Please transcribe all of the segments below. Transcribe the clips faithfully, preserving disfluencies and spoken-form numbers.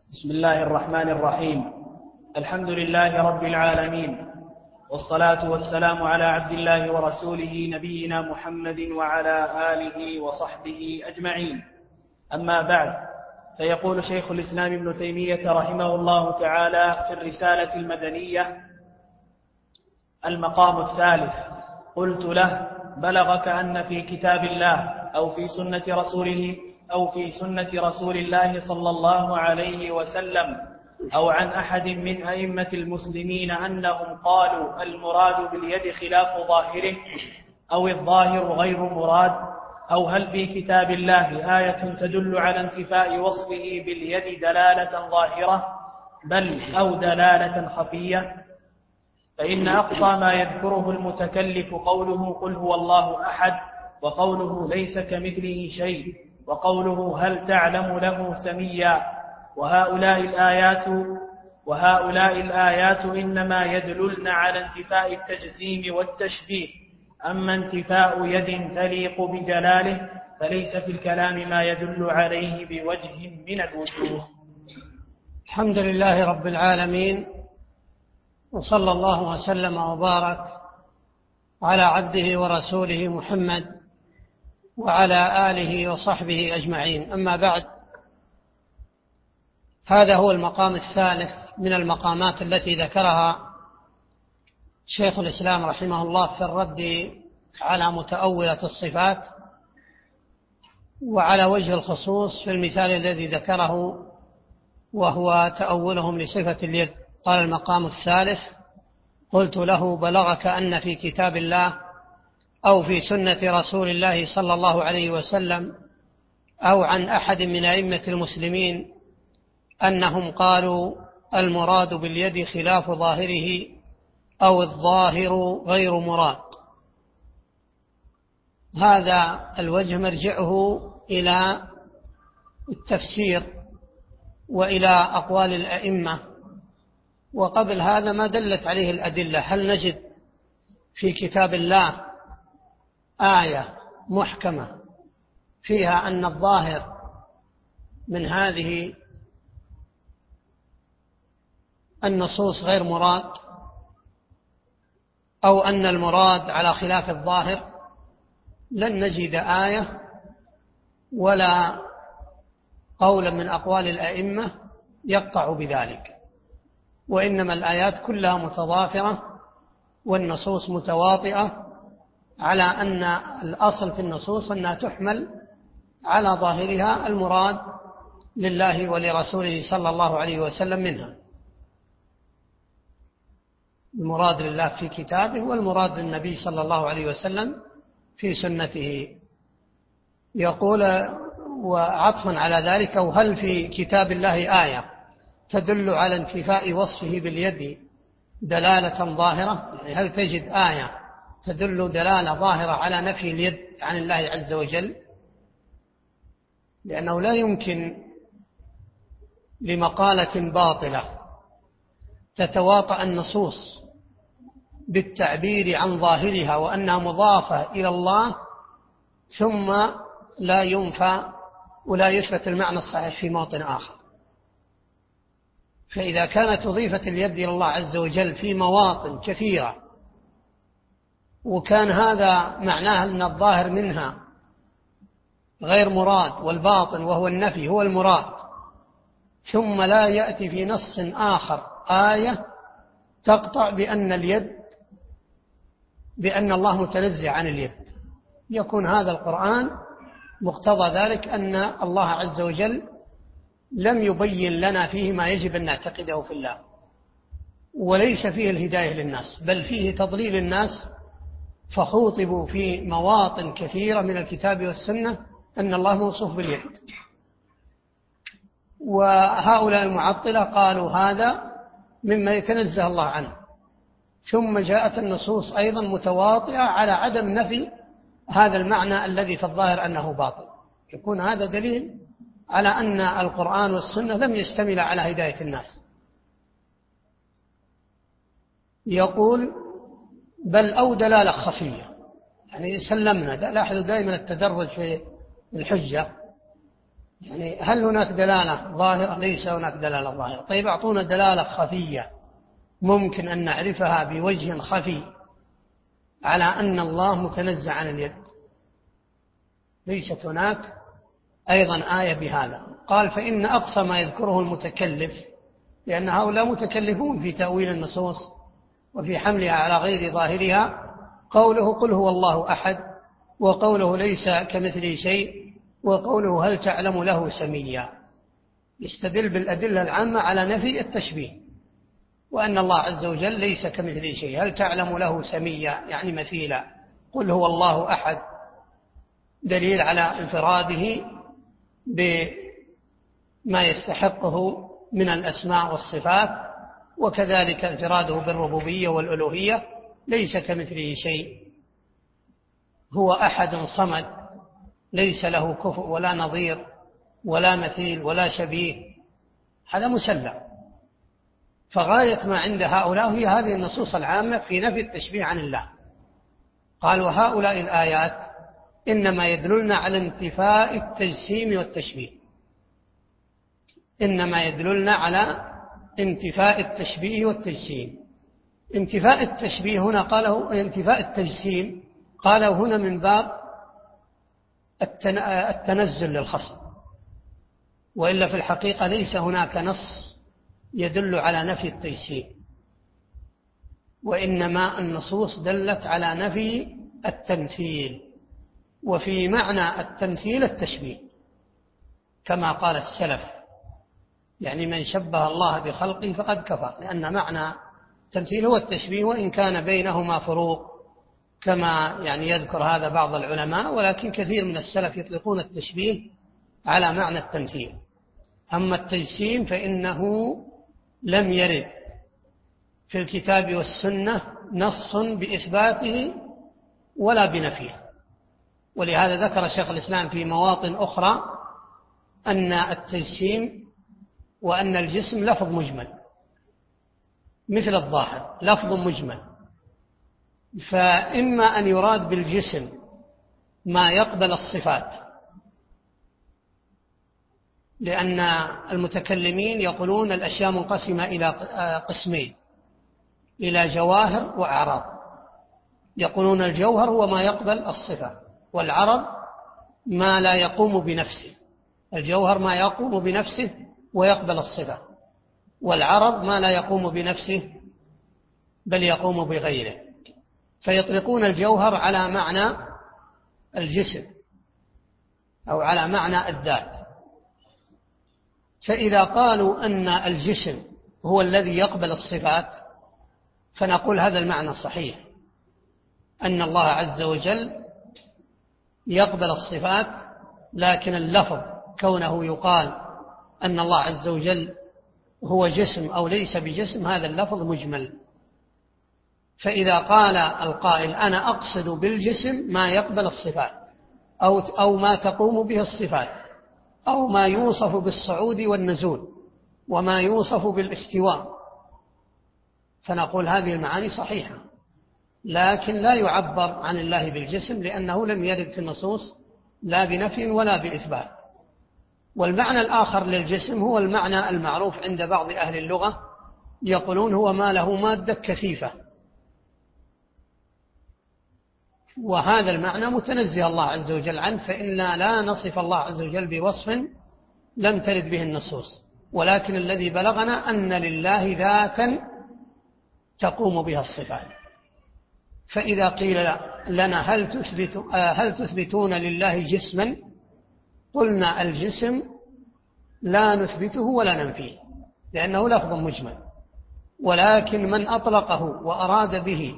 بسم الله الرحمن الرحيم. الحمد لله رب العالمين، والصلاة والسلام على عبد الله ورسوله نبينا محمد وعلى آله وصحبه أجمعين. أما بعد، فيقول شيخ الإسلام ابن تيمية رحمه الله تعالى في الرسالة المدنية: المقام الثالث. قلت له: بلغك أن في كتاب الله أو في سنة رسوله أو في سنة رسول الله صلى الله عليه وسلم أو عن أحد من أئمة المسلمين أنهم قالوا المراد باليد خلاف ظاهره أو الظاهر غير مراد؟ أو هل في كتاب الله آية تدل على انتفاء وصفه باليد دلالة ظاهرة بل أو دلالة خفية؟ فإن أقصى ما يذكره المتكلف قوله قل هو الله أحد، وقوله ليس كمثله شيء، وقوله هل تعلم له سميا. وهؤلاء الآيات وهؤلاء الآيات إنما يدللن على انتفاء التجسيم والتشبيه. أما انتفاء يد تليق بجلاله فليس في الكلام ما يدل عليه بوجه من الوجوه. الحمد لله رب العالمين، وصلى الله وسلم وبارك على عبده ورسوله محمد وعلى آله وصحبه أجمعين. أما بعد، هذا هو المقام الثالث من المقامات التي ذكرها شيخ الإسلام رحمه الله في الرد على متأولة الصفات، وعلى وجه الخصوص في المثال الذي ذكره وهو تأولهم لصفة اليد. قال: المقام الثالث. قلت له: بلغك أن في كتاب الله أو في سنة رسول الله صلى الله عليه وسلم أو عن أحد من أئمة المسلمين أنهم قالوا المراد باليد خلاف ظاهره أو الظاهر غير مراد؟ هذا الوجه مرجعه إلى التفسير وإلى أقوال الأئمة، وقبل هذا ما دلت عليه الأدلة. هل نجد في كتاب الله آية محكمة فيها أن الظاهر من هذه النصوص غير مراد، أو أن المراد على خلاف الظاهر؟ لن نجد آية ولا قولا من أقوال الأئمة يقطع بذلك، وإنما الآيات كلها متضافرة والنصوص متواطئة على أن الأصل في النصوص أنها تحمل على ظاهرها المراد لله ولرسوله صلى الله عليه وسلم منها. المراد لله في كتابه والمراد للنبي صلى الله عليه وسلم في سنته. يقول: وعطفا على ذلك: وهل في كتاب الله آية تدل على انتفاء وصفه باليد دلالة ظاهرة؟ يعني هل تجد آية تدل دلالة ظاهرة على نفي اليد عن الله عز وجل؟ لأنه لا يمكن لمقالة باطلة تتواطأ النصوص بالتعبير عن ظاهرها وأنها مضافة إلى الله ثم لا ينفى ولا يثبت المعنى الصحيح في موطن آخر. فإذا كانت أضيفت اليد إلى الله عز وجل في مواطن كثيرة، وكان هذا معناه أن الظاهر منها غير مراد والباطن وهو النفي هو المراد، ثم لا يأتي في نص آخر آية تقطع بأن اليد بأن الله متنزه عن اليد، يكون هذا القرآن مقتضى ذلك أن الله عز وجل لم يبين لنا فيه ما يجب أن نعتقده في الله، وليس فيه الهداية للناس بل فيه تضليل الناس، فخوطبوا في مواطن كثيرة من الكتاب والسنة أن الله موصوف باليد. وهؤلاء المعطلة قالوا هذا مما يتنزه الله عنه، ثم جاءت النصوص أيضا متواطئة على عدم نفي هذا المعنى الذي في الظاهر أنه باطل. يكون هذا دليل على أن القرآن والسنة لم يشتمل على هداية الناس. يقول: بل أو دلالة خفية، يعني سلمنا. لاحظوا دائما التدرج في الحجة، يعني هل هناك دلالة ظاهرة؟ ليس هناك دلالة ظاهرة. طيب أعطونا دلالة خفية ممكن أن نعرفها بوجه خفي على أن الله متنزه عن اليد. ليست هناك أيضا آية بهذا. قال فإن أقصى ما يذكره المتكلف، لأن هؤلاء متكلفون في تأويل النصوص وفي حملها على غير ظاهرها، قوله قل هو الله أحد، وقوله ليس كمثله شيء، وقوله هل تعلم له سميا. يستدل بالأدلة العامة على نفي التشبيه، وأن الله عز وجل ليس كمثله شيء. هل تعلم له سميا يعني مثيلا. قل هو الله أحد دليل على انفراده بما يستحقه من الأسماء والصفات، وكذلك انفراده بالربوبية والألوهية، ليس كمثله شيء، هو أحد صمد ليس له كفء ولا نظير ولا مثيل ولا شبيه. هذا مسلم. فغاية ما عند هؤلاء هي هذه النصوص العامة في نفي التشبيه عن الله. قال وهؤلاء الآيات إنما يدللن على انتفاء التجسيم والتشبيه، إنما يدللن على انتفاء التشبيه والتجسيم. انتفاء التشبيه هنا قاله، انتفاء التجسيم قاله هنا من باب التنزل للخصم، وإلا في الحقيقة ليس هناك نص يدل على نفي التجسيم، وإنما النصوص دلت على نفي التمثيل، وفي معنى التمثيل التشبيه كما قال السلف، يعني من شبه الله بخلقه فقد كفر، لأن معنى التمثيل هو التشبيه، وإن كان بينهما فروق كما يعني يذكر هذا بعض العلماء، ولكن كثير من السلف يطلقون التشبيه على معنى التمثيل. أما التجسيم فإنه لم يرد في الكتاب والسنة نص بإثباته ولا بنفيه، ولهذا ذكر شيخ الإسلام في مواطن أخرى أن التجسيم وأن الجسم لفظ مجمل مثل الظاهر، لفظ مجمل، فإما أن يراد بالجسم ما يقبل الصفات، لأن المتكلمين يقولون الأشياء منقسمة إلى قسمين، إلى جواهر وأعراض. يقولون الجوهر هو ما يقبل الصفة، والعرض ما لا يقوم بنفسه. الجوهر ما يقوم بنفسه ويقبل الصفة، والعرض ما لا يقوم بنفسه بل يقوم بغيره. فيطلقون الجوهر على معنى الجسم أو على معنى الذات. فإذا قالوا أن الجسم هو الذي يقبل الصفات فنقول هذا المعنى صحيح، أن الله عز وجل يقبل الصفات، لكن اللفظ كونه يقال أن الله عز وجل هو جسم أو ليس بجسم هذا اللفظ مجمل. فإذا قال القائل أنا أقصد بالجسم ما يقبل الصفات أو أو ما تقوم به الصفات، أو ما يوصف بالصعود والنزول وما يوصف بالاستواء، فنقول هذه المعاني صحيحة، لكن لا يعبر عن الله بالجسم لأنه لم يرد في النصوص لا بنفي ولا بإثبات. والمعنى الآخر للجسم هو المعنى المعروف عند بعض أهل اللغة، يقولون هو ما له مادة كثيفة، وهذا المعنى متنزه الله عز وجل عنه، فإنا لا نصف الله عز وجل بوصف لم ترد به النصوص، ولكن الذي بلغنا أن لله ذاتا تقوم بها الصفات. فإذا قيل لنا هل, تثبت هل تثبتون لله جسما، قلنا الجسم لا نثبته ولا ننفيه لأنه لفظ مجمل، ولكن من أطلقه وأراد به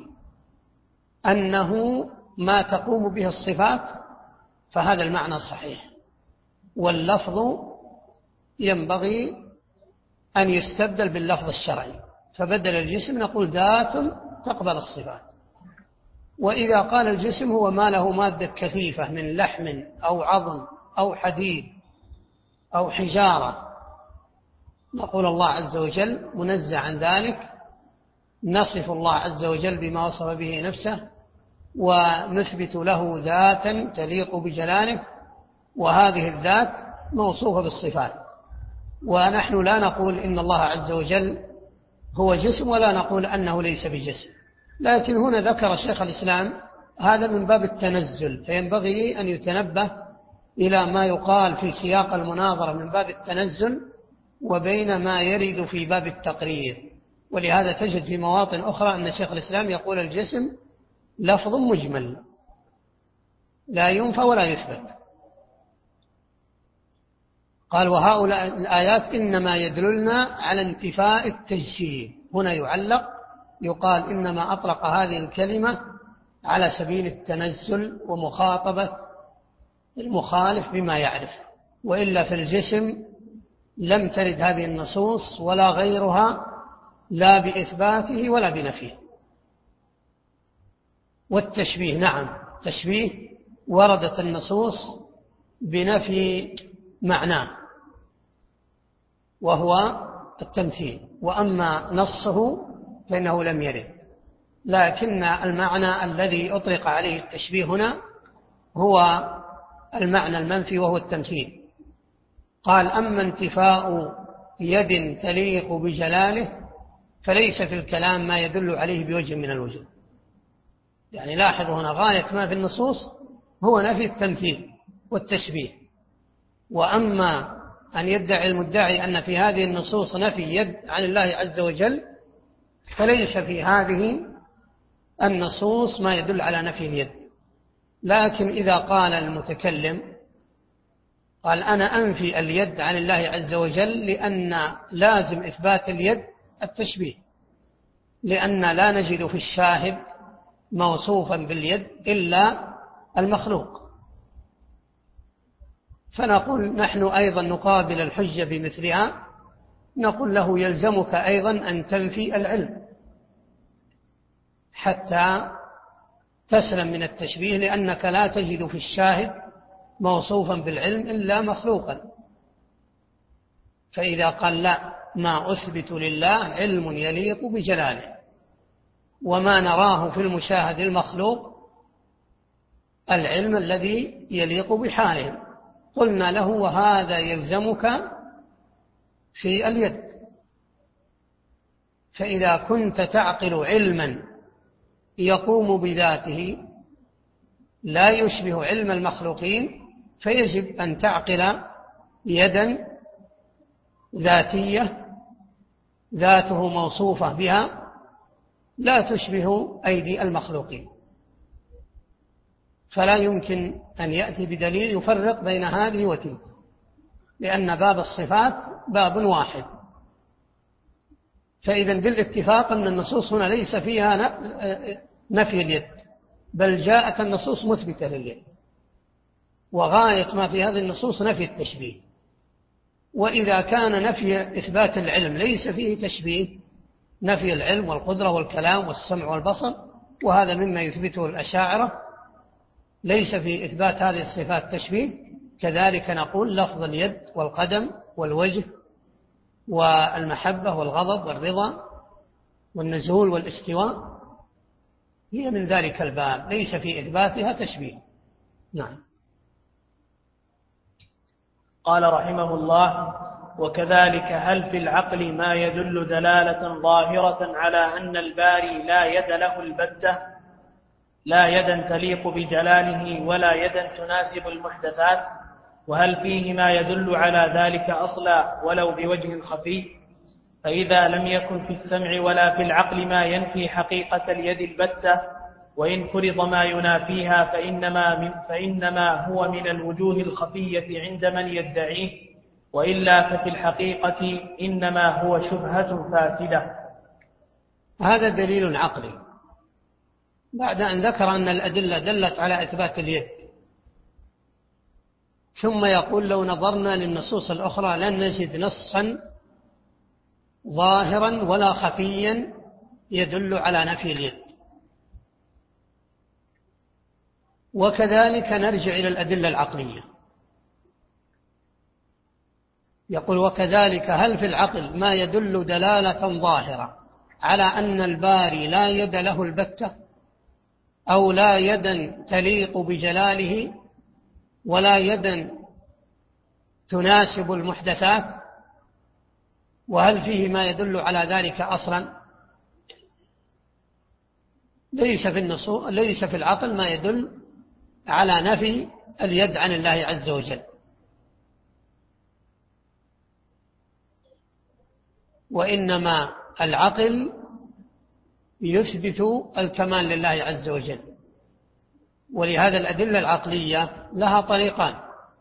أنه ما تقوم به الصفات فهذا المعنى صحيح، واللفظ ينبغي أن يستبدل باللفظ الشرعي، فبدل الجسم نقول ذات تقبل الصفات. وإذا قال الجسم هو ما له مادة كثيفة من لحم أو عظم أو حديد أو حجارة، نقول الله عز وجل منزه عن ذلك، نصف الله عز وجل بما وصف به نفسه ونثبت له ذاتا تليق بجلاله، وهذه الذات موصوفة بالصفات. ونحن لا نقول إن الله عز وجل هو جسم، ولا نقول أنه ليس بجسم، لكن هنا ذكر شيخ الإسلام هذا من باب التنزل، فينبغي أن يتنبه إلى ما يقال في سياق المناظرة من باب التنزل وبين ما يرد في باب التقرير. ولهذا تجد في مواطن أخرى أن شيخ الإسلام يقول الجسم لفظ مجمل لا ينفى ولا يثبت. قال وهؤلاء الآيات إنما يدللنا على انتفاء التجسيم. هنا يعلق يقال إنما أطلق هذه الكلمة على سبيل التنزل ومخاطبة المخالف بما يعرف، وإلا في الجسم لم ترد هذه النصوص ولا غيرها لا بإثباته ولا بنفيه. والتشبيه نعم، تشبيه وردت النصوص بنفي معناه وهو التمثيل، وأما نصه فإنه لم يرد، لكن المعنى الذي أطلق عليه التشبيه هنا هو المعنى المنفي وهو التمثيل. قال أما انتفاء يد تليق بجلاله فليس في الكلام ما يدل عليه بوجه من الوجوه. يعني لاحظوا هنا غاية ما في النصوص هو نفي التمثيل والتشبيه. وأما أن يدعي المدعي أن في هذه النصوص نفي يد عن الله عز وجل فليس في هذه النصوص ما يدل على نفي اليد. لكن إذا قال المتكلم قال أنا أنفي اليد عن الله عز وجل لأن لازم إثبات اليد التشبيه، لأن لا نجد في الشاهد موصوفا باليد إلا المخلوق، فنقول نحن أيضا نقابل الحجة بمثلها، نقول له يلزمك أيضا أن تنفي العلم حتى تسلم من التشبيه، لأنك لا تجد في الشاهد موصوفا بالعلم إلا مخلوقا. فإذا قال لا، ما أثبت لله علم يليق بجلاله، وما نراه في المشاهد المخلوق العلم الذي يليق بحالهم، قلنا له وهذا يلزمك في اليد. فإذا كنت تعقل علما يقوم بذاته لا يشبه علم المخلوقين فيجب أن تعقل يدا ذاتية ذاته موصوفة بها لا تشبه أيدي المخلوقين. فلا يمكن أن يأتي بدليل يفرق بين هذه وتلك، لأن باب الصفات باب واحد. فإذا بالاتفاق أن النصوص هنا ليس فيها نفي اليد، بل جاءت النصوص مثبتة لليد، وغاية ما في هذه النصوص نفي التشبيه. وإذا كان نفي إثبات العلم ليس فيه تشبيه، نفي العلم والقدرة والكلام والسمع والبصر، وهذا مما يثبته الأشاعرة، ليس في إثبات هذه الصفات تشبيه، كذلك نقول لفظ اليد والقدم والوجه والمحبة والغضب والرضا والنزول والاستواء هي من ذلك الباب، ليس في إثباتها تشبيه. نعم. قال رحمه الله: وكذلك هل في العقل ما يدل دلالة ظاهرة على أن الباري لا يد له البتة، لا يدا تليق بجلاله ولا يدا تناسب المحدثات؟ وهل فيه ما يدل على ذلك أصلا ولو بوجه خفي؟ فإذا لم يكن في السمع ولا في العقل ما ينفي حقيقة اليد البتة، وإن فرض ما ينافيها فإنما, من فإنما هو من الوجوه الخفية عند من يدعيه، وإلا ففي الحقيقة إنما هو شبهة فاسدة. هذا دليل عقلي بعد أن ذكر أن الأدلة دلت على إثبات اليد، ثم يقول لو نظرنا للنصوص الأخرى لن نجد نصا ظاهرا ولا خفيا يدل على نفي اليد. وكذلك نرجع إلى الأدلة العقلية، يقول وكذلك هل في العقل ما يدل دلالة ظاهرة على أن الباري لا يد له البتة، أو لا يدا تليق بجلاله ولا يدا تناسب المحدثات؟ وهل فيه ما يدل على ذلك أصلا؟ ليس في النصوص، ليس في العقل ما يدل على نفي اليد عن الله عز وجل، وإنما العقل يثبت الكمال لله عز وجل. ولهذا الأدلة العقلية لها طريقان: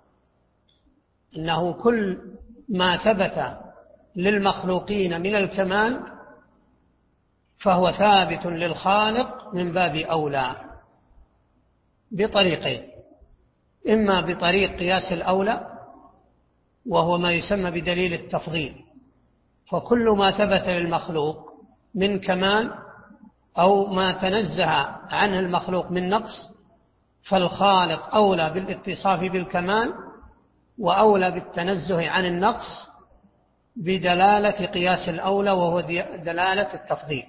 إنه كل ما ثبت للمخلوقين من الكمال فهو ثابت للخالق من باب أولى بطريقين: إما بطريق قياس الأولى وهو ما يسمى بدليل التفضيل، فكل ما ثبت للمخلوق من كمال أو ما تنزه عنه المخلوق من نقص فالخالق أولى بالاتصاف بالكمال وأولى بالتنزه عن النقص بدلالة قياس الأولى وهو دلالة التفضيل.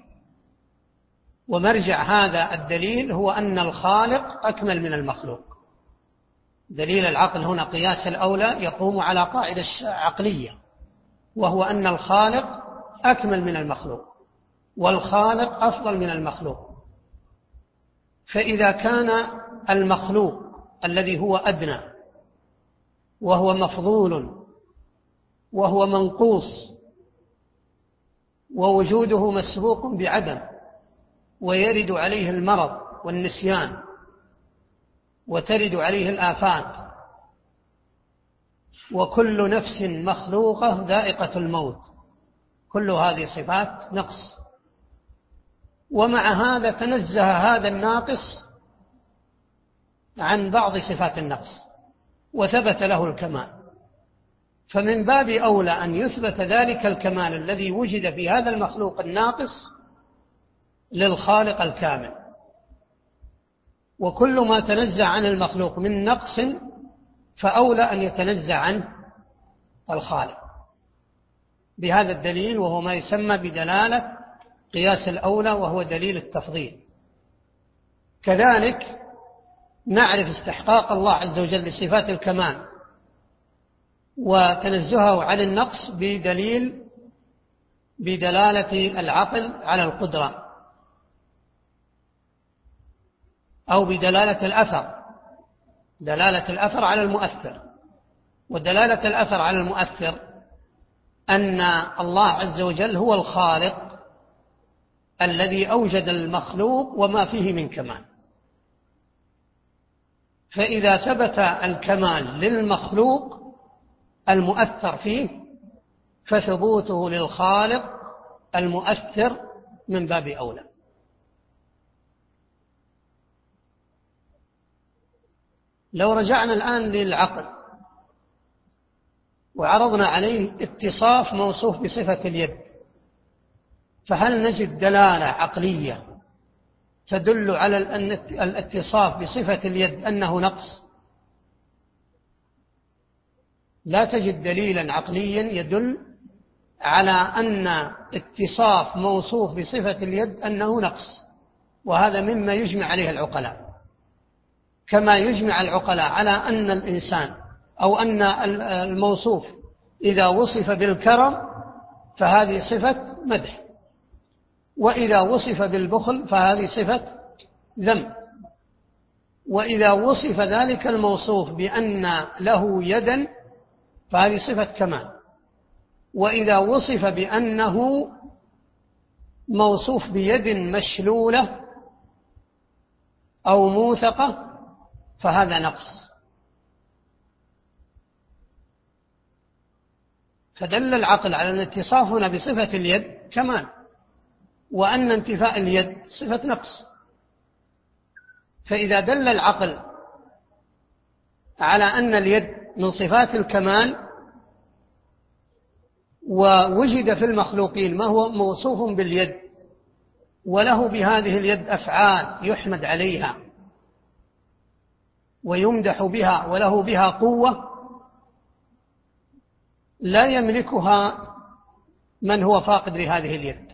ومرجع هذا الدليل هو أن الخالق أكمل من المخلوق. دليل العقل هنا قياس الأولى يقوم على قاعدة عقلية، وهو أن الخالق أكمل من المخلوق والخالق أفضل من المخلوق. فإذا كان المخلوق الذي هو أدنى وهو مفضول وهو منقوص ووجوده مسبوق بعدم ويرد عليه المرض والنسيان وترد عليه الآفات، وكل نفس مخلوقة ذائقة الموت، كل هذه صفات نقص، ومع هذا تنزه هذا الناقص عن بعض صفات النقص وثبت له الكمال، فمن باب أولى أن يثبت ذلك الكمال الذي وجد في هذا المخلوق الناقص للخالق الكامل، وكل ما تنزه عن المخلوق من نقص فأولى أن يتنزه عنه الخالق بهذا الدليل، وهو ما يسمى بدلالة قياس الأولى وهو دليل التفضيل. كذلك نعرف استحقاق الله عز وجل لصفات الكمال وتنزهه عن النقص بدليل بدلالة العقل على القدرة أو بدلالة الأثر، دلالة الأثر على المؤثر. ودلالة الأثر على المؤثر أن الله عز وجل هو الخالق الذي أوجد المخلوق وما فيه من كمال، فإذا ثبت الكمال للمخلوق المؤثر فيه فثبوته للخالق المؤثر من باب أولى. لو رجعنا الآن للعقل وعرضنا عليه اتصاف موصوف بصفة اليد، فهل نجد دلالة عقلية تدل على الاتصاف بصفة اليد أنه نقص؟ لا تجد دليلا عقليا يدل على أن اتصاف موصوف بصفة اليد أنه نقص، وهذا مما يجمع عليه العقلاء، كما يجمع العقلاء على أن الإنسان أو أن الموصوف إذا وصف بالكرم فهذه صفة مدح، وإذا وصف بالبخل فهذه صفة ذم، وإذا وصف ذلك الموصوف بأن له يدا فهذه صفة كمال، وإذا وصف بأنه موصوف بيد مشلولة أو موثقة فهذا نقص. فدل العقل على الاتصاف هنا بصفة اليد كمال، وأن انتفاء اليد صفة نقص. فإذا دل العقل على أن اليد من صفات الكمال ووجد في المخلوقين ما هو موصوف باليد وله بهذه اليد أفعال يحمد عليها ويمدح بها وله بها قوة لا يملكها من هو فاقد لهذه اليد،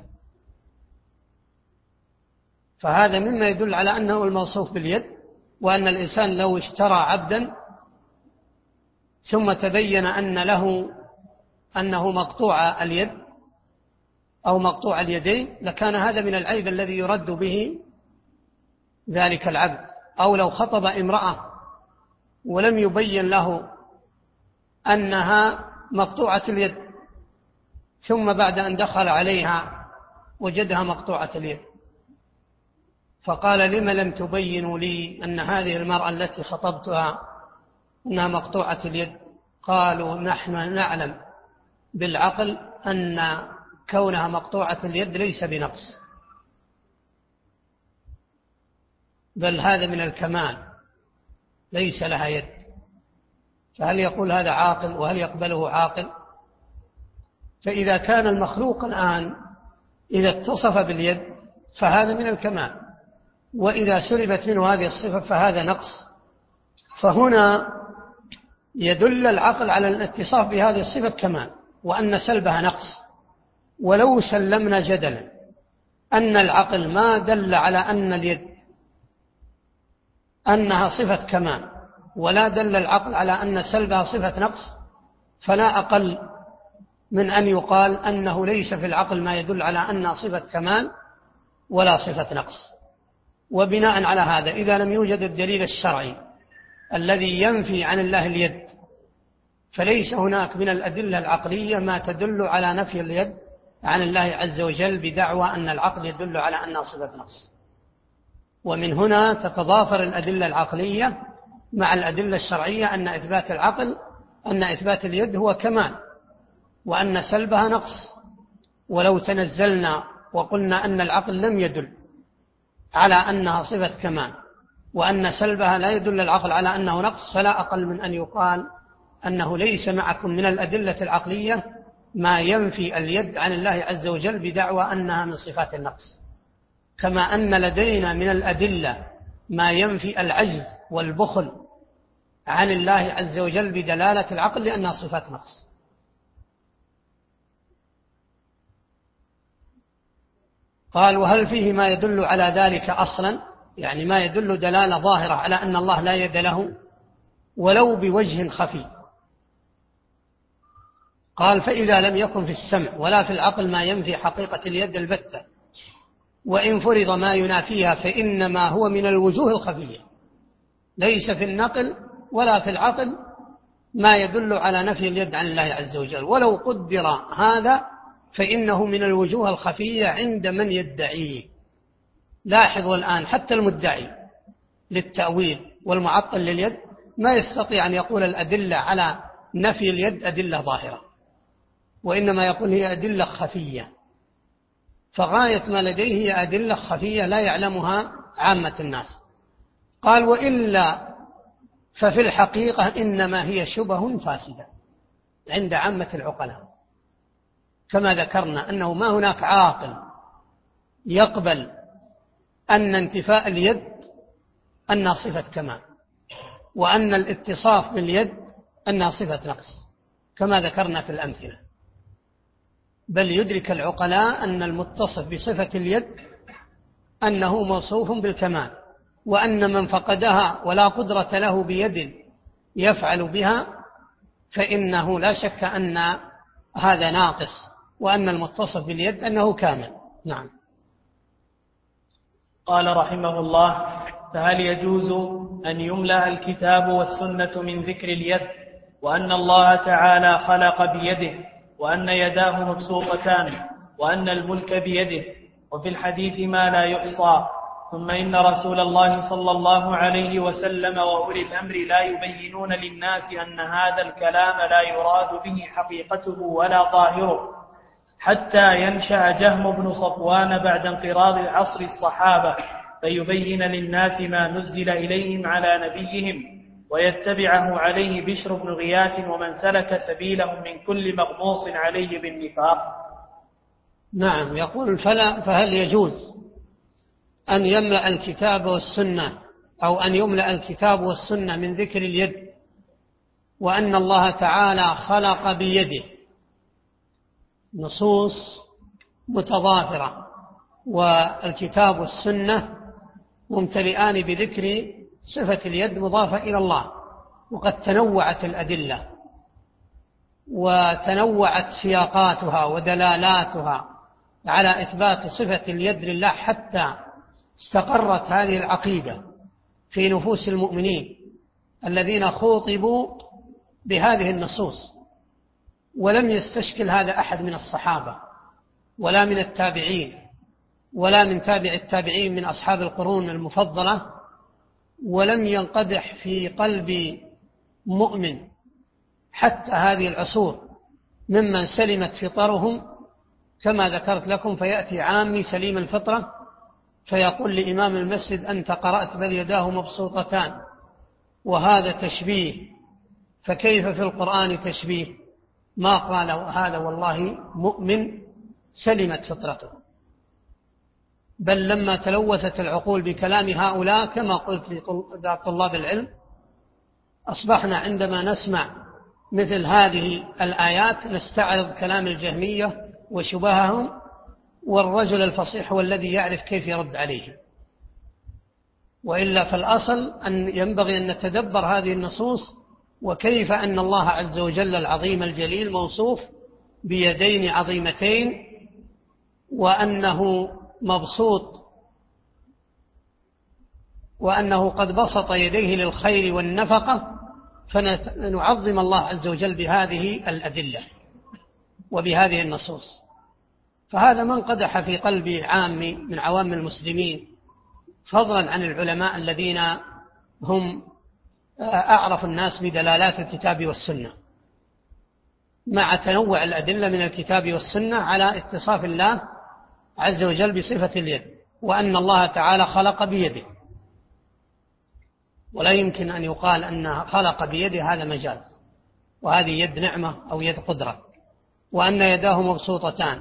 فهذا مما يدل على أنه الموصوف باليد، وأن الإنسان لو اشترى عبدا ثم تبين أن له أنه مقطوع اليد أو مقطوع اليدين، لكان هذا من العيب الذي يرد به ذلك العبد. أو لو خطب امرأة ولم يبين له أنها مقطوعة اليد، ثم بعد أن دخل عليها وجدها مقطوعة اليد، فقال: لم لم تبينوا لي أن هذه المرأة التي خطبتها أنها مقطوعة اليد؟ قالوا: نحن نعلم بالعقل أن كونها مقطوعة اليد ليس بنقص، بل هذا من الكمال، ليس لها يد. فهل يقول هذا عاقل؟ وهل يقبله عاقل؟ فإذا كان المخلوق الآن إذا اتصف باليد فهذا من الكمال، وإذا سلبت منه هذه الصفة فهذا نقص. فهنا يدل العقل على الاتصاف بهذه الصفة كمال، وأن سلبها نقص. ولو سلمنا جدلا أن العقل ما دل على أن اليد أنها صفة كمال، ولا دل العقل على أن سلبها صفة نقص، فلا أقل من أن يقال أنه ليس في العقل ما يدل على أنها صفة كمال ولا صفة نقص. وبناء على هذا، إذا لم يوجد الدليل الشرعي الذي ينفي عن الله اليد، فليس هناك من الأدلة العقلية ما تدل على نفي اليد عن الله عز وجل بدعوى أن العقل يدل على أنها صفة نقص. ومن هنا تتضافر الأدلة العقلية مع الأدلة الشرعية أن إثبات العقل أن إثبات اليد هو كمال، وأن سلبها نقص. ولو تنزلنا وقلنا أن العقل لم يدل على أنها صفة كمال، وأن سلبها لا يدل العقل على أنه نقص، فلا أقل من أن يقال أنه ليس معكم من الأدلة العقلية ما ينفي اليد عن الله عز وجل بدعوى أنها من صفات النقص، كما أن لدينا من الأدلة ما ينفي العجز والبخل عن الله عز وجل بدلالة العقل لأنها صفات نقص. قال: وهل فيه ما يدل على ذلك أصلا؟ يعني ما يدل دلالة ظاهرة على أن الله لا يد له ولو بوجه خفي. قال: فإذا لم يكن في السمع ولا في العقل ما ينفي حقيقة اليد البتة، وإن فرض ما ينافيها فإنما هو من الوجوه الخفية، ليس في النقل ولا في العقل ما يدل على نفي اليد عن الله عز وجل، ولو قدر هذا فإنه من الوجوه الخفية عند من يدعيه. لاحظوا الآن حتى المدعي للتأويل والمعطل لليد ما يستطيع أن يقول الأدلة على نفي اليد أدلة ظاهرة، وإنما يقول هي أدلة خفية. فغاية ما لديه هي أدلة خفية لا يعلمها عامة الناس. قال: وإلا ففي الحقيقة إنما هي شبه فاسدة عند عامة العقلاء، كما ذكرنا أنه ما هناك عاقل يقبل أن انتفاء اليد أنها صفة كمال، وأن الاتصاف باليد أنها صفة نقص، كما ذكرنا في الأمثلة. بل يدرك العقلاء أن المتصف بصفة اليد أنه موصوف بالكمال، وأن من فقدها ولا قدرة له بيد يفعل بها فإنه لا شك أن هذا ناقص، وأن المتصف باليد أنه كامل. نعم. قال رحمه الله: فهل يجوز أن يملأ الكتاب والسنة من ذكر اليد، وأن الله تعالى خلق بيده، وأن يداه مبسوطتان، وأن الملك بيده، وفي الحديث ما لا يحصى، ثم إن رسول الله صلى الله عليه وسلم وأولي الأمر لا يبينون للناس أن هذا الكلام لا يراد به حقيقته ولا ظاهره، حتى ينشأ جهم بن صفوان بعد انقراض عصر الصحابة فيبين للناس ما نزل إليهم على نبيهم، ويتبعه عليه بشر بن غياث ومن سلك سبيلهم من كل مغموص عليه بالنفاق. نعم. يقول: فلا فهل يجوز أن يملأ الكتاب والسنة أو أن يملأ الكتاب والسنة من ذكر اليد، وأن الله تعالى خلق بيده؟ نصوص متضافرة، والكتاب والسنة ممتلئان بذكر صفة اليد مضافة إلى الله، وقد تنوعت الأدلة وتنوعت سياقاتها ودلالاتها على إثبات صفة اليد لله حتى استقرت هذه العقيدة في نفوس المؤمنين الذين خوطبوا بهذه النصوص، ولم يستشكل هذا أحد من الصحابة ولا من التابعين ولا من تابع التابعين من أصحاب القرون المفضلة، ولم ينقدح في قلب مؤمن حتى هذه العصور ممن سلمت فطرهم كما ذكرت لكم، فيأتي عامي سليم الفطرة فيقول لإمام المسجد: أنت قرأت بل يداه مبسوطتان، وهذا تشبيه، فكيف في القرآن تشبيه؟ ما قال هذا والله مؤمن سلمت فطرته. بل لما تلوثت العقول بكلام هؤلاء كما قلت لطلاب العلم، أصبحنا عندما نسمع مثل هذه الآيات نستعرض كلام الجهمية وشبههم، والرجل الفصيح هو الذي يعرف كيف يرد عليه. وإلا فالأصل أن ينبغي أن نتدبر هذه النصوص، وكيف أن الله عز وجل العظيم الجليل موصوف بيدين عظيمتين، وأنه مبسوط، وأنه قد بسط يديه للخير والنفقة، فنعظم الله عز وجل بهذه الأدلة وبهذه النصوص. فهذا من قدح في قلب عام من عوام المسلمين، فضلا عن العلماء الذين هم أعرف الناس بدلالات الكتاب والسنة، مع تنوع الأدلة من الكتاب والسنة على اتصاف الله عز وجل بصفة اليد، وأن الله تعالى خلق بيده، ولا يمكن أن يقال أن خلق بيده هذا مجاز، وهذه يد نعمة أو يد قدرة، وأن يداه مبسوطتان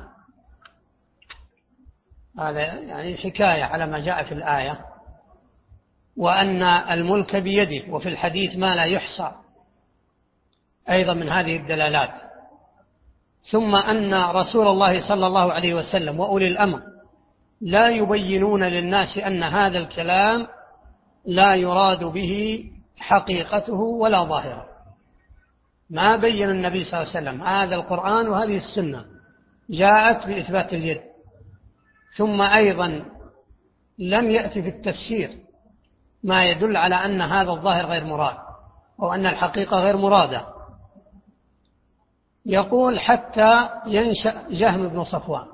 هذا يعني حكاية على ما جاء في الآية، وأن الملك بيده، وفي الحديث ما لا يحصى أيضا من هذه الدلالات. ثم أن رسول الله صلى الله عليه وسلم وأولي الأمر لا يبينون للناس أن هذا الكلام لا يراد به حقيقته ولا ظاهره. ما بين النبي صلى الله عليه وسلم هذا القرآن وهذه السنة جاءت بإثبات اليد، ثم أيضا لم يأتي في التفسير ما يدل على أن هذا الظاهر غير مراد أو أن الحقيقة غير مرادة. يقول: حتى ينشأ جهم بن صفوان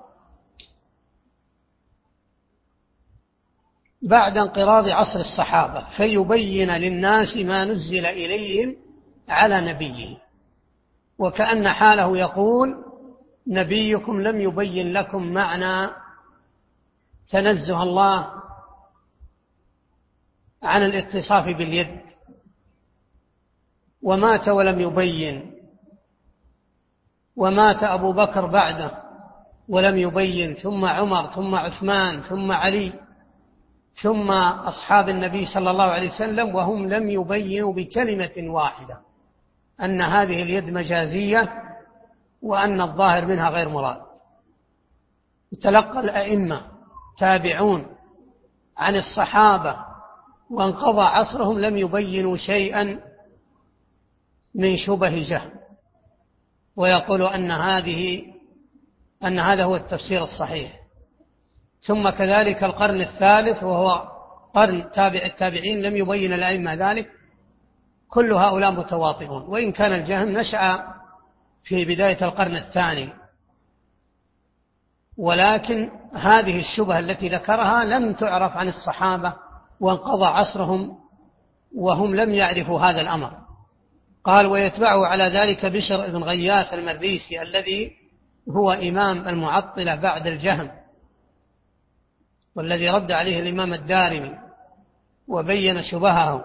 بعد انقراض عصر الصحابة فيبين للناس ما نزل إليهم على نبيه، وكأن حاله يقول: نبيكم لم يبين لكم معنى تنزه الله عن الاتصاف باليد، ومات ولم يبين، ومات أبو بكر بعده ولم يبين، ثم عمر، ثم عثمان، ثم علي، ثم أصحاب النبي صلى الله عليه وسلم، وهم لم يبينوا بكلمة واحدة أن هذه اليد مجازية وأن الظاهر منها غير مراد. تلقى الأئمة تابعون عن الصحابة وانقضى عصرهم لم يبينوا شيئا من شبه جهل، ويقول أن هذه أن هذا هو التفسير الصحيح. ثم كذلك القرن الثالث وهو قرن تابع التابعين لم يبين الأئمة ذلك. كل هؤلاء متواطئون، وإن كان الجهم نشأ في بداية القرن الثاني، ولكن هذه الشبهة التي ذكرها لم تعرف عن الصحابة وانقضى عصرهم وهم لم يعرفوا هذا الأمر. قال: ويتبعه على ذلك بشر بن غياث المريسي الذي هو إمام المعطلة بعد الجهم، والذي رد عليه الإمام الدارمي وبين شبهه.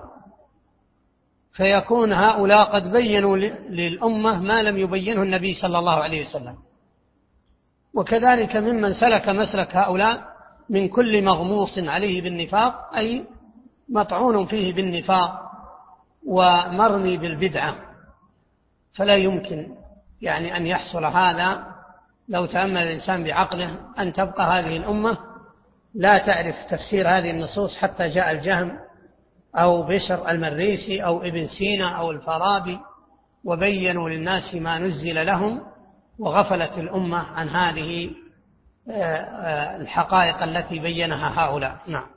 فيكون هؤلاء قد بينوا للأمة ما لم يبينه النبي صلى الله عليه وسلم. وكذلك ممن سلك مسلك هؤلاء من كل مغموص عليه بالنفاق، أي مطعون فيه بالنفاق ومرمي بالبدعة، فلا يمكن يعني أن يحصل هذا لو تأمل الإنسان بعقله، أن تبقى هذه الأمة لا تعرف تفسير هذه النصوص حتى جاء الجهم أو بشر المريسي أو ابن سينا أو الفارابي وبينوا للناس ما نزل لهم، وغفلت الأمة عن هذه الحقائق التي بينها هؤلاء. نعم.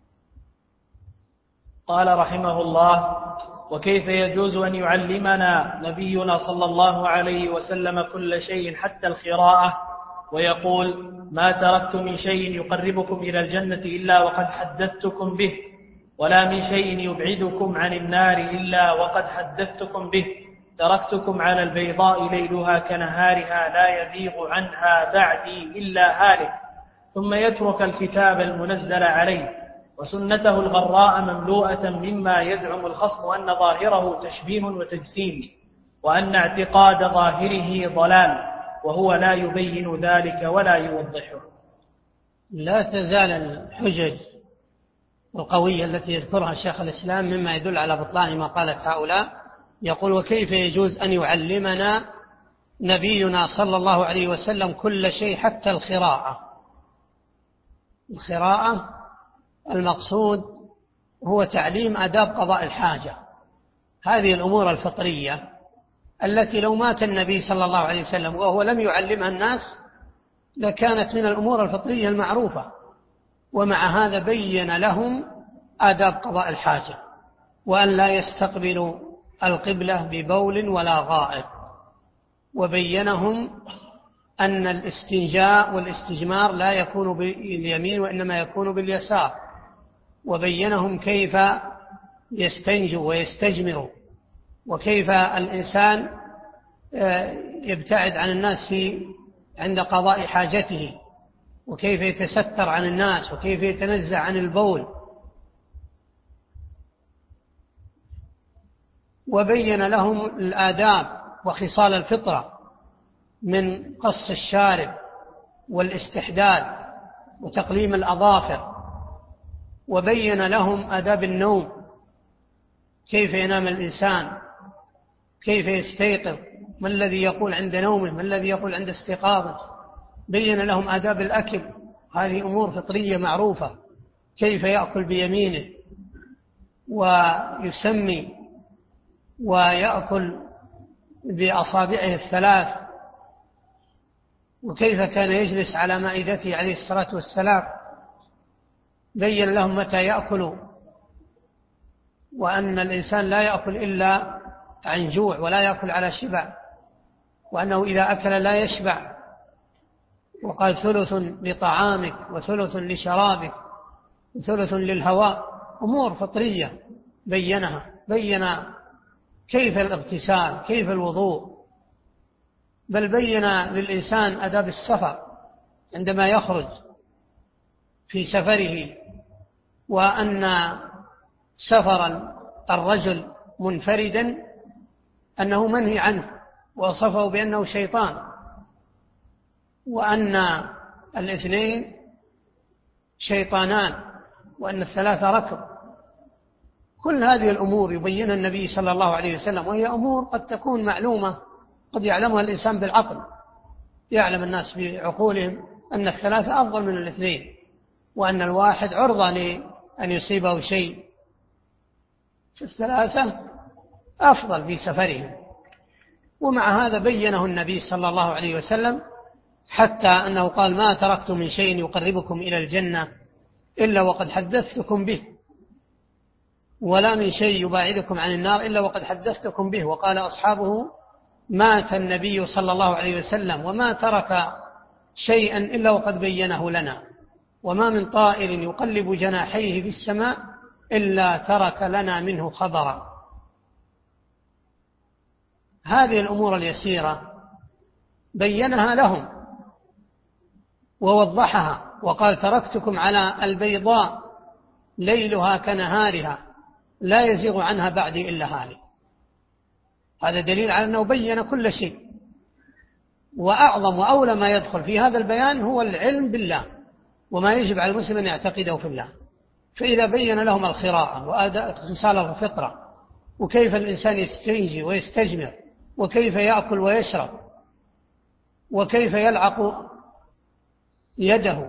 قال رحمه الله: وكيف يجوز أن يعلمنا نبينا صلى الله عليه وسلم كل شيء حتى القراءة، ويقول: ما تركت من شيء يقربكم إلى الجنة إلا وقد حدثتكم به، ولا من شيء يبعدكم عن النار إلا وقد حدثتكم به، تركتكم على البيضاء ليلها كنهارها لا يزيغ عنها بعدي إلا هالك، ثم يترك الكتاب المنزل عليه وسنته الغراء مملوءة مما يزعم الخصم أن ظاهره تشبيه وتجسيم، وأن اعتقاد ظاهره ضلال، وهو لا يبين ذلك ولا يوضحه. لا تزال الحجج القوية التي يذكرها شيخ الإسلام مما يدل على بطلان ما قالت هؤلاء. يقول: وكيف يجوز أن يعلمنا نبينا صلى الله عليه وسلم كل شيء حتى القراءة. القراءة المقصود هو تعليم آداب قضاء الحاجة، هذه الأمور الفطرية التي لو مات النبي صلى الله عليه وسلم وهو لم يعلمها الناس لكانت من الأمور الفطرية المعروفة، ومع هذا بين لهم آداب قضاء الحاجة، وأن لا يستقبلوا القبلة ببول ولا غائط، وبينهم أن الاستنجاء والاستجمار لا يكون باليمين وإنما يكون باليسار، وبينهم كيف يستنجوا ويستجمروا، وكيف الإنسان يبتعد عن الناس في عند قضاء حاجته، وكيف يتستر عن الناس، وكيف يتنزع عن البول. وبين لهم الآداب وخصال الفطرة من قص الشارب والاستحداد وتقليم الأظافر، وبين لهم آداب النوم، كيف ينام الإنسان، كيف يستيقظ، ما الذي يقول عند نومه، ما الذي يقول عند استيقاظه. بين لهم آداب الأكل، هذه أمور فطرية معروفة، كيف يأكل بيمينه ويسمي ويأكل بأصابعه الثلاث، وكيف كان يجلس على مائدته عليه الصلاة والسلام. بين لهم متى يأكل، وأن الإنسان لا يأكل إلا عن جوع ولا يأكل على شبع، وأنه إذا أكل لا يشبع، وقال: ثلث لطعامك وثلث لشرابك وثلث للهواء. أمور فطرية بينها. بين كيف الاغتسال، كيف الوضوء، بل بين للإنسان آداب السفر عندما يخرج في سفره، وأن سفر الرجل منفردا أنه منهي عنه، ووصفه بأنه شيطان، وأن الاثنين شيطانان، وأن الثلاثة ركب. كل هذه الأمور يبينها النبي صلى الله عليه وسلم، وهي أمور قد تكون معلومة، قد يعلمها الإنسان بالعقل، يعلم الناس بعقولهم أن الثلاثة أفضل من الاثنين، وأن الواحد عرضة لأن يصيبه شيء، الثلاثة أفضل في سفرهم. ومع هذا بينه النبي صلى الله عليه وسلم، حتى أنه قال: ما تركت من شيء يقربكم إلى الجنة إلا وقد حدثتكم به، ولا من شيء يباعدكم عن النار إلا وقد حدثتكم به. وقال أصحابه: مات النبي صلى الله عليه وسلم وما ترك شيئا إلا وقد بينه لنا، وما من طائر يقلب جناحيه في السماء إلا ترك لنا منه خبرا. هذه الأمور اليسيرة بينها لهم ووضحها، وقال: تركتكم على البيضاء ليلها كنهارها لا يزيغ عنها بعدي إلا هالك. هذا دليل على أنه بين كل شيء. وأعظم وأولى ما يدخل في هذا البيان هو العلم بالله، وما يجب على المسلم أن يعتقده في الله. فإذا بين لهم القراءة وأداء خصال الفطرة، وكيف الإنسان يستنجي ويستجمر، وكيف يأكل ويشرب، وكيف يلعق يده،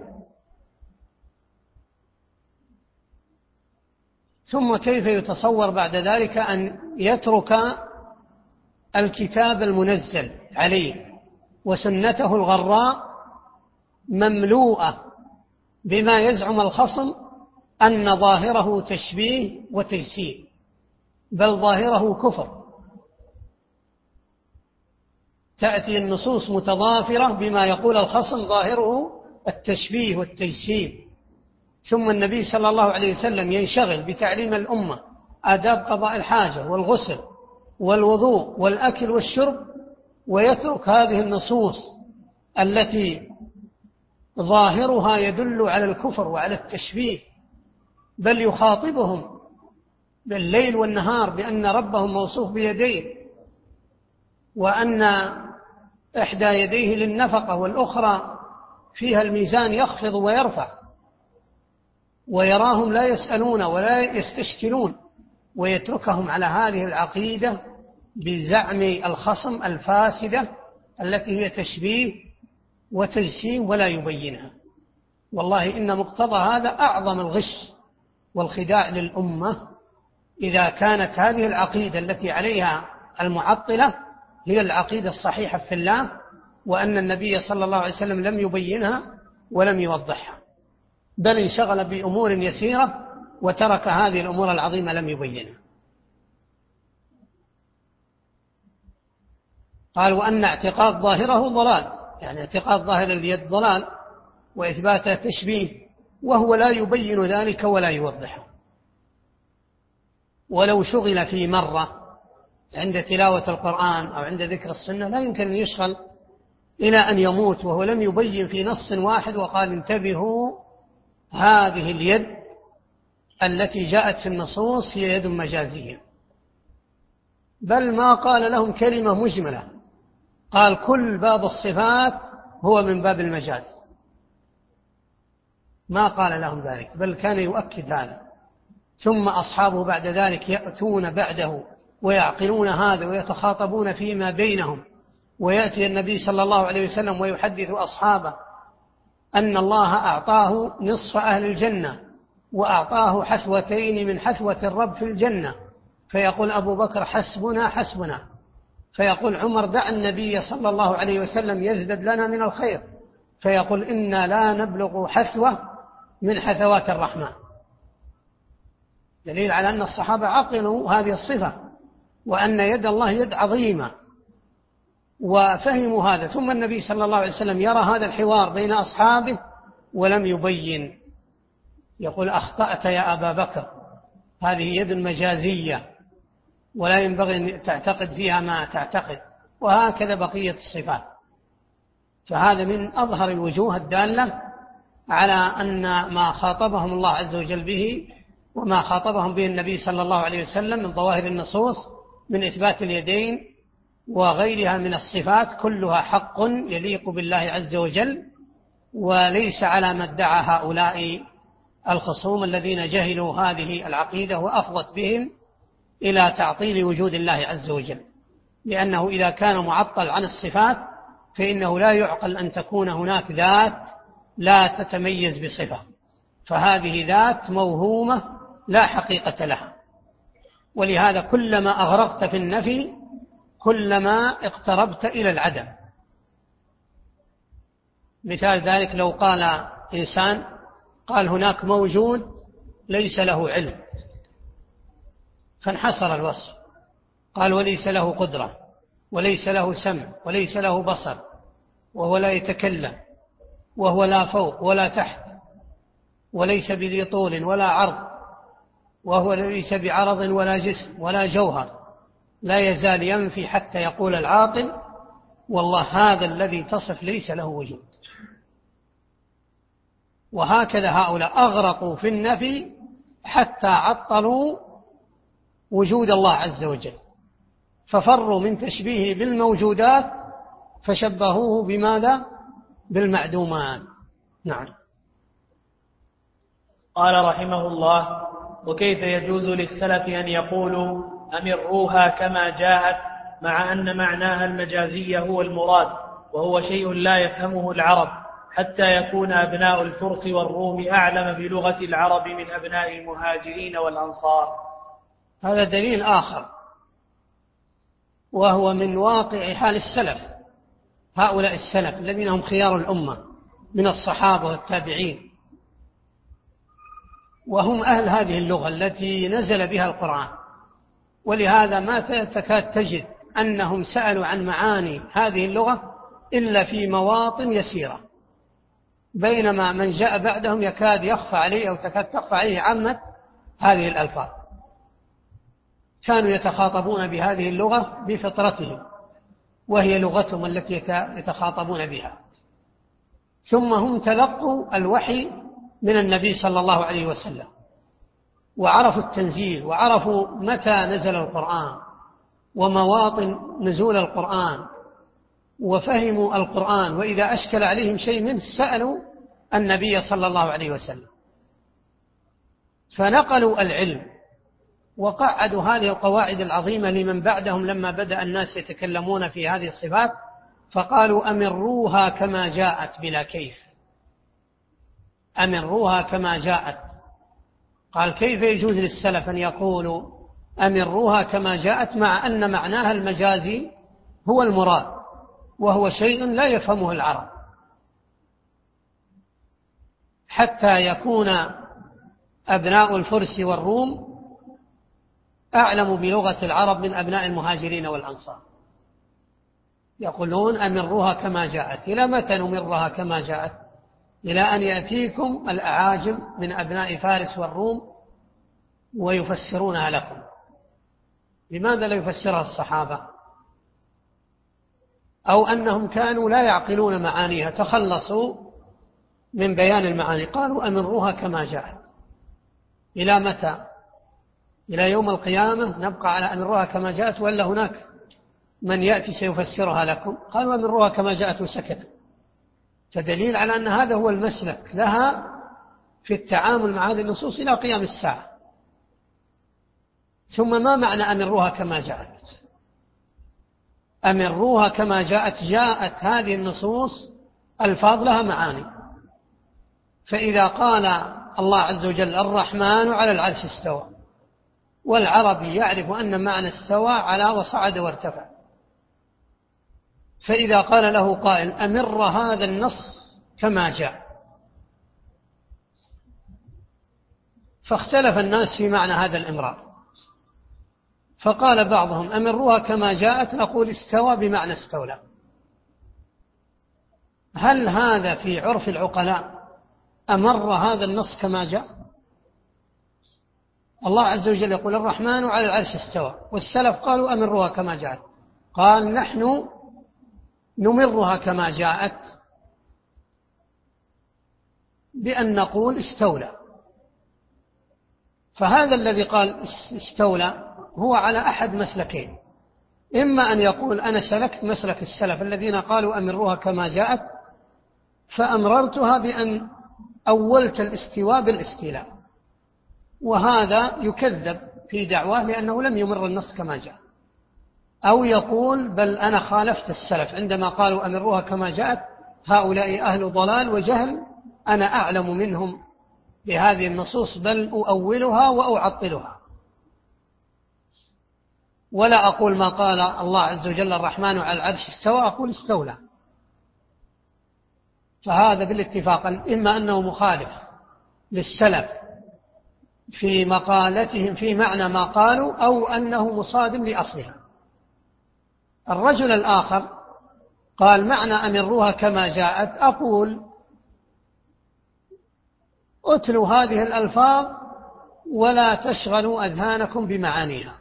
ثم كيف يتصور بعد ذلك أن يترك الكتاب المنزل عليه وسنته الغراء مملوءة بما يزعم الخصم أن ظاهره تشبيه وتجسيم، بل ظاهره كفر. تأتي النصوص متضافرة بما يقول الخصم ظاهره التشبيه والتجسيم، ثم النبي صلى الله عليه وسلم ينشغل بتعليم الأمة آداب قضاء الحاجة والغسل والوضوء والأكل والشرب، ويترك هذه النصوص التي ظاهرها يدل على الكفر وعلى التشبيه، بل يخاطبهم بالليل والنهار بأن ربهم موصوف بيدين، وأن إحدى يديه للنفقة والأخرى فيها الميزان يخفض ويرفع، ويراهم لا يسألون ولا يستشكلون، ويتركهم على هذه العقيدة بزعم الخصم الفاسدة التي هي تشبيه وتجسيم ولا يبينها. والله إن مقتضى هذا أعظم الغش والخداع للأمة، إذا كانت هذه العقيدة التي عليها المعطلة هي العقيدة الصحيحة في الله، وأن النبي صلى الله عليه وسلم لم يبينها ولم يوضحها، بل انشغل بأمور يسيرة وترك هذه الأمور العظيمة لم يبينها. قال وأن اعتقاد ظاهره ضلال، يعني اعتقاد ظاهر اليد ضلال وإثباتها تشبيه، وهو لا يبين ذلك ولا يوضحه. ولو شغل في مرة عند تلاوة القرآن أو عند ذكر السنة لا يمكن أن يشغل إلى أن يموت وهو لم يبين في نص واحد وقال انتبهوا هذه اليد التي جاءت في النصوص هي يد مجازية، بل ما قال لهم كلمة مجملة، قال كل باب الصفات هو من باب المجاز، ما قال لهم ذلك، بل كان يؤكد هذا. ثم أصحابه بعد ذلك يأتون بعده ويعقلون هذا ويتخاطبون فيما بينهم، ويأتي النبي صلى الله عليه وسلم ويحدث أصحابه أن الله أعطاه نصف أهل الجنة وأعطاه حثوتين من حثوة الرب في الجنة، فيقول أبو بكر حسبنا حسبنا، فيقول عمر دع النبي صلى الله عليه وسلم يزدد لنا من الخير، فيقول إنا لا نبلغ حثوة من حثوات الرحمن. دليل على أن الصحابة عقلوا هذه الصفة وأن يد الله يد عظيمة وفهموا هذا. ثم النبي صلى الله عليه وسلم يرى هذا الحوار بين أصحابه ولم يبين، يقول أخطأت يا أبا بكر، هذه يد مجازية ولا ينبغي أن تعتقد فيها ما تعتقد، وهكذا بقية الصفات. فهذا من أظهر الوجوه الدالة على أن ما خاطبهم الله عز وجل به وما خاطبهم به النبي صلى الله عليه وسلم من ظواهر النصوص من إثبات اليدين وغيرها من الصفات كلها حق يليق بالله عز وجل، وليس على ما ادعى هؤلاء الخصوم الذين جهلوا هذه العقيدة وأفضت بهم إلى تعطيل وجود الله عز وجل، لأنه إذا كان معطل عن الصفات فإنه لا يعقل أن تكون هناك ذات لا تتميز بصفة، فهذه ذات موهومة لا حقيقة لها. ولهذا كلما أغرقت في النفي كلما اقتربت إلى العدم. مثال ذلك لو قال إنسان قال هناك موجود ليس له علم، فانحصر الوصف، قال وليس له قدرة وليس له سمع وليس له بصر وهو لا يتكلم وهو لا فوق ولا تحت وليس بذي طول ولا عرض وهو ليس بعرض ولا جسم ولا جوهر، لا يزال ينفي حتى يقول العاقل والله هذا الذي تصف ليس له وجود. وهكذا هؤلاء أغرقوا في النفي حتى عطلوا وجود الله عز وجل، ففروا من تشبيهه بالموجودات فشبهوه بماذا؟ بالمعدومات. نعم. قال رحمه الله: وكيف يجوز للسلف أن يقولوا أمروها كما جاءت مع أن معناها المجازي هو المراد، وهو شيء لا يفهمه العرب، حتى يكون أبناء الفرس والروم أعلم بلغة العرب من أبناء المهاجرين والأنصار. هذا دليل آخر، وهو من واقع حال السلف، هؤلاء السلف الذين هم خيار الأمة من الصحابة والتابعين، وهم أهل هذه اللغة التي نزل بها القرآن. ولهذا ما تكاد تجد أنهم سألوا عن معاني هذه اللغة إلا في مواطن يسيرة، بينما من جاء بعدهم يكاد يخفى عليه أو تكاد تخفى عليه عامة هذه الألفاظ. كانوا يتخاطبون بهذه اللغة بفطرتهم، وهي لغتهم التي يتخاطبون بها. ثم هم تلقوا الوحي من النبي صلى الله عليه وسلم، وعرفوا التنزيل، وعرفوا متى نزل القرآن ومواطن نزول القرآن، وفهموا القرآن، وإذا أشكل عليهم شيء منه سألوا النبي صلى الله عليه وسلم، فنقلوا العلم وقعدوا هذه القواعد العظيمة لمن بعدهم لما بدأ الناس يتكلمون في هذه الصفات، فقالوا أمروها كما جاءت بلا كيف. أمروها كما جاءت. قال كيف يجوز للسلف أن يقولوا أمروها كما جاءت مع أن معناها المجازي هو المراد، وهو شيء لا يفهمه العرب، حتى يكون أبناء الفرس والروم أعلم بلغة العرب من أبناء المهاجرين والأنصار. يقولون أمروها كما جاءت. إلى متى نمرها كما جاءت؟ إلى أن يأتيكم الأعاجم من أبناء فارس والروم ويفسرونها لكم. لماذا لا يفسرها الصحابة؟ أو أنهم كانوا لا يعقلون معانيها، تخلصوا من بيان المعاني، قالوا أمروها كما جاءت. إلى متى؟ إلى يوم القيامة نبقى على أمروها كما جاءت، ولا هناك من يأتي سيفسرها لكم؟ قالوا أمروها كما جاءت وسكتوا. فدليل على أن هذا هو المسلك لها في التعامل مع هذه النصوص إلى قيام الساعة. ثم ما معنى أمروها كما جاءت؟ أمروها كما جاءت، جاءت هذه النصوص الفاظ لها معاني. فإذا قال الله عز وجل الرحمن على العرش استوى، والعربي يعرف أن معنى استوى على وصعد وارتفع، فإذا قال له قائل أمر هذا النص كما جاء، فاختلف الناس في معنى هذا الإمرار. فقال بعضهم أمروها كما جاءت نقول استوى بمعنى استولى. هل هذا في عرف العقلاء أمر هذا النص كما جاء؟ الله عز وجل يقول الرحمن على العرش استوى، والسلف قالوا أمروها كما جاءت. قال نحن نمرها كما جاءت بأن نقول استولى. فهذا الذي قال استولى هو على أحد مسلكين، إما أن يقول أنا سلكت مسلك السلف الذين قالوا أمروها كما جاءت فأمررتها بأن أولت الاستواء بالاستيلاء، وهذا يكذب في دعواه لأنه لم يمر النص كما جاء. أو يقول بل أنا خالفت السلف عندما قالوا أمروها كما جاءت، هؤلاء أهل ضلال وجهل، أنا أعلم منهم بهذه النصوص بل أؤولها وأعطلها، ولا أقول ما قال الله عز وجل الرحمن على العرش استوى، أقول استولى. فهذا بالاتفاق إما أنه مخالف للسلف في مقالتهم في معنى ما قالوا، أو أنه مصادم لأصلها. الرجل الآخر قال معنى أمروها كما جاءت أقول أتلوا هذه الألفاظ ولا تشغلوا أذهانكم بمعانيها.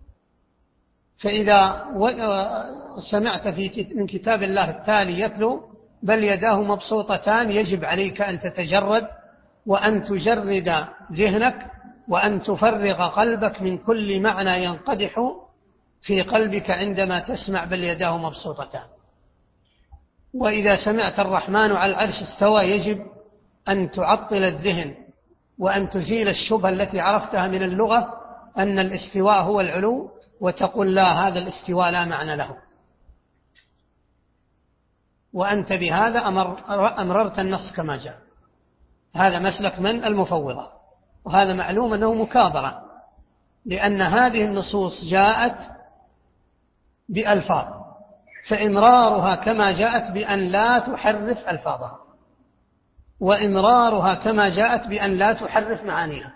فإذا سمعت في من كتاب الله التالي يتلو بل يداه مبسوطتان، يجب عليك أن تتجرد وأن تجرد ذهنك وأن تفرغ قلبك من كل معنى ينقدح في قلبك عندما تسمع بل يداه مبسوطتان. وإذا سمعت الرحمن على العرش استوى يجب أن تعطل الذهن وأن تزيل الشبهة التي عرفتها من اللغة أن الاستواء هو العلو، وتقول لا، هذا الاستواء لا معنى له، وأنت بهذا أمر أمررت النص كما جاء. هذا مسلك من المفوضة، وهذا معلوم أنه مكابرة، لأن هذه النصوص جاءت بألفاظ، فإمرارها كما جاءت بأن لا تحرف ألفاظها، وإمرارها كما جاءت بأن لا تحرف معانيها.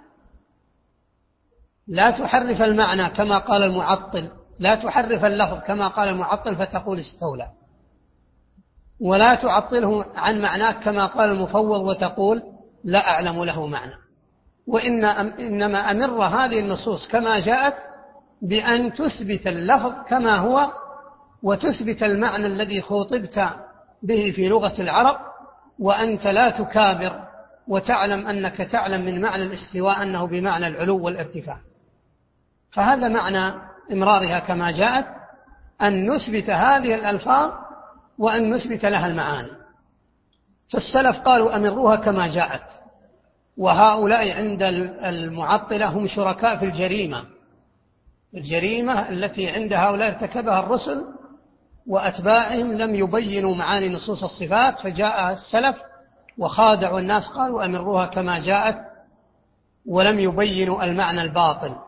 لا تحرف المعنى كما قال المعطل، لا تحرف اللفظ كما قال المعطل فتقول استولى، ولا تعطله عن معناه كما قال المفوض وتقول لا أعلم له معنى. وإن إنما أمر هذه النصوص كما جاءت بأن تثبت اللفظ كما هو، وتثبت المعنى الذي خوطبت به في لغة العرب، وأنت لا تكابر وتعلم أنك تعلم من معنى الاستواء أنه بمعنى العلو والارتفاع. فهذا معنى إمرارها كما جاءت، أن نثبت هذه الألفاظ وأن نثبت لها المعاني. فالسلف قالوا أمروها كما جاءت، وهؤلاء عند المعطلة هم شركاء في الجريمة، الجريمة التي عند هؤلاء ارتكبها الرسل وأتباعهم، لم يبينوا معاني نصوص الصفات، فجاء السلف وخادعوا الناس قالوا أمروها كما جاءت، ولم يبينوا المعنى الباطل،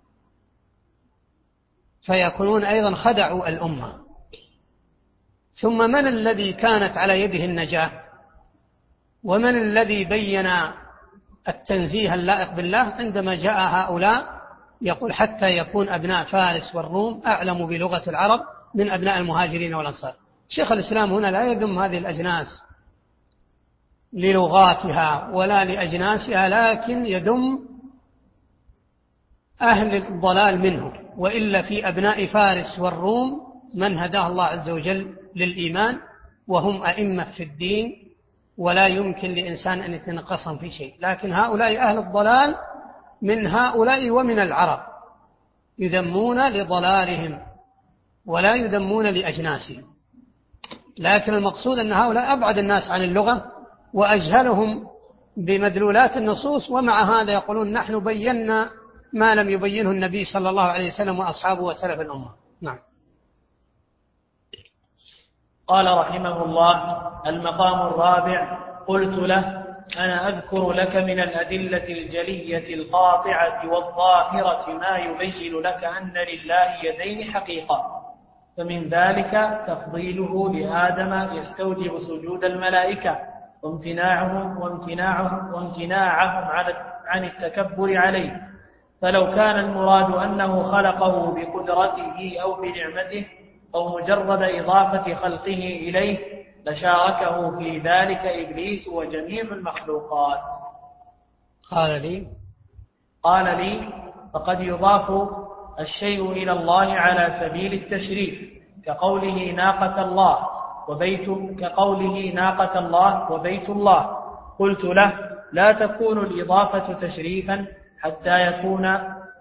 فيكونون أيضا خدعوا الأمة. ثم من الذي كانت على يده النجاة؟ ومن الذي بين التنزيه اللائق بالله عندما جاء هؤلاء يقول حتى يكون أبناء فارس والروم أعلم بلغة العرب من أبناء المهاجرين والأنصار؟ شيخ الإسلام هنا لا يذم هذه الأجناس للغاتها ولا لأجناسها، لكن يذم أهل الضلال منه. وإلا في أبناء فارس والروم من هداه الله عز وجل للإيمان، وهم أئمة في الدين، ولا يمكن لإنسان أن يتنقصهم في شيء. لكن هؤلاء أهل الضلال من هؤلاء ومن العرب يذمون لضلالهم ولا يذمون لأجناسهم. لكن المقصود أن هؤلاء أبعد الناس عن اللغة وأجهلهم بمدلولات النصوص، ومع هذا يقولون نحن بينا ما لم يبينه النبي صلى الله عليه وسلم وأصحابه وسلف الأمة. نعم. قال رحمه الله: المقام الرابع. قلت له: أنا أذكر لك من الأدلة الجلية القاطعة والظاهرة ما يبين لك أن لله يدين حقيقة، فمن ذلك تفضيله لآدم يستوجب سجود الملائكة وامتناعهم وامتناعهم وامتناعهم عن التكبر عليه، فلو كان المراد أنه خلقه بقدرته أو بنعمته أو مجرد إضافة خلقه إليه لشاركه في ذلك إبليس وجميع المخلوقات. قال لي قال لي فقد يضاف الشيء إلى الله على سبيل التشريف، كقوله ناقة الله وبيت كقوله ناقة الله وبيت الله. قلت له: لا تكون الإضافة تشريفا حتى يكون.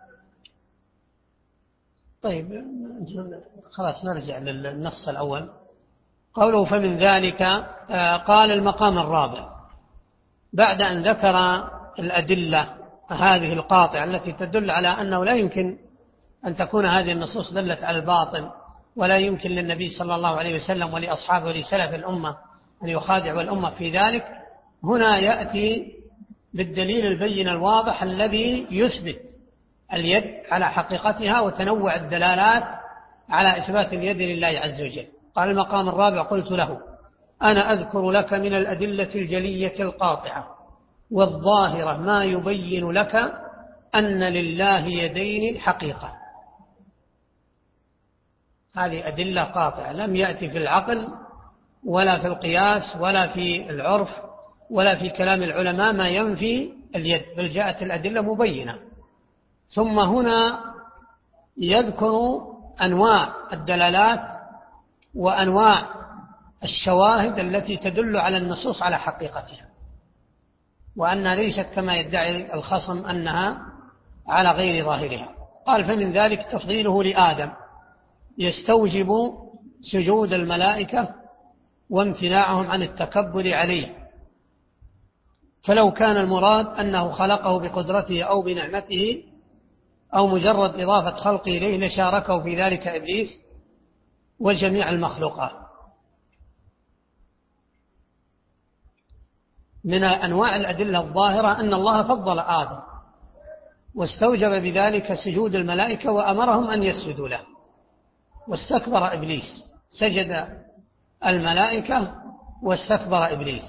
طيب خلاص نرجع للنص الأول. قوله فمن ذلك، قال المقام الرابع بعد أن ذكر الأدلة هذه القاطعة التي تدل على أنه لا يمكن أن تكون هذه النصوص دلت على الباطل، ولا يمكن للنبي صلى الله عليه وسلم ولأصحابه ولسلف الأمة أن يخادعوا الأمة في ذلك. هنا يأتي بالدليل البين الواضح الذي يثبت اليد على حقيقتها وتنوع الدلالات على إثبات اليد لله عز وجل. قال المقام الرابع: قلت له: أنا أذكر لك من الأدلة الجلية القاطعة والظاهرة ما يبين لك أن لله يدين حقيقة. هذه أدلة قاطعة لم يأتي في العقل ولا في القياس ولا في العرف ولا في كلام العلماء ما ينفي اليد، بل جاءت الأدلة مبينة. ثم هنا يذكر أنواع الدلالات وأنواع الشواهد التي تدل على النصوص على حقيقتها، وأنها ليست كما يدعي الخصم أنها على غير ظاهرها. قال فمن ذلك تفضيله لآدم يستوجب سجود الملائكة وامتناعهم عن التكبر عليه، فلو كان المراد أنه خلقه بقدرته أو بنعمته أو مجرد إضافة خلقه إليه لشاركه في ذلك إبليس وجميع المخلوقات. من أنواع الأدلة الظاهرة أن الله فضل آدم واستوجب بذلك سجود الملائكة وأمرهم أن يسجدوا له، واستكبر إبليس، سجد الملائكة واستكبر إبليس.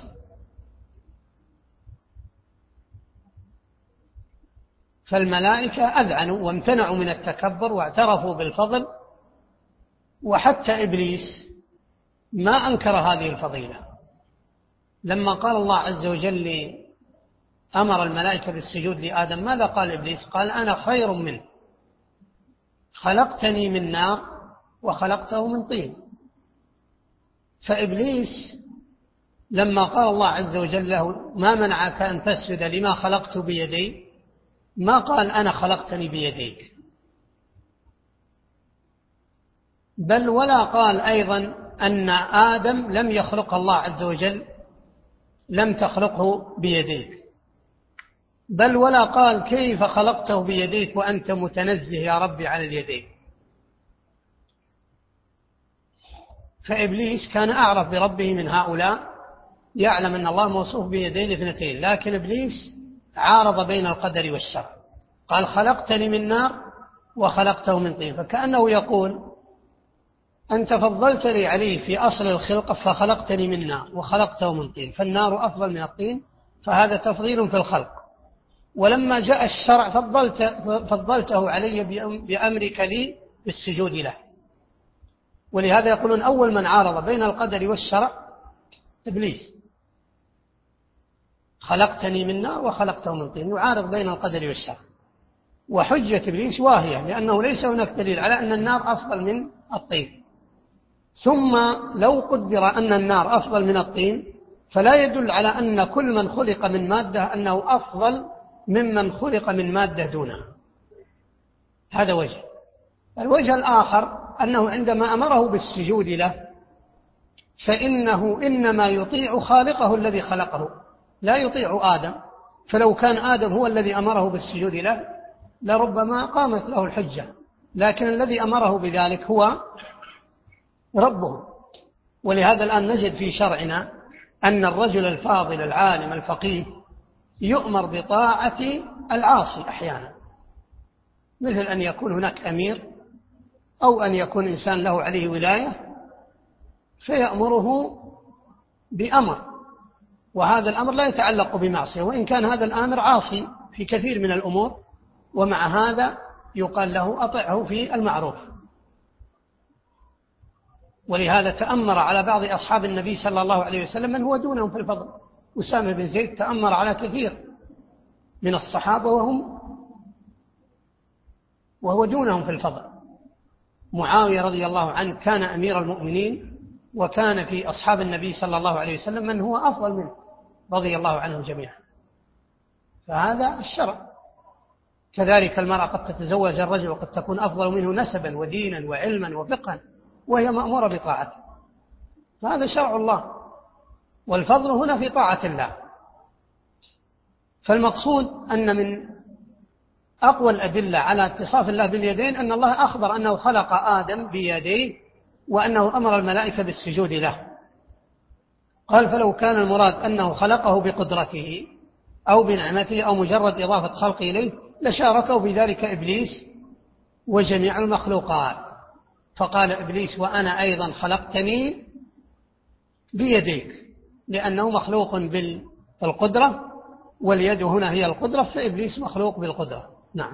فالملائكة أذعنوا وامتنعوا من التكبر واعترفوا بالفضل، وحتى إبليس ما أنكر هذه الفضيلة. لما قال الله عز وجل أمر الملائكة بالسجود لآدم، ماذا قال إبليس؟ قال أنا خير منه، خلقتني من نار وخلقته من طين. فإبليس لما قال الله عز وجل له ما منعك أن تسجد لما خلقت بيدي، ما قال أنا خلقتني بيديك، بل ولا قال أيضا أن آدم لم يخلق الله عز وجل، لم تخلقه بيديك، بل ولا قال كيف خلقته بيديك وأنت متنزه يا ربي عن اليدين. فإبليس كان أعرف بربه من هؤلاء، يعلم أن الله موصوف بيدين اثنتين، لكن إبليس عارض بين القدر والشر، قال خلقتني من نار وخلقته من طين، فكأنه يقول أنت فضلتني عليه في أصل الخلقة فخلقتني من نار وخلقته من طين، فالنار أفضل من الطين، فهذا تفضيل في الخلق. ولما جاء الشرع فضلت فضلته علي بأمرك لي بالسجود له. ولهذا يقولون أول من عارض بين القدر والشرع إبليس، خلقتني من نار وخلقته من طين، يعارض بين القدر والشرع. وحجة إبليس واهية، لأنه ليس هناك دليل على أن النار أفضل من الطين. ثم لو قدر أن النار أفضل من الطين فلا يدل على أن كل من خلق من مادة أنه أفضل ممن خلق من مادة دونها. هذا وجه. الوجه الآخر أنه عندما أمره بالسجود له فإنه إنما يطيع خالقه الذي خلقه، لا يطيع آدم. فلو كان آدم هو الذي أمره بالسجود له لربما قامت له الحجة، لكن الذي أمره بذلك هو ربه. ولهذا الآن نجد في شرعنا أن الرجل الفاضل العالم الفقيه يؤمر بطاعة العاصي أحيانا، مثل أن يكون هناك أمير أو أن يكون إنسان له عليه ولاية فيأمره بأمر، وهذا الأمر لا يتعلق بمعصية، وإن كان هذا الآمر عاصي في كثير من الأمور، ومع هذا يقال له أطعه في المعروف. ولهذا تأمر على بعض أصحاب النبي صلى الله عليه وسلم من هو دونهم في الفضل. أسامة بن زيد تأمر على كثير من الصحابة وهم وهو دونهم في الفضل. معاوية رضي الله عنه كان أمير المؤمنين، وكان في أصحاب النبي صلى الله عليه وسلم من هو أفضل منه رضي الله عنهم جميعا. فهذا الشرع. كذلك المرأة قد تتزوج الرجل وقد تكون أفضل منه نسبا ودينا وعلما وفقها وهي مأمورة بطاعته، فهذا شرع الله، والفضل هنا في طاعة الله. فالمقصود أن من أقوى الأدلة على اتصاف الله باليدين أن الله أخبر أنه خلق آدم بيديه وأنه أمر الملائكة بالسجود له. قال فلو كان المراد أنه خلقه بقدرته أو بنعمته أو مجرد إضافة خلقه إليه لشاركه بذلك إبليس وجميع المخلوقات. فقال إبليس وأنا أيضا خلقتني بيديك، لأنه مخلوق بالقدرة، واليد هنا هي القدرة، فإبليس مخلوق بالقدرة. نعم.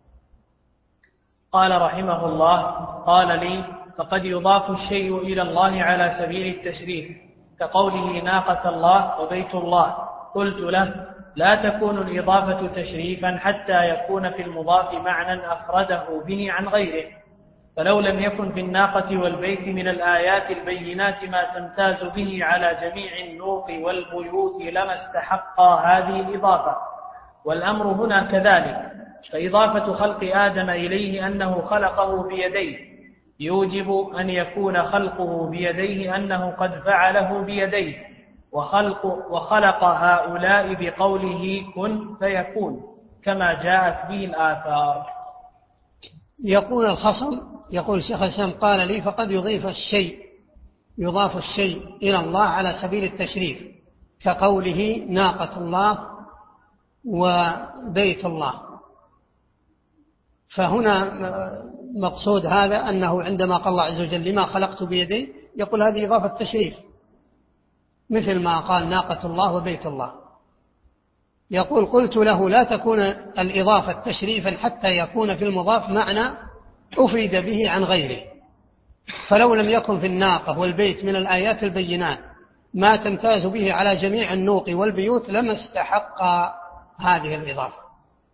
قال رحمه الله: قال لي: فقد يضاف الشيء إلى الله على سبيل التشريف، كقوله ناقة الله وبيت الله. قلت له: لا تكون الإضافة تشريفا حتى يكون في المضاف معنى أفرده به عن غيره، فلو لم يكن في الناقة والبيت من الآيات البينات ما تمتاز به على جميع النوق والبيوت لما استحق هذه الإضافة. والأمر هنا كذلك، فإضافة خلق آدم إليه أنه خلقه بيديه يوجب أن يكون خلقه بيديه أنه قد فعله بيديه، وخلق, وخلق هؤلاء بقوله كن فيكون كما جاءت به الآثار. يقول الخصم، يقول الشيخ الإسلام قال لي: فقد يضيف الشيء يضاف الشيء إلى الله على سبيل التشريف، كقوله ناقة الله وبيت الله. فهنا المقصود هذا أنه عندما قال الله عز وجل لما خلقت بيدي يقول هذه إضافة تشريف، مثل ما قال ناقة الله وبيت الله. يقول قلت له لا تكون الإضافة تشريفا حتى يكون في المضاف معنى أفرد به عن غيره، فلو لم يكن في الناقة والبيت من الآيات البينات ما تمتاز به على جميع النوق والبيوت لما استحق هذه الإضافة.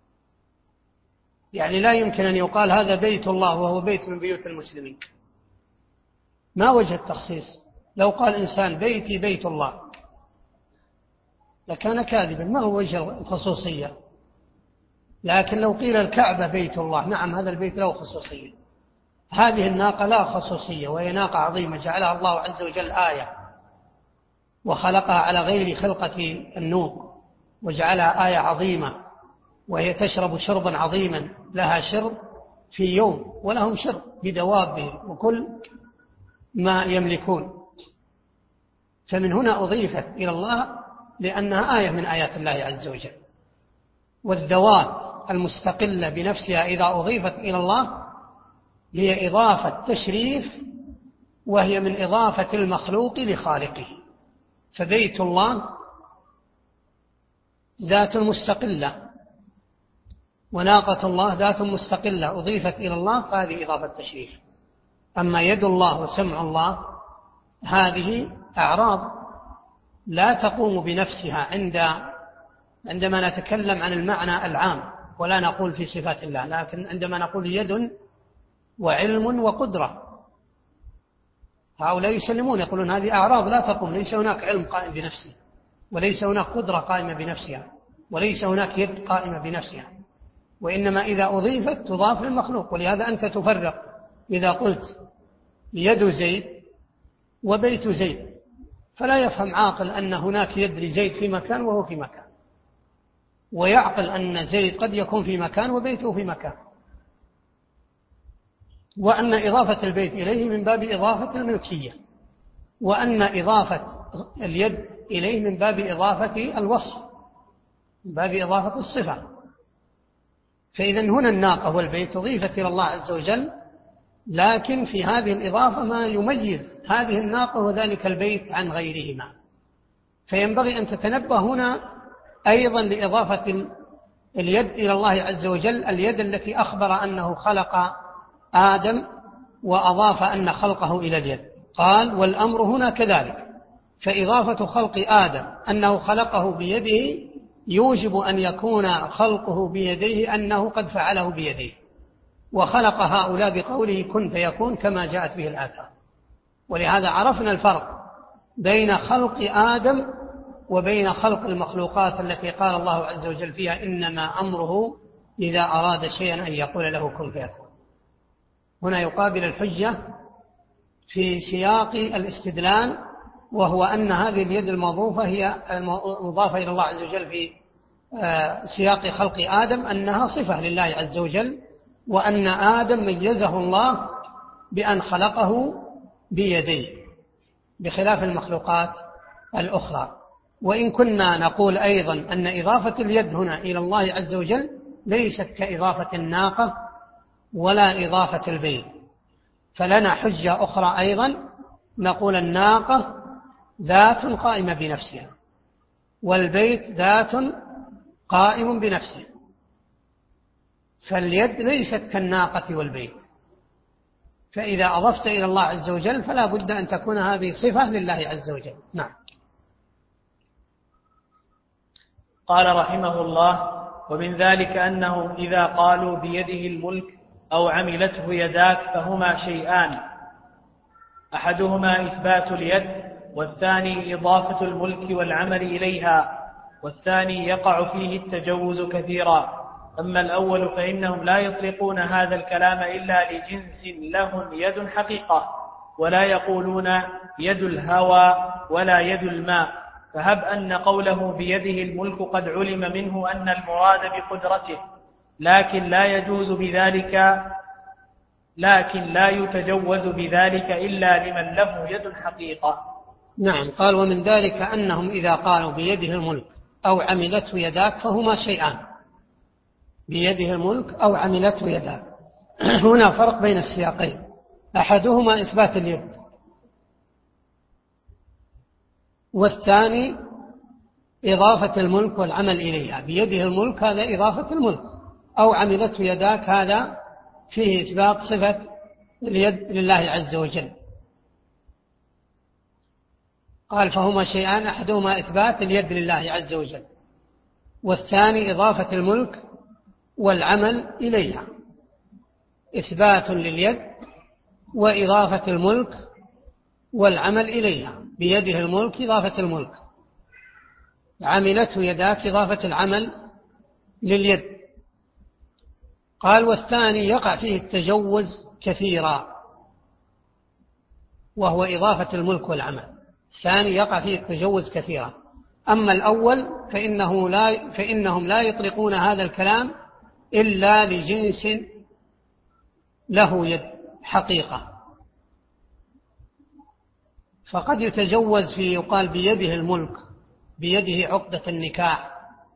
يعني لا يمكن أن يقال هذا بيت الله وهو بيت من بيوت المسلمين، ما وجه التخصيص؟ لو قال إنسان بيتي بيت الله لكان كاذبا، ما هو وجه الخصوصية. لكن لو قيل الكعبة بيت الله، نعم هذا البيت له خصوصية. هذه الناقة لا خصوصية، وهي ناقة عظيمة جعلها الله عز وجل آية، وخلقها على غير خلقة النوق وجعلها آية عظيمة، وهي تشرب شربا عظيما، لها شرب في يوم ولهم شرب بدوابهم وكل ما يملكون. فمن هنا أضيفت إلى الله لأنها آية من آيات الله عز وجل. والذوات المستقلة بنفسها إذا أضيفت إلى الله هي إضافة تشريف، وهي من إضافة المخلوق لخالقه. فبيت الله ذات مستقلة، وناقة الله ذات مستقلة أضيفت إلى الله، فهذه إضافة تشريف. أما يد الله وسمع الله هذه أعراض لا تقوم بنفسها عند عندما نتكلم عن المعنى العام، ولا نقول في صفات الله، لكن عندما نقول يد وعلم وقدرة هؤلاء يسلمون، يقولون هذه أعراض لا تقوم، ليس هناك علم قائم بنفسه، وليس هناك قدرة قائمة بنفسها، وليس هناك يد قائمة بنفسها، وإنما إذا أضيفت تضاف للمخلوق. ولهذا أنت تفرق إذا قلت يد زيد وبيت زيد، فلا يفهم عاقل أن هناك يد لزيد في مكان وهو في مكان، ويعقل أن زيد قد يكون في مكان وبيته في مكان، وأن إضافة البيت إليه من باب إضافة الملكية، وأن إضافة اليد إليه من باب إضافة الوصف، من باب إضافة الصفة. فإذن هنا الناقة والبيت أضيفت إلى الله عز وجل، لكن في هذه الإضافة ما يميز هذه الناقة وذلك البيت عن غيرهما. فينبغي أن تتنبه هنا أيضا لإضافة اليد إلى الله عز وجل، اليد التي أخبر أنه خلق آدم وأضاف أن خلقه إلى اليد. قال والأمر هنا كذلك، فإضافة خلق آدم أنه خلقه بيده يوجب أن يكون خلقه بيديه أنه قد فعله بيديه، وخلق هؤلاء بقوله كن فيكون كما جاءت به الآثار. ولهذا عرفنا الفرق بين خلق آدم وبين خلق المخلوقات التي قال الله عز وجل فيها إنما أمره إذا أراد شيئا أن يقول له كن فيكون. هنا يقابل الحجة في سياق الاستدلال، وهو أن هذه اليد المضافة هي المضافة إلى الله عز وجل في سياق خلق آدم أنها صفة لله عز وجل، وأن آدم ميزه الله بأن خلقه بيديه بخلاف المخلوقات الأخرى. وإن كنا نقول أيضا أن إضافة اليد هنا إلى الله عز وجل ليست كإضافة الناقة ولا إضافة البيت، فلنا حجة أخرى أيضا نقول الناقة ذات قائمة بنفسها، والبيت ذات قائم بنفسه، فاليد ليست كالناقة والبيت. فإذا أضفت إلى الله عز وجل فلا بد أن تكون هذه صفة لله عز وجل. نعم. قال رحمه الله ومن ذلك أنهم إذا قالوا بيده الملك أو عملته يداك فهما شيئان، أحدهما إثبات اليد، والثاني إضافة الملك والعمل إليها، والثاني يقع فيه التجوز كثيرا. أما الأول فإنهم لا يطلقون هذا الكلام إلا لجنس له يد حقيقة، ولا يقولون يد الهوى ولا يد الماء. فهب أن قوله بيده الملك قد علم منه أن المراد بقدرته، لكن لا يجوز بذلك لكن لا يتجوز بذلك إلا لمن له يد حقيقة. نعم. قال ومن ذلك أنهم إذا قالوا بيده الملك أو عملته يداك فهما شيئان، بيده الملك أو عملته يداك. هنا فرق بين السياقين، أحدهما إثبات اليد، والثاني إضافة الملك والعمل إليها. بيده الملك هذا إضافة الملك، أو عملته يداك هذا فيه إثبات صفة اليد لله عز وجل. قال فهما شيئان، أحدهما إثبات اليد لله عز وجل، والثاني إضافة الملك والعمل إليها. إثبات لليد وإضافة الملك والعمل إليها. بيده الملك إضافة الملك، عملته يداك إضافة العمل لليد. قال والثاني يقع فيه التجوز كثيرا، وهو إضافة الملك والعمل. الثاني يقع فيه التجوز كثيرا. أما الأول فإنه لا فإنهم لا يطلقون هذا الكلام إلا لجنس له يد حقيقة، فقد يتجوز في يقال بيده الملك، بيده عقدة النكاح،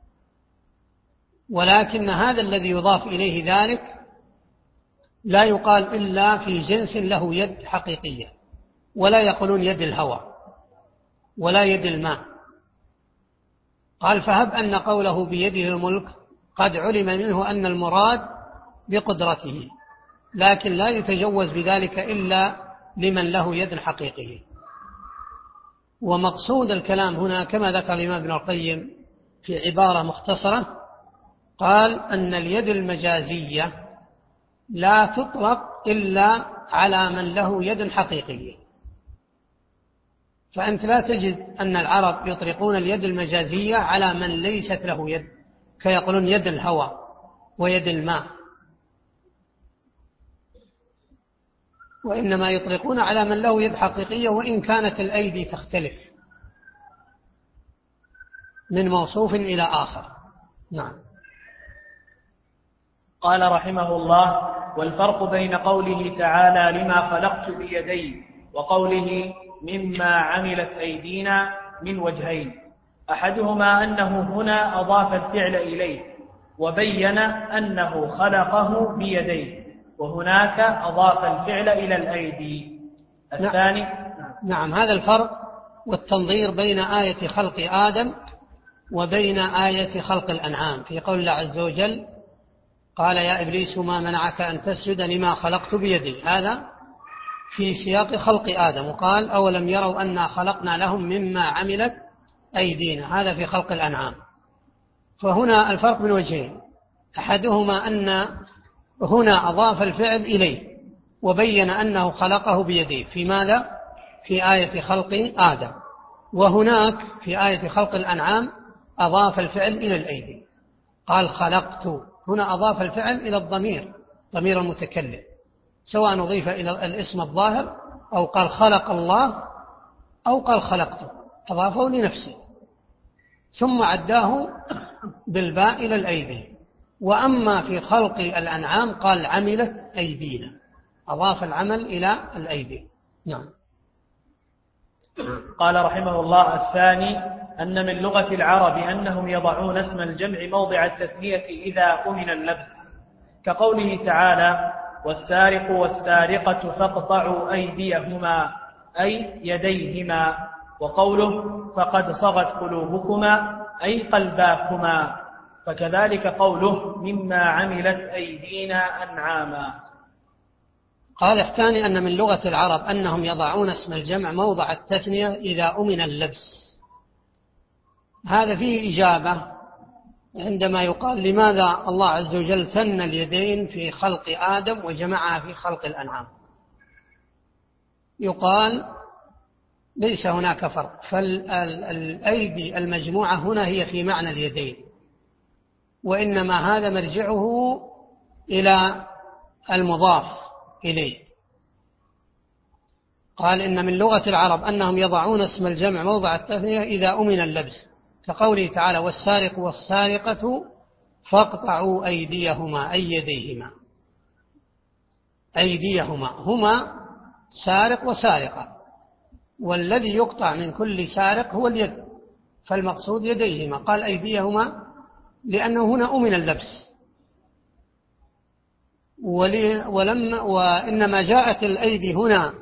ولكن هذا الذي يضاف إليه ذلك لا يقال إلا في جنس له يد حقيقية، ولا يقولون يد الهوى ولا يد الماء. قال فهب أن قوله بيده الملك قد علم منه أن المراد بقدرته، لكن لا يتجوز بذلك إلا لمن له يد حقيقية. ومقصود الكلام هنا كما ذكر الإمام ابن القيم في عبارة مختصرة، قال أن اليد المجازية لا تطلق إلا على من له يد حقيقية. فأنت لا تجد أن العرب يطلقون اليد المجازية على من ليست له يد، كيقولون يد الهوى ويد الماء، وإنما يطلقون على من له يد حقيقية، وإن كانت الأيدي تختلف من موصوف إلى آخر. نعم. قال رحمه الله: والفرق بين قوله تعالى لما خلقت بيدي وقوله مما عملت أيدينا من وجهين. أحدهما أنه هنا أضاف الفعل إليه وبين أنه خلقه بيديه، وهناك أضاف الفعل إلى الأيدي. الثاني نعم. نعم، هذا الفرق والتنظير بين آية خلق آدم وبين آية خلق الأنعام. في قول الله عز وجل: قال يا إبليس ما منعك أن تسجد لما خلقت بيدي، هذا في سياق خلق آدم. وقال أولم يروا أنا خلقنا لهم مما عملت أيدينا، هذا في خلق الأنعام. فهنا الفرق من وجهين، أحدهما أن هنا أضاف الفعل إليه وبين أنه خلقه بيديه، في ماذا؟ في آية خلق آدم. وهناك في آية خلق الأنعام أضاف الفعل إلى الأيدي، قال خلقت، هنا أضاف الفعل إلى الضمير، ضمير المتكلم، سواء أضيف إلى الاسم الظاهر أو قال خلق الله أو قال خلقته، أضافه لنفسه، ثم عداه بالباء إلى الأيدي. وأما في خلق الأنعام قال عملت أيدينا، أضاف العمل إلى الأيدي. نعم. قال رحمه الله: الثاني أن من لغة العرب أنهم يضعون اسم الجمع موضع التثنية إذا أمن اللبس، كقوله تعالى: والسارق والسارقة فاقطعوا أيديهما أي يديهما، وقوله فقد صغت قلوبكما أي قلباكما، فكذلك قوله مما عملت أيدينا أنعاما. قال الثاني أن من لغة العرب أنهم يضعون اسم الجمع موضع التثنية إذا أمن اللبس. هذا فيه إجابة عندما يقال لماذا الله عز وجل ثنى اليدين في خلق آدم وجمعها في خلق الأنعام. يقال ليس هناك فرق، فالأيدي المجموعة هنا هي في معنى اليدين، وإنما هذا مرجعه إلى المضاف إليه. قال إن من لغة العرب أنهم يضعون اسم الجمع موضع التثنية إذا أمن اللبس، كقوله تعالى: والسارق والسارقة فاقطعوا أيديهما أي يديهما، أيديهما هما سارق وسارقة، والذي يقطع من كل سارق هو اليد، فالمقصود يديهما. قال أيديهما لأنه هنا أمن اللبس، ولما وإنما جاءت الأيدي هنا،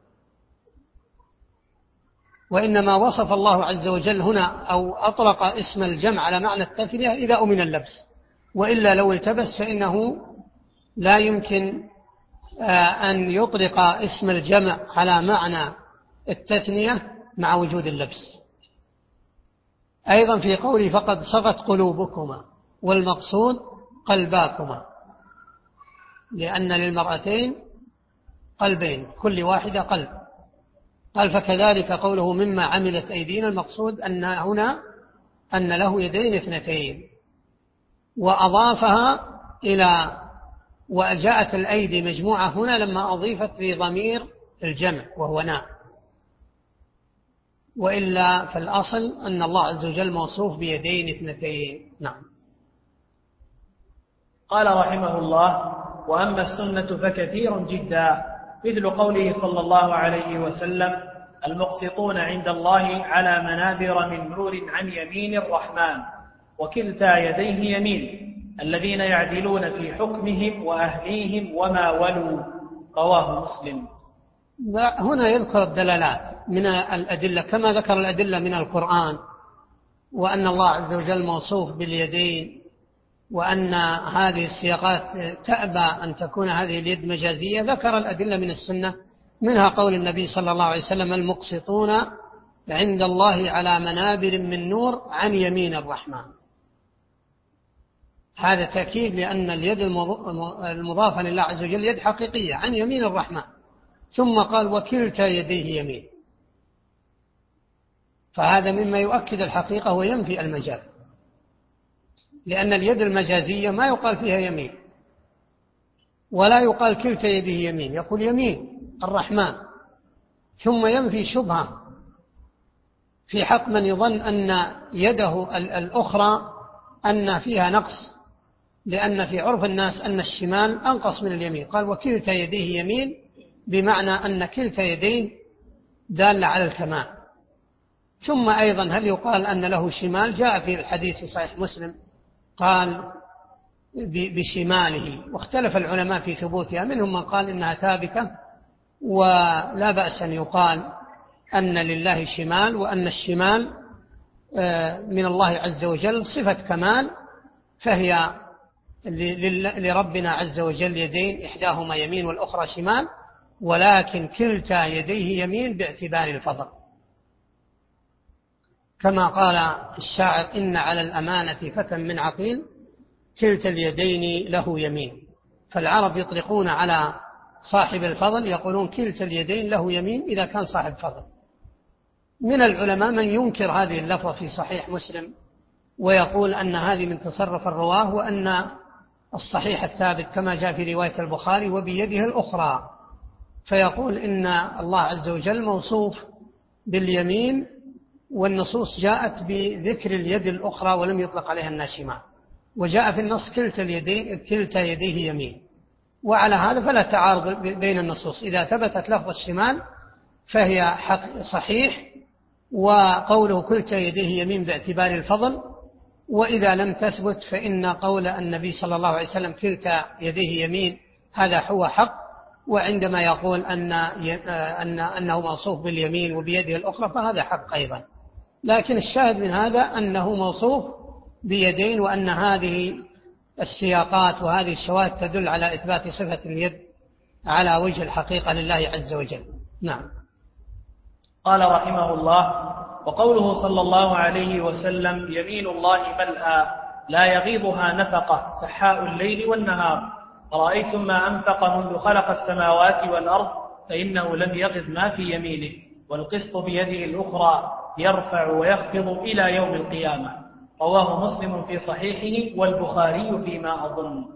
وإنما وصف الله عز وجل هنا أو أطلق اسم الجمع على معنى التثنية إذا أمن اللبس، وإلا لو التبس فإنه لا يمكن أن يطلق اسم الجمع على معنى التثنية مع وجود اللبس. أيضا في قوله فقد صغت قلوبكما، والمقصود قلباكما، لأن للمرأتين قلبين كل واحدة قلب. قال فكذلك قوله مما عملت أيدينا، المقصود أن هنا أن له يدين اثنتين، وأضافها إلى وجاءت الأيدي مجموعة هنا لما أضيفت لضمير الجمع وهو نا، وإلا فالأصل أن الله عز وجل موصوف بيدين اثنتين. نعم. قال رحمه الله: وأما السنة فكثير جدا، مثل قوله صلى الله عليه وسلم: المقسطون عند الله على منابر من نور عن يمين الرحمن، وكلتا يديه يمين، الذين يعدلون في حكمهم وأهليهم وما ولوا. رواه مسلم. هنا يذكر الدلالات من الأدلة كما ذكر الأدلة من القرآن، وأن الله عز وجل موصوف باليدين، وأن هذه السياقات تأبى أن تكون هذه اليد مجازية. ذكر الأدلة من السنة، منها قول النبي صلى الله عليه وسلم: المقسطون عند الله على منابر من نور عن يمين الرحمن. هذا تأكيد لأن اليد المضافة لله عز وجل يد حقيقية عن يمين الرحمن. ثم قال: وكلتا يديه يمين، فهذا مما يؤكد الحقيقة وينفي المجاز، لأن اليد المجازية ما يقال فيها يمين، ولا يقال كلتا يديه يمين، يقول يمين الرحمن، ثم ينفي شبهة في حق من يظن أن يده الأخرى أن فيها نقص، لأن في عرف الناس أن الشمال أنقص من اليمين. قال: وكلتا يديه يمين، بمعنى أن كلتا يديه دالة على الكمال. ثم أيضا هل يقال أن له شمال؟ جاء في الحديث في صحيح مسلم قال بشماله، واختلف العلماء في ثبوتها، منهم من قال إنها ثابتة ولا بأس أن يقال أن لله شمال، وأن الشمال من الله عز وجل صفة كمال، فهي لربنا عز وجل يدين، إحداهما يمين والأخرى شمال، ولكن كلتا يديه يمين باعتبار الفضل، كما قال الشاعر: إن على الأمانة فتى من عقيل، كلتا اليدين له يمين. فالعرب يطلقون على صاحب الفضل، يقولون كلتا اليدين له يمين إذا كان صاحب فضل. من العلماء من ينكر هذه اللفظة في صحيح مسلم، ويقول أن هذه من تصرف الرواه، وأن الصحيح الثابت كما جاء في رواية البخاري: وبيده الأخرى، فيقول إن الله عز وجل موصوف باليمين، والنصوص جاءت بذكر اليد الأخرى ولم يطلق عليها الناشمة، وجاء في النص كلتا اليدين كلتا يديه يمين. وعلى هذا فلا تعارض بين النصوص، إذا ثبتت لفظ الشمال فهي حق صحيح، وقوله كلتا يديه يمين باعتبار الفضل، وإذا لم تثبت فإن قول النبي صلى الله عليه وسلم كلتا يديه يمين هذا هو حق، وعندما يقول أن أن أنه موصوف باليمين وبيده الأخرى فهذا حق أيضا. لكن الشاهد من هذا أنه موصوف بيدين، وأن هذه السياقات وهذه الشواهد تدل على إثبات صفة اليد على وجه الحقيقة لله عز وجل. نعم. قال رحمه الله: وقوله صلى الله عليه وسلم: يمين الله ملأى لا يغيضها نفقة سحاء الليل والنهار، أرأيتم ما أنفق منذ خلق السماوات والأرض فإنه لم يغض ما في يمينه، والقسط بيده الأخرى يرفع ويخفض إلى يوم القيامة. رواه مسلم في صحيحه والبخاري فيما أظن.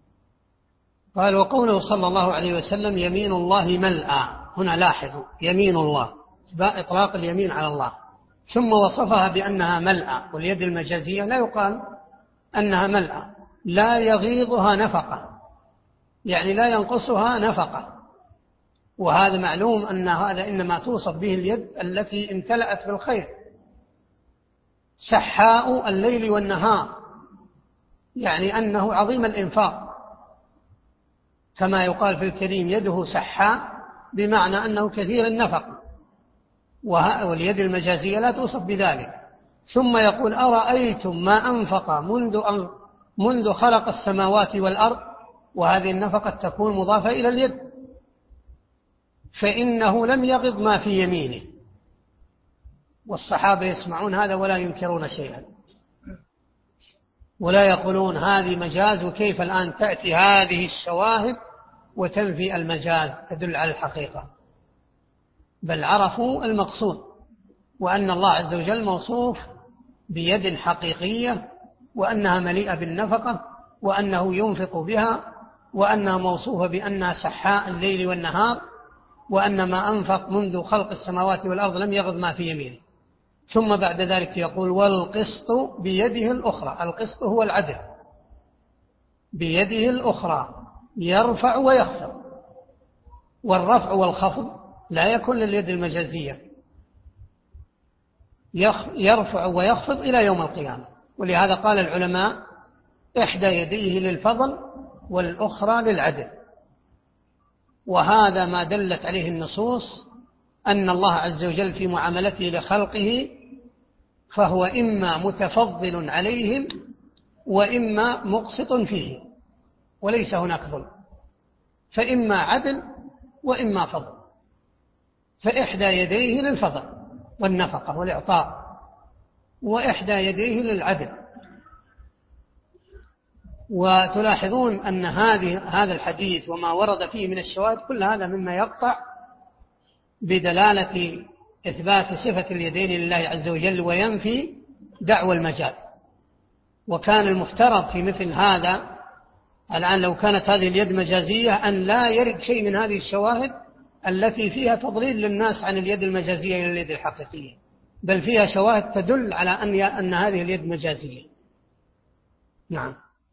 قال: وقوله صلى الله عليه وسلم: يمين الله ملأى، هنا لاحظوا يمين الله إطلاق اليمين على الله، ثم وصفها بأنها ملأى، واليد المجازية لا يقال أنها ملأى، لا يغيضها نفقة، يعني لا ينقصها نفقة، وهذا معلوم أن هذا إنما توصف به اليد التي امتلأت بالخير. سحاء الليل والنهار، يعني أنه عظيم الإنفاق، كما يقال في الكريم يده سحاء، بمعنى أنه كثير النفق، واليد المجازية لا توصف بذلك. ثم يقول أرأيتم ما أنفق منذ, أن منذ خلق السماوات والأرض، وهذه النفقة تكون مضافة إلى اليد، فإنه لم يغض ما في يمينه. والصحابة يسمعون هذا ولا ينكرون شيئا، ولا يقولون هذه مجاز، وكيف الآن تأتي هذه الشواهد وتنفي المجاز تدل على الحقيقة، بل عرفوا المقصود، وأن الله عز وجل موصوف بيد حقيقية، وأنها مليئة بالنفقة، وأنه ينفق بها، وأنها موصوفة بأنها سحاء الليل والنهار، وأن ما أنفق منذ خلق السماوات والأرض لم يغض ما في يمينه. ثم بعد ذلك يقول والقسط بيده الأخرى. القسط هو العدل، بيده الأخرى يرفع ويخفض، والرفع والخفض لا يكون لليد المجازية، يرفع ويخفض إلى يوم القيامة. ولهذا قال العلماء إحدى يديه للفضل والأخرى للعدل، وهذا ما دلت عليه النصوص أن الله عز وجل في معاملته لخلقه فهو إما متفضل عليهم وإما مقسط فيه، وليس هناك ظلم، فإما عدل وإما فضل. فإحدى يديه للفضل والنفقة والإعطاء، وإحدى يديه للعدل. وتلاحظون أن هذه هذا الحديث وما ورد فيه من الشواهد كل هذا مما يقطع بدلالة إثبات صفة اليدين لله عز وجل وينفي دعوى المجاز. وكان المفترض في مثل هذا الآن لو كانت هذه اليد مجازية أن لا يرد شيء من هذه الشواهد التي فيها تضليل للناس عن اليد المجازية إلى اليد الحقيقية، بل فيها شواهد تدل على أن أن هذه اليد مجازية. نعم.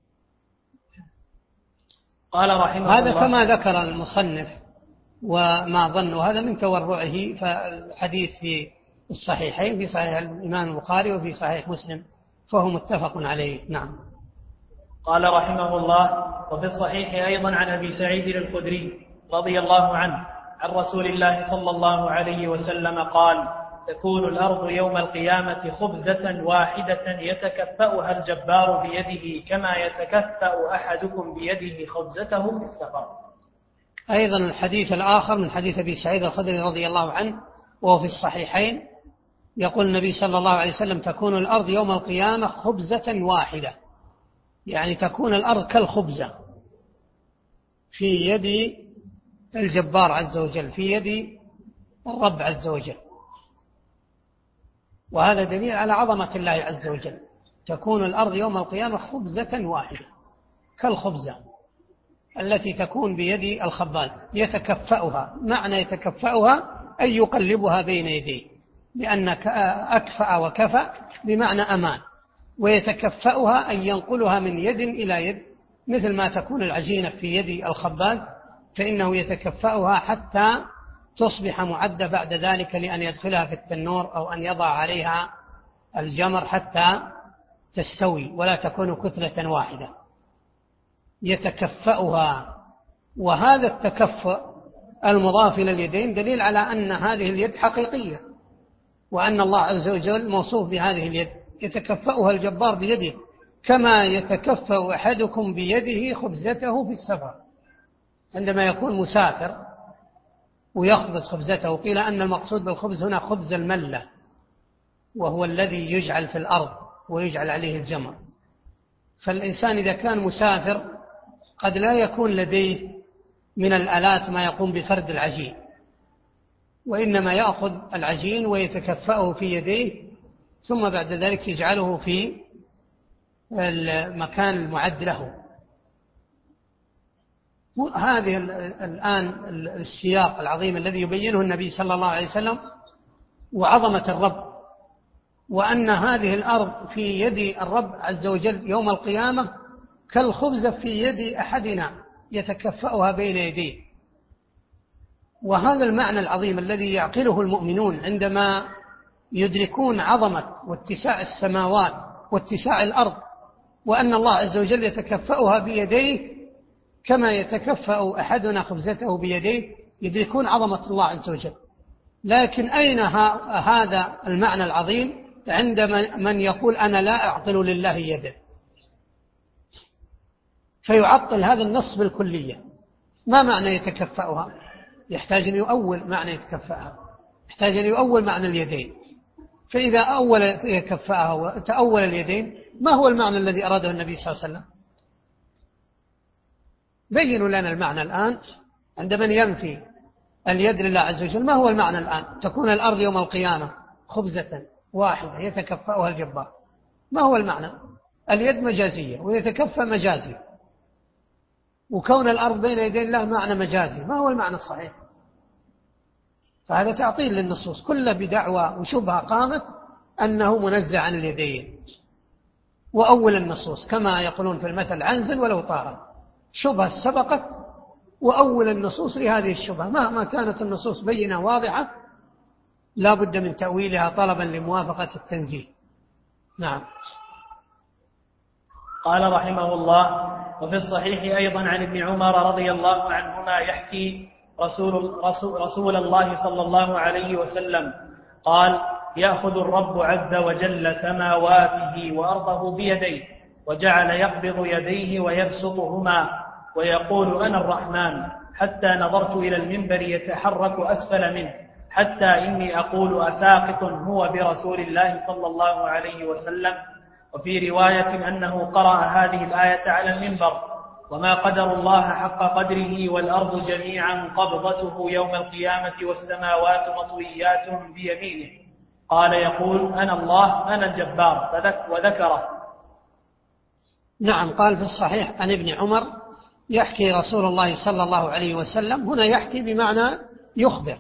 قال رحمه هذا الله كما ذكر المصنف وما ظنوا هذا من تورعه، فالحديث في الصحيحين في صحيح الإمام البخاري وفي صحيح مسلم فهو متفق عليه. نعم. قال رحمه الله وفي الصحيح أيضا عن أبي سعيد الخدري رضي الله عنه عن رسول الله صلى الله عليه وسلم قال تكون الأرض يوم القيامة خبزة واحدة يتكفأها الجبار بيده كما يتكفأ أحدكم بيده خبزته في السفر. أيضا الحديث الآخر من حديث أبي سعيد الخدري رضي الله عنه وهو في الصحيحين يقول النبي صلى الله عليه وسلم تكون الأرض يوم القيامة خبزة واحدة، يعني تكون الأرض كالخبزة في يد الجبار عز وجل، في يد الرب عز وجل. وهذا دليل على عظمة الله عز وجل. تكون الأرض يوم القيامة خبزة واحدة كالخبزة التي تكون بيد الخباز يتكفأها. معنى يتكفأها أن يقلبها بين يديه، لأن أكفأ وكفأ بمعنى أمان، ويتكفأها أن ينقلها من يد إلى يد، مثل ما تكون العجينة في يد الخباز فإنه يتكفأها حتى تصبح معدة بعد ذلك لأن يدخلها في التنور أو أن يضع عليها الجمر حتى تستوي ولا تكون كتلة واحدة. يتكفأها، وهذا التكفؤ المضاف إلى اليدين دليل على أن هذه اليد حقيقية، وأن الله عز وجل موصوف بهذه اليد. يتكفأها الجبار بيده كما يتكفأ أحدكم بيده خبزته في السفر. عندما يكون مسافر ويخبز خبزته، قيل أن المقصود بالخبز هنا خبز الملة، وهو الذي يجعل في الأرض ويجعل عليه الجمر. فالإنسان إذا كان مسافر قد لا يكون لديه من الآلات ما يقوم بفرد العجين، وإنما يأخذ العجين ويتكفأه في يديه ثم بعد ذلك يجعله في المكان المعد له. هذه الآن السياق العظيم الذي يبينه النبي صلى الله عليه وسلم وعظمة الرب، وأن هذه الأرض في يد الرب عز وجل يوم القيامة كالخبز في يد أحدنا يتكفأها بين يديه. وهذا المعنى العظيم الذي يعقله المؤمنون عندما يدركون عظمة واتساع السماوات واتساع الأرض، وأن الله عز وجل يتكفأها بيديه كما يتكفأ أحدنا خبزته بيديه يدركون عظمة الله عز وجل. لكن أين هذا المعنى العظيم عند من يقول أنا لا أعطل لله يده، فيعطل هذا النص بالكلية. ما معنى يتكفأها؟ يحتاج أن يؤول معنى يتكفأها، يحتاج أن يؤول معنى اليدين. فإذا أول يتكفأها وتأول اليدين، ما هو المعنى الذي أراده النبي صلى الله عليه وسلم؟ بينوا لنا المعنى الآن. عند من ينفي اليد لله عز وجل ما هو المعنى الآن؟ تكون الأرض يوم القيامة خبزة واحدة يتكفأها الجبار، ما هو المعنى؟ اليد مجازية ويتكفأ مجازي، وكون الأرض بين يدين الله معنى مجازي، ما هو المعنى الصحيح؟ فهذا تعطيل للنصوص، كله بدعوى وشبهة قامت أنه منزع عن اليدين. وأول النصوص كما يقولون في المثل عنزل ولو طارت، شبهة سبقت وأول النصوص لهذه الشبهة. مهما كانت النصوص بينة واضحة لا بد من تأويلها طلبا لموافقة التنزيه. نعم. قال رحمه الله: وفي الصحيح أيضا عن ابن عمر رضي الله عنهما يحكي رسول, رسول, رسول الله صلى الله عليه وسلم قال: يأخذ الرب عز وجل سماواته وأرضه بيديه، وجعل يقبض يديه ويبسطهما ويقول أنا الرحمن، حتى نظرت إلى المنبر يتحرك أسفل منه، حتى إني أقول أساقط هو برسول الله صلى الله عليه وسلم. وفي رواية أنه قرأ هذه الآية على المنبر: وما قدر الله حق قدره والأرض جميعا قبضته يوم القيامة والسماوات مطويات بيمينه. قال يقول أنا الله أنا الجبار، وذكره. نعم. قال في الصحيح عن ابن عمر يحكي رسول الله صلى الله عليه وسلم، هنا يحكي بمعنى يخبر،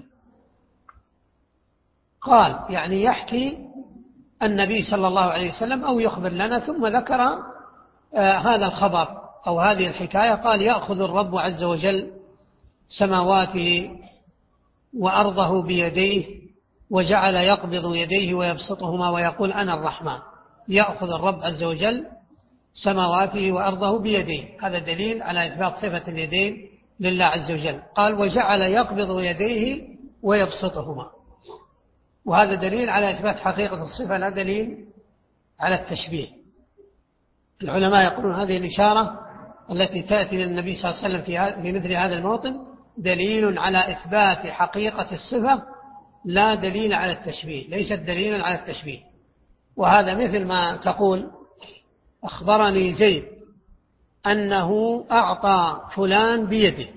قال يعني يحكي النبي صلى الله عليه وسلم أو يخبر لنا، ثم ذكر آه هذا الخبر أو هذه الحكاية. قال: يأخذ الرب عز وجل سماواته وأرضه بيديه، وجعل يقبض يديه ويبسطهما ويقول أنا الرحمن. يأخذ الرب عز وجل سماواته وأرضه بيديه، هذا دليل على إثبات صفة اليدين لله عز وجل. قال: وجعل يقبض يديه ويبسطهما، وهذا دليل على إثبات حقيقة الصفة، لا دليل على التشبيه. العلماء يقولون هذه الإشارة التي تأتي للنبي صلى الله عليه وسلم في مثل هذا الموطن دليل على إثبات حقيقة الصفة، لا دليل على التشبيه، ليست دليلا على التشبيه. وهذا مثل ما تقول: أخبرني زيد أنه أعطى فلان بيده،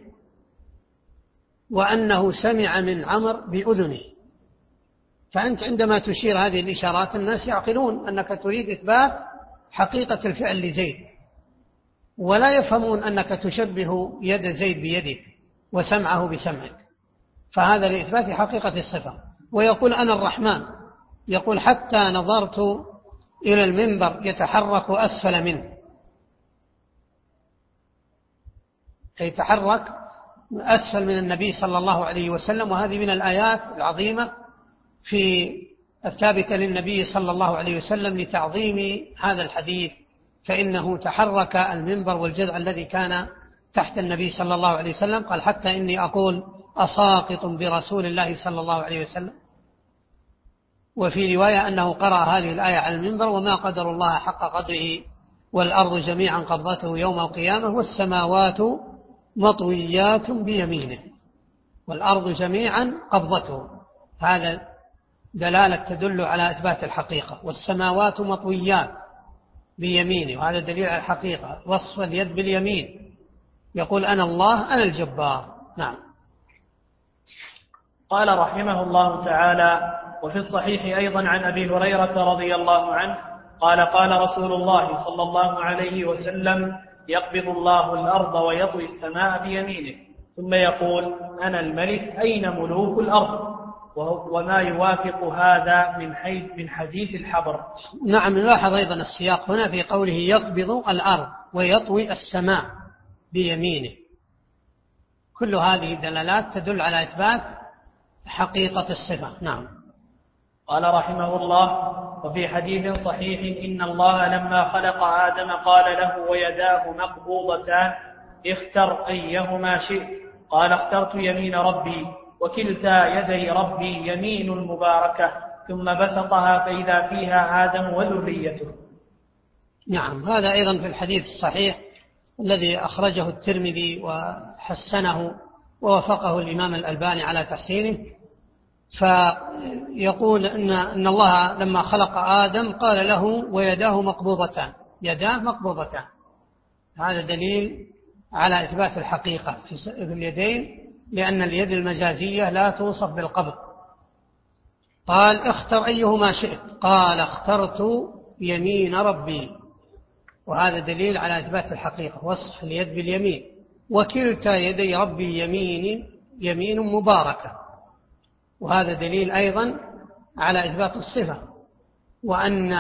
وأنه سمع من عمر بأذنه. فأنت عندما تشير هذه الإشارات الناس يعقلون أنك تريد إثبات حقيقة الفعل لزيد، ولا يفهمون أنك تشبه يد زيد بيدك وسمعه بسمعك، فهذا لإثبات حقيقة الصفة. ويقول أنا الرحمن، يقول حتى نظرت إلى المنبر يتحرك أسفل منه، يتحرك أسفل من النبي صلى الله عليه وسلم. وهذه من الآيات العظيمة في الثابتة للنبي صلى الله عليه وسلم لتعظيم هذا الحديث، فإنه تحرك المنبر والجذع الذي كان تحت النبي صلى الله عليه وسلم. قال: حتى إني أقول أساقط برسول الله صلى الله عليه وسلم. وفي رواية أنه قرأ هذه الآية على المنبر: وما قدر الله حق قدره والأرض جميعا قبضته يوم القيامة والسماوات مطويات بيمينه. والأرض جميعا قبضته، هذا دلالة تدل على إثبات الحقيقة. والسماوات مطويات بيمينه، وهذا دليل على الحقيقة، وصف اليد باليمين. يقول أنا الله أنا الجبار. نعم. قال رحمه الله تعالى: وفي الصحيح أيضا عن أبي هريرة رضي الله عنه قال: قال رسول الله صلى الله عليه وسلم: يقبض الله الأرض ويطوي السماء بيمينه، ثم يقول أنا الملك أين ملوك الأرض؟ وما يوافق هذا من حيث من حديث الحبر. نعم. نلاحظ أيضا السياق هنا في قوله يقبض الأرض ويطوي السماء بيمينه، كل هذه دلالات تدل على إثبات حقيقة الصفة. نعم. قال رحمه الله: وفي حديث صحيح إن الله لما خلق آدم قال له ويداه مقبوضتان اختر أيهما شئت. قال اخترت يمين ربي، وكلتا يدي ربي يمين مباركة. ثم بسطها فإذا فيها آدم وذريته. نعم، هذا أيضا في الحديث الصحيح الذي أخرجه الترمذي وحسنه ووافقه الإمام الألباني على تحسينه. فيقول إن, إن الله لما خلق آدم قال له ويداه مقبوضتان، يداه مقبوضتان. هذا دليل على إثبات الحقيقة في اليدين، لأن اليد المجازية لا توصف بالقبض. قال اختر أيهما شئت، قال اخترت يمين ربي، وهذا دليل على إثبات الحقيقة، وصف اليد باليمين. وكلتا يدي ربي يمين يمين مباركة، وهذا دليل أيضا على إثبات الصفة، وأن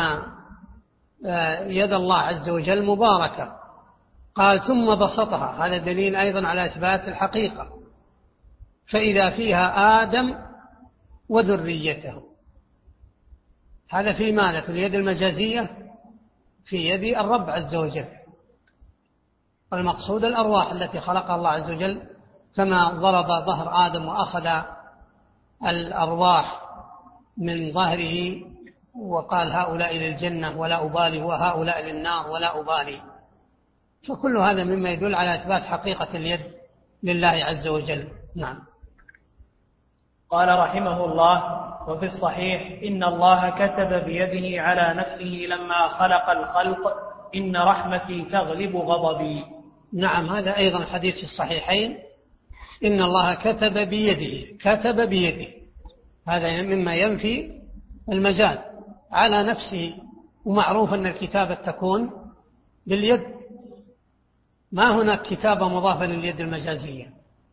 يد الله عز وجل مباركة. قال ثم بسطها، هذا دليل أيضا على إثبات الحقيقة، فإذا فيها آدم وذريته. هذا في ماذا؟ في اليد المجازية، في يد الرب عز وجل. والمقصود الأرواح التي خلقها الله عز وجل، كما ضرب ظهر آدم وأخذ الأرواح من ظهره وقال هؤلاء للجنة ولا أبالي، وهؤلاء للنار ولا أبالي. فكل هذا مما يدل على إثبات حقيقة اليد لله عز وجل. نعم. قال رحمه الله: وفي الصحيح إن الله كتب بيده على نفسه لما خلق الخلق إن رحمتي تغلب غضبي. نعم، هذا أيضا حديث في الصحيحين، إن الله كتب بيده، كتب بيده، هذا مما ينفي المجاز على نفسه. ومعروف أن الكتابة تكون باليد، ما هناك كتابة مضافة لليد المجازية،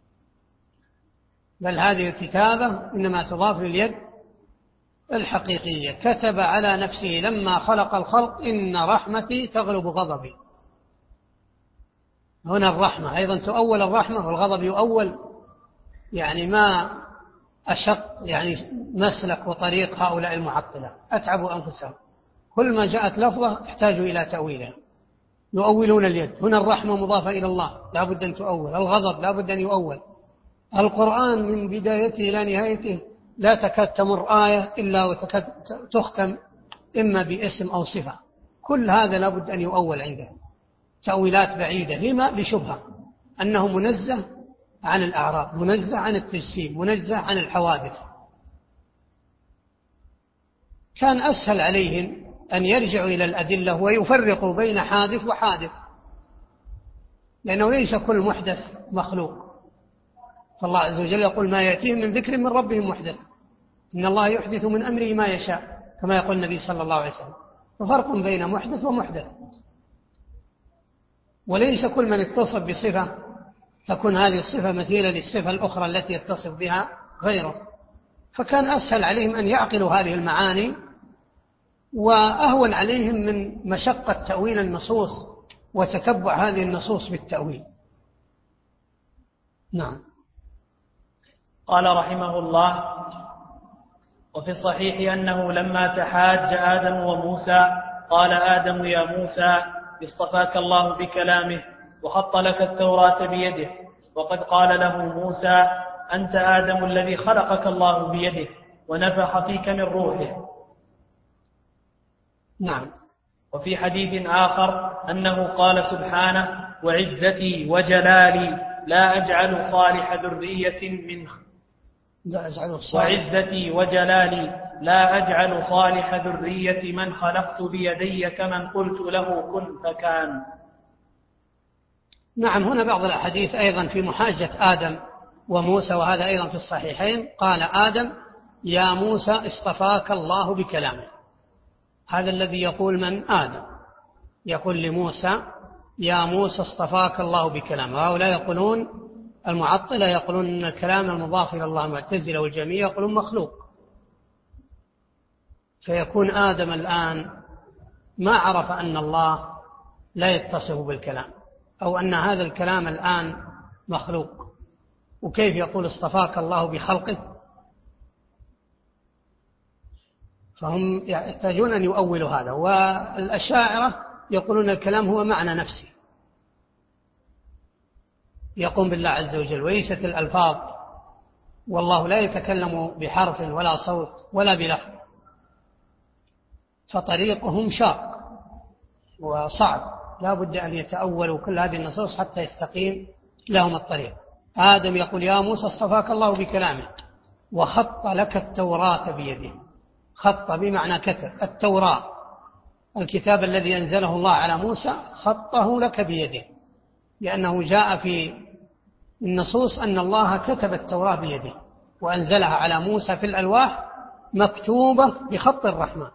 بل هذه الكتابة إنما تضاف لليد الحقيقية. كتب على نفسه لما خلق الخلق إن رحمتي تغلب غضبي. هنا الرحمة أيضا تؤول الرحمة، والغضب يؤول، يعني ما أشق يعني مسلك وطريق هؤلاء المعطلة، أتعبوا أنفسهم، كل ما جاءت لفظة تحتاج إلى تأويلها، يؤولون اليد. هنا الرحمة مضافة إلى الله لا بد أن تؤول، الغضب لا بد أن يؤول. القرآن من بدايته إلى نهايته لا تكاد تمر آية إلا وتكاد تختم إما باسم أو صفة، كل هذا لا بد أن يؤول عنده تأويلات بعيدة. لما؟ لشبهة أنه منزه عن الأعراض، منزه عن التجسيم، منزه عن الحوادث. كان أسهل عليهم أن يرجعوا إلى الأدلة ويفرقوا بين حادث وحادث، لأنه ليس كل محدث مخلوق. فالله عز وجل يقول ما يأتيهم من ذكر من ربهم محدث، إن الله يحدث من أمره ما يشاء، كما يقول النبي صلى الله عليه وسلم. ففرق بين محدث ومحدث، وليس كل من اتصف بصفة تكون هذه الصفة مثيلة للصفة الأخرى التي يتصف بها غيره. فكان أسهل عليهم أن يعقلوا هذه المعاني، وأهون عليهم من مشقة تأويل النصوص وتتبع هذه النصوص بالتأويل. نعم. قال رحمه الله: وفي الصحيح أنه لما تحاج آدم وموسى قال آدم يا موسى اصطفاك الله بكلامه وخط لك التوراة بيده، وقد قال له موسى أنت آدم الذي خلقك الله بيده ونفخ فيك من روحه. نعم. وفي حديث آخر أنه قال سبحانه وعزتي وجلالي لا أجعل صالح ذرية من وعزتي وجلالي لا أجعل صالح ذرية من خلقت بيدي كمن قلت له كن فكان. نعم. هنا بعض الأحاديث أيضا في محاجة آدم وموسى، وهذا أيضا في الصحيحين. قال آدم يا موسى اصطفاك الله بكلامه. هذا الذي يقول من؟ آدم يقول لموسى يا موسى اصطفاك الله بكلامه. هؤلاء يقولون المعطلة يقولون أن الكلام المضاف إلى الله، المعتزلة والجميع يقولون مخلوق. فيكون آدم الآن ما عرف أن الله لا يتصف بالكلام، أو أن هذا الكلام الآن مخلوق، وكيف يقول اصطفاك الله بخلقه؟ فهم يحتاجون أن يؤولوا هذا. والأشاعرة يقولون الكلام هو معنى نفسي، يقوم بالله عز وجل، وليست الألفاظ، والله لا يتكلم بحرف ولا صوت ولا بلفظ، فطريقهم شاق وصعب، لا بد أن يتأولوا كل هذه النصوص حتى يستقيم لهم الطريق. آدم يقول يا موسى اصطفاك الله بكلامه وخط لك التوراة بيده. خط بمعنى كتب التوراة، الكتاب الذي أنزله الله على موسى خطه لك بيده، لأنه جاء في النصوص أن الله كتب التوراة بيده وأنزلها على موسى في الألواح مكتوبة بخط الرحمن،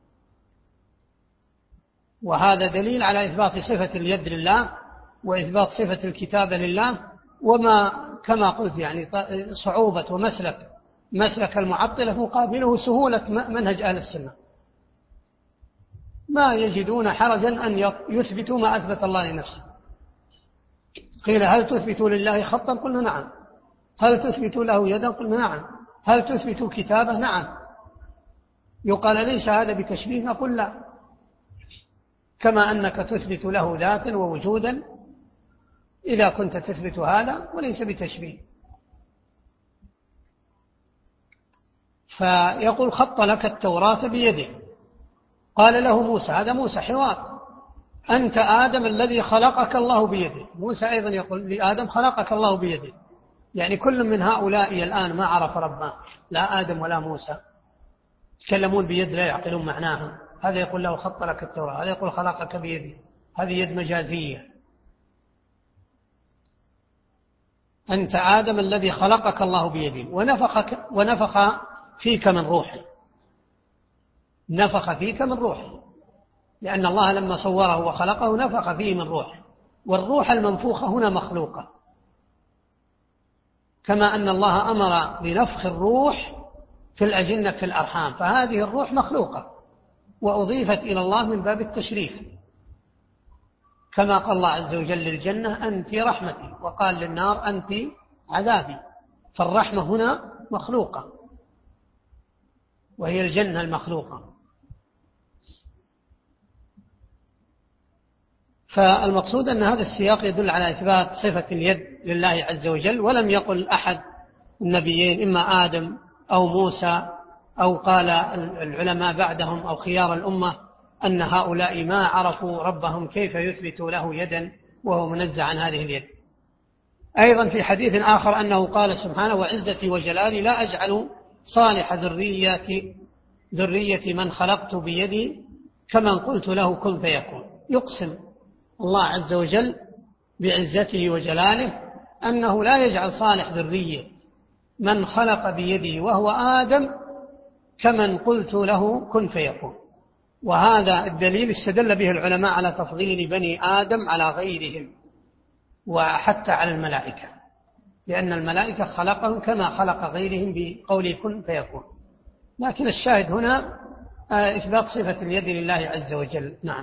وهذا دليل على إثبات صفة اليد لله وإثبات صفة الكتابة لله. وما كما قلت يعني صعوبة ومسلك مسلك المعطلة مقابله سهولة منهج أهل السنة، ما يجدون حرجا أن يثبتوا ما أثبت الله لنفسه. قيل هل تثبتوا لله خطا؟ قلنا نعم. هل تثبتوا له يدا؟ قلنا نعم. هل تثبتوا كتابة؟ نعم. يقال ليس هذا بتشبيه؟ نقول لا، كما أنك تثبت له ذاتا ووجودا إذا كنت تثبت هذا، وليس بتشبيه. فيقول خط لك التوراة بيده. قال له موسى، هذا موسى حوار، أنت آدم الذي خلقك الله بيده. موسى أيضا يقول لآدم خلقك الله بيده، يعني كل من هؤلاء الآن ما عرف ربه، لا آدم ولا موسى، يتكلمون بيد لا يعقلون معناها. هذا يقول له خط لك التوراة، هذا يقول خلقك بيده، هذه يد مجازية. أنت آدم الذي خلقك الله بيده ونفخك ونفخ فيك من روحه. نفخ فيك من روحه، لأن الله لما صوره وخلقه نفخ فيه من روحه، والروح المنفوخة هنا مخلوقة، كما أن الله أمر بنفخ الروح في الأجنة في الأرحام، فهذه الروح مخلوقة وأضيفت إلى الله من باب التشريف، كما قال الله عز وجل للجنة أنت رحمتي، وقال للنار أنت عذابي. فالرحمة هنا مخلوقة وهي الجنة المخلوقة. فالمقصود أن هذا السياق يدل على إثبات صفة اليد لله عز وجل، ولم يقل أحد النبيين إما آدم أو موسى أو قال العلماء بعدهم أو خيار الأمة أن هؤلاء ما عرفوا ربهم كيف يثبتوا له يدا وهو منزع عن هذه اليد. أيضا في حديث آخر أنه قال سبحانه وعزتي وجلالي لا أجعل صالح ذرية ذرية من خلقت بيدي كمن قلت له كن فيكون. يقسم الله عز وجل بعزته وجلاله أنه لا يجعل صالح ذرية من خلق بيده وهو آدم كمن قلت له كن فيكون. وهذا الدليل استدل به العلماء على تفضيل بني آدم على غيرهم وحتى على الملائكة، لأن الملائكة خلقهم كما خلق غيرهم بقوله كن فيكون. لكن الشاهد هنا إثبات صفة اليد لله عز وجل. نعم.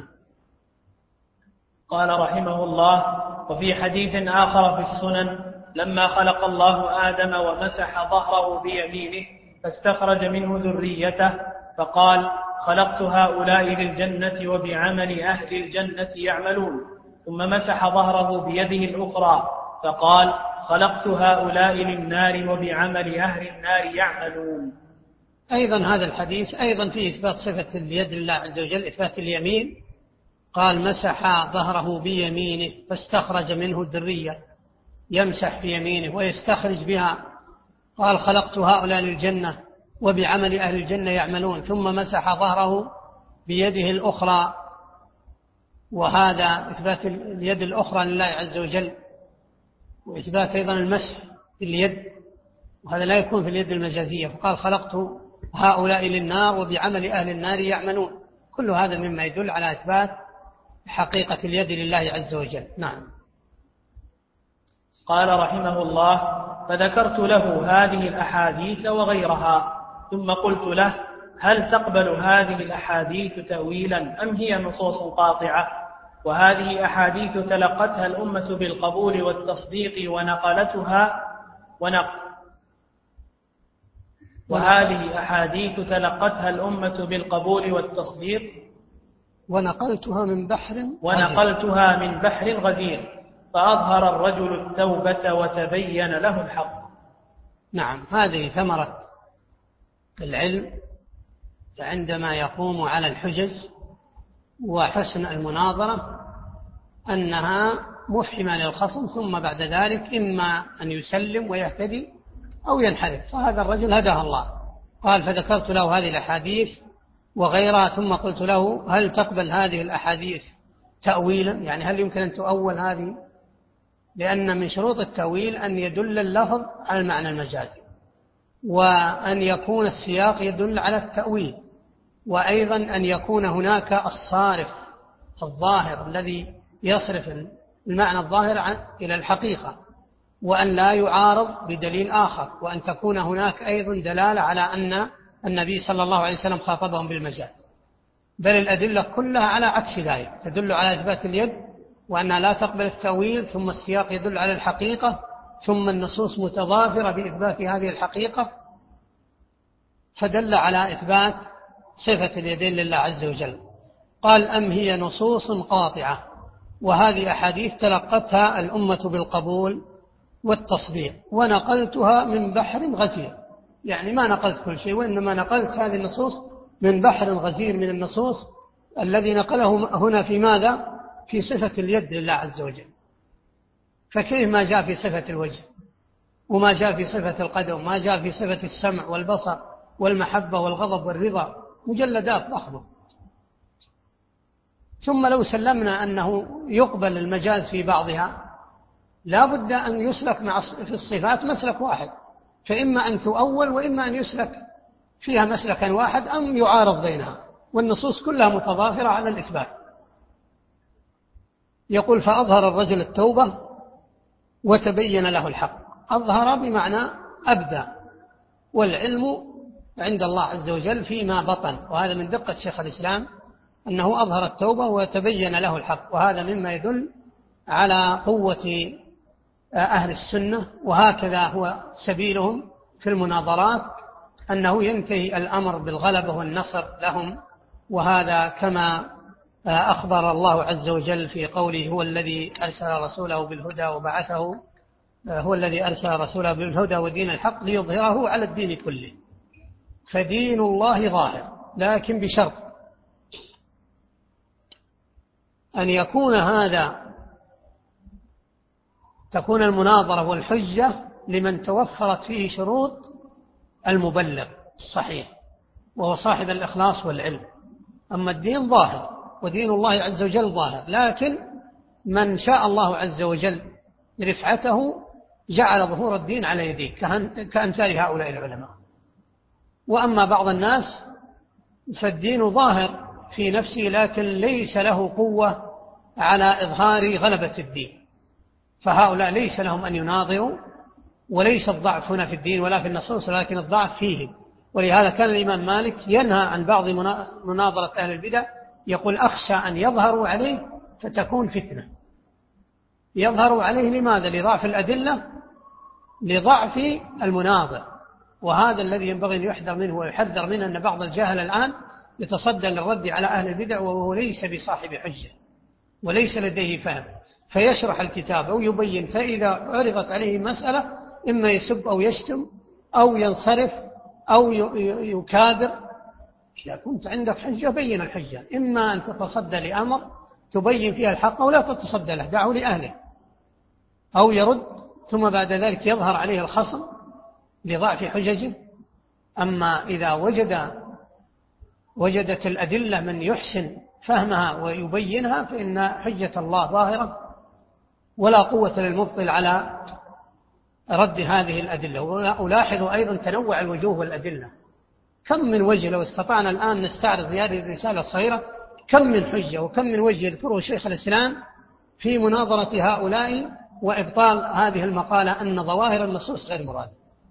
قال رحمه الله: وفي حديث آخر في السنن لما خلق الله آدم ومسح ظهره بيمينه فاستخرج منه ذريته فقال خلقت هؤلاء للجنة وبعمل أهل الجنة يعملون، ثم مسح ظهره بيده الأخرى فقال خلقت هؤلاء للنار وبعمل أهل النار يعملون. أيضا هذا الحديث أيضا فيه إثبات صفة اليد لله عز وجل، إثبات اليمين. قال مسح ظهره بيمينه فاستخرج منه الذرية، يمسح بيمينه ويستخرج بها. قال خلقت هؤلاء للجنة وبعمل أهل الجنة يعملون، ثم مسح ظهره بيده الأخرى، وهذا إثبات اليد الأخرى لله عز وجل، وإثبات أيضا المسح باليد، وهذا لا يكون في اليد المجازية. فقال خلقت هؤلاء للنار وبعمل أهل النار يعملون. كل هذا مما يدل على إثبات حقيقة اليد لله عز وجل. نعم. قال رحمه الله: فذكرت له هذه الأحاديث وغيرها، ثم قلت له: هل تقبل هذه الأحاديث تأويلا أم هي نصوص قاطعة؟ وهذه أحاديث تلقتها الأمة بالقبول والتصديق ونقلتها ونق وهذه أحاديث تلقتها الأمة بالقبول والتصديق ونقلتها من بحر ونقلتها من بحر غزير. فأظهر الرجل التوبة وتبين له الحق. نعم، هذه ثمرة العلم عندما يقوم على الحجج وحسن المناظرة، أنها مفهمة للخصم، ثم بعد ذلك إما أن يسلم ويهتدي أو ينحرف. فهذا الرجل هداه الله. قال: فذكرت له هذه الأحاديث وغيرها، ثم قلت له: هل تقبل هذه الأحاديث تأويلا؟ يعني هل يمكن أن تؤول هذه؟ لأن من شروط التأويل أن يدل اللفظ على المعنى المجازي، وأن يكون السياق يدل على التأويل، وأيضا أن يكون هناك الصارف الظاهر الذي يصرف المعنى الظاهر إلى الحقيقة، وأن لا يعارض بدليل آخر، وأن تكون هناك أيضا دلالة على أن النبي صلى الله عليه وسلم خاطبهم بالمجاز. بل الأدلة كلها على عكس ذلك، تدل على إثبات اليد وأنها لا تقبل التأويل، ثم السياق يدل على الحقيقة، ثم النصوص متضافرة بإثبات هذه الحقيقة، فدل على إثبات صفة اليدين لله عز وجل. قال: أم هي نصوص قاطعة، وهذه أحاديث تلقتها الأمة بالقبول والتصديق، ونقلتها من بحر غزير. يعني ما نقلت كل شيء، وإنما نقلت هذه النصوص من بحر غزير من النصوص، الذي نقله هنا في ماذا؟ في صفة اليد لله عز وجل. فكيف ما جاء في صفة الوجه، وما جاء في صفة القدم، وما جاء في صفة السمع والبصر والمحبة والغضب والرضا، مجلدات ضخمة. ثم لو سلمنا أنه يقبل المجاز في بعضها، لا بد أن يسلك مع في الصفات مسلك واحد، فإما أن تؤول وإما أن يسلك فيها مسلكا واحد، أم يعارض بينها، والنصوص كلها متضافرة على الإثبات. يقول: فأظهر الرجل التوبة وتبين له الحق. أظهر بمعنى أبدى، والعلم عند الله عز وجل فيما بطن، وهذا من دقة شيخ الإسلام أنه أظهر التوبة وتبين له الحق، وهذا مما يدل على قوة أهل السنة، وهكذا هو سبيلهم في المناظرات، أنه ينتهي الأمر بالغلبة والنصر لهم. وهذا كما أخبر الله عز وجل في قوله: هو الذي أرسل رسوله بالهدى وبعثه هو الذي أرسل رسوله بالهدى ودين الحق ليظهره على الدين كله. فدين الله ظاهر، لكن بشرط أن يكون هذا تكون المناظرة والحجة لمن توفرت فيه شروط المبلغ الصحيح، وهو صاحب الإخلاص والعلم. أما الدين ظاهر، ودين الله عز وجل ظاهر، لكن من شاء الله عز وجل رفعته جعل ظهور الدين على يديه كأمثال هؤلاء العلماء. وأما بعض الناس فالدين ظاهر في نفسه، لكن ليس له قوة على إظهار غلبة الدين، فهؤلاء ليس لهم أن يناظروا، وليس الضعف هنا في الدين ولا في النصوص، ولكن الضعف فيه. ولهذا كان الإمام مالك ينهى عن بعض مناظرة أهل البدع، يقول: أخشى أن يظهروا عليه فتكون فتنة. يظهروا عليه لماذا؟ لضعف الأدلة، لضعف المناظر. وهذا الذي ينبغي أن يحذر منه ويحذر منه، أن بعض الجاهل الآن يتصدى للرد على أهل البدع وهو ليس بصاحب حجة وليس لديه فهم، فيشرح الكتاب أو يبين، فإذا عرضت عليه مسألة إما يسب أو يشتم أو ينصرف أو يكابر. إذا كنت عندك حجة بين الحجة، إما أن تتصدى لأمر تبين فيها الحق أو لا تتصدى له، دعه لأهله، أو يرد ثم بعد ذلك يظهر عليه الخصم لضعف حججه. أما إذا وجد وجدت الأدلة من يحسن فهمها ويبينها، فإن حجة الله ظاهرة، ولا قوة للمبطل على رد هذه الأدلة. وألاحظ أيضا تنوع الوجوه والأدلة، كم من وجه لو استطعنا الآن نستعرض هذه الرسالة الصغيرة، كم من حجة وكم من وجه يذكره شيخ الإسلام في مناظرة هؤلاء وإبطال هذه المقالة أن ظواهر النصوص غير مراد.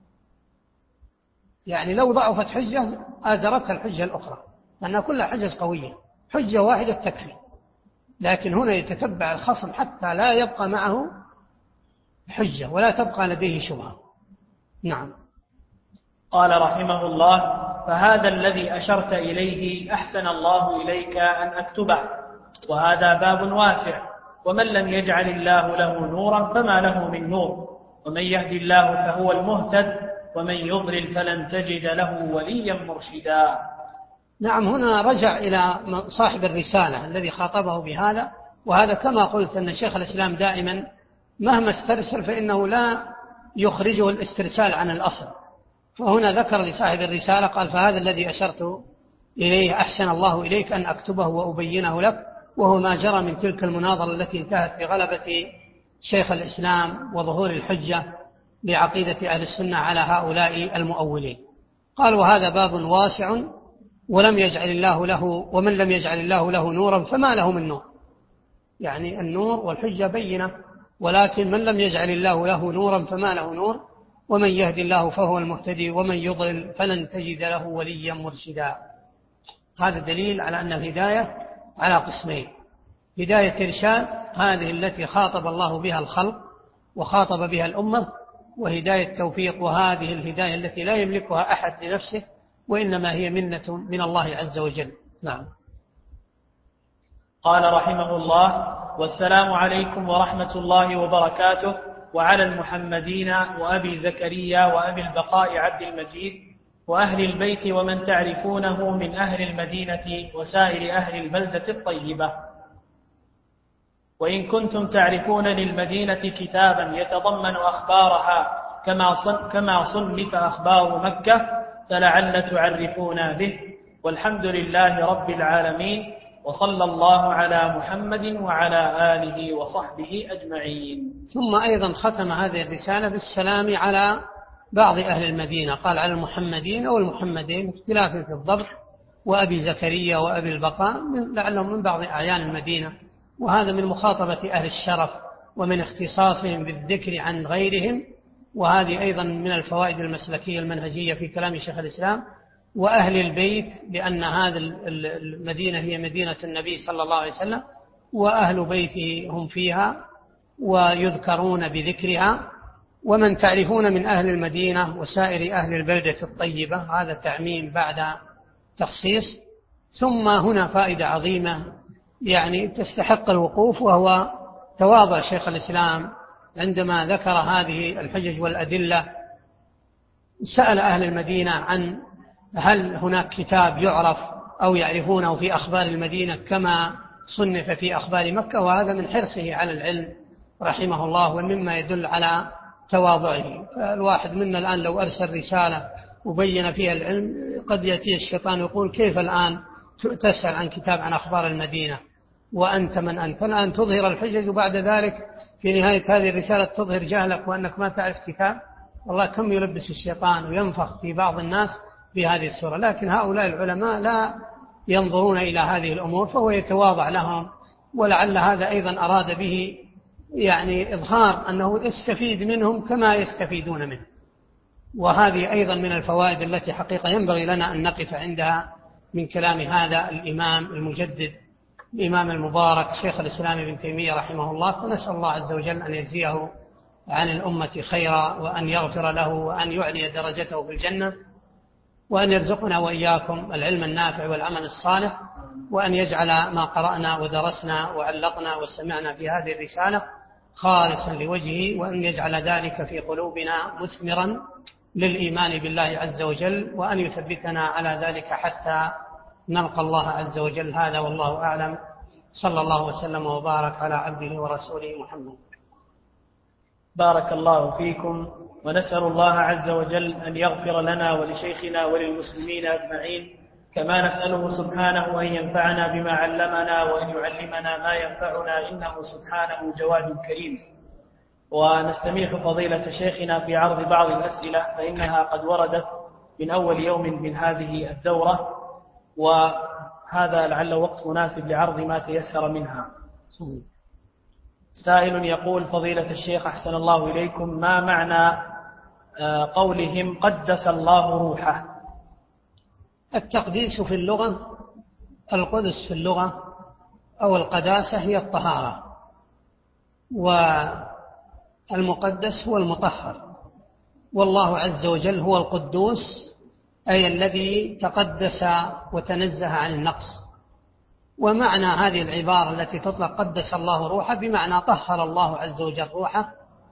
يعني لو ضعفت حجة آزرتها الحجة الأخرى، لأنها كلها حجج قوية، حجة واحدة تكفي. لكن هنا يتتبع الخصم حتى لا يبقى معه حجة ولا تبقى لديه شبهة. نعم. قال رحمه الله: فهذا الذي أشرت إليه أحسن الله إليك أن أكتبه، وهذا باب واسع، ومن لم يجعل الله له نورا فما له من نور، ومن يهد الله فهو المهتد، ومن يضلل فلن تجد له وليا مرشدا. نعم، هنا رجع إلى صاحب الرسالة الذي خاطبه بهذا، وهذا كما قلت أن شيخ الإسلام دائما مهما استرسل فإنه لا يخرجه الاسترسال عن الأصل، فهنا ذكر لصاحب الرسالة قال: فهذا الذي أشرت إليه أحسن الله إليك أن أكتبه وأبينه لك، وهو ما جرى من تلك المناظرة التي انتهت بغلبة شيخ الإسلام وظهور الحجة بعقيدة أهل السنة على هؤلاء المؤولين. قال: وهذا باب واسع ولم يجعل الله له ومن لم يجعل الله له نورا فما له من نور، يعني النور والحجة بينة، ولكن من لم يجعل الله له نورا فما له نور، ومن يهدي الله فهو المهتدي، ومن يضلل فلن تجد له وليا مرشدا. هذا دليل على أن الهداية على قسمين: هداية إرشاد هذه التي خاطب الله بها الخلق وخاطب بها الأمة، وهداية توفيق وهذه الهداية التي لا يملكها أحد لنفسه، وإنما هي منة من الله عز وجل. نعم. قال رحمه الله: والسلام عليكم ورحمة الله وبركاته، وعلى المحمدين وأبي زكريا وأبي البقاء عبد المجيد وأهل البيت ومن تعرفونه من أهل المدينة وسائر أهل البلدة الطيبة. وإن كنتم تعرفون للمدينة كتابا يتضمن أخبارها كما صنف أخبار مكة فلعل تعرفونا به، والحمد لله رب العالمين، وصلى الله على محمد وعلى آله وصحبه أجمعين. ثم أيضا ختم هذه الرسالة بالسلام على بعض أهل المدينة، قال: على المحمدين أو المحمدين اختلاف في الضبط، وأبي زكريا وأبي البقاء لعلهم من بعض أعيان المدينة، وهذا من مخاطبة أهل الشرف ومن اختصاصهم بالذكر عن غيرهم، وهذه أيضا من الفوائد المسلكية المنهجية في كلام شيخ الإسلام. وأهل البيت لأن هذه المدينة هي مدينة النبي صلى الله عليه وسلم، وأهل بيته هم فيها ويذكرون بذكرها، ومن تعرفون من أهل المدينة وسائر أهل البلدة الطيبة، هذا تعميم بعد تخصيص. ثم هنا فائدة عظيمة يعني تستحق الوقوف، وهو تواضع شيخ الإسلام عندما ذكر هذه الحجج والأدلة. سأل أهل المدينة عن هل هناك كتاب يعرف أو يعرفونه في أخبار المدينة كما صنف في أخبار مكة، وهذا من حرصه على العلم رحمه الله، ومما يدل على تواضعه. فالواحد منا الآن لو أرسل رسالة وبين فيها العلم قد يأتي الشيطان يقول: كيف الآن تسأل عن كتاب عن أخبار المدينة وأنت من أنت؟ الآن تظهر الحجج وبعد ذلك في نهاية هذه الرسالة تظهر جهلك وأنك ما تعرف كتاب. والله كم يلبس الشيطان وينفخ في بعض الناس بهذه الصورة. لكن هؤلاء العلماء لا ينظرون إلى هذه الأمور، فهو يتواضع لهم، ولعل هذا أيضا أراد به يعني إظهار أنه يستفيد منهم كما يستفيدون منه. وهذه أيضا من الفوائد التي حقيقة ينبغي لنا أن نقف عندها من كلام هذا الإمام المجدد الإمام المبارك شيخ الإسلام ابن تيمية رحمه الله. فنسأل الله عز وجل أن يجزيه عن الأمة خيرا، وأن يغفر له، وأن يعلي درجته في الجنة، وأن يرزقنا وإياكم العلم النافع والعمل الصالح، وأن يجعل ما قرأنا ودرسنا وعلقنا وسمعنا في هذه الرسالة خالصا لوجهه، وأن يجعل ذلك في قلوبنا مثمرا للإيمان بالله عز وجل، وأن يثبتنا على ذلك حتى نلقى الله عز وجل. هذا والله أعلم، صلى الله وسلم وبارك على عبده ورسوله محمد. بارك الله فيكم، ونسأل الله عز وجل أن يغفر لنا ولشيخنا وللمسلمين أجمعين، كما نسأله سبحانه أن ينفعنا بما علمنا وأن يعلمنا ما ينفعنا، إنه سبحانه جواد كريم. ونستميح فضيلة شيخنا في عرض بعض الأسئلة، فإنها قد وردت من أول يوم من هذه الدورة، وهذا لعل وقت مناسب لعرض ما تيسر منها. سائل يقول: فضيلة الشيخ أحسن الله إليكم، ما معنى قولهم قدس الله روحه؟ التقديس في اللغة، القدس في اللغة أو القداسة هي الطهارة، والمقدس هو المطهر، والله عز وجل هو القدوس، أي الذي تقدس وتنزه عن النقص. ومعنى هذه العبارة التي تطلق قدس الله روحه بمعنى طهر الله عز وجل روحه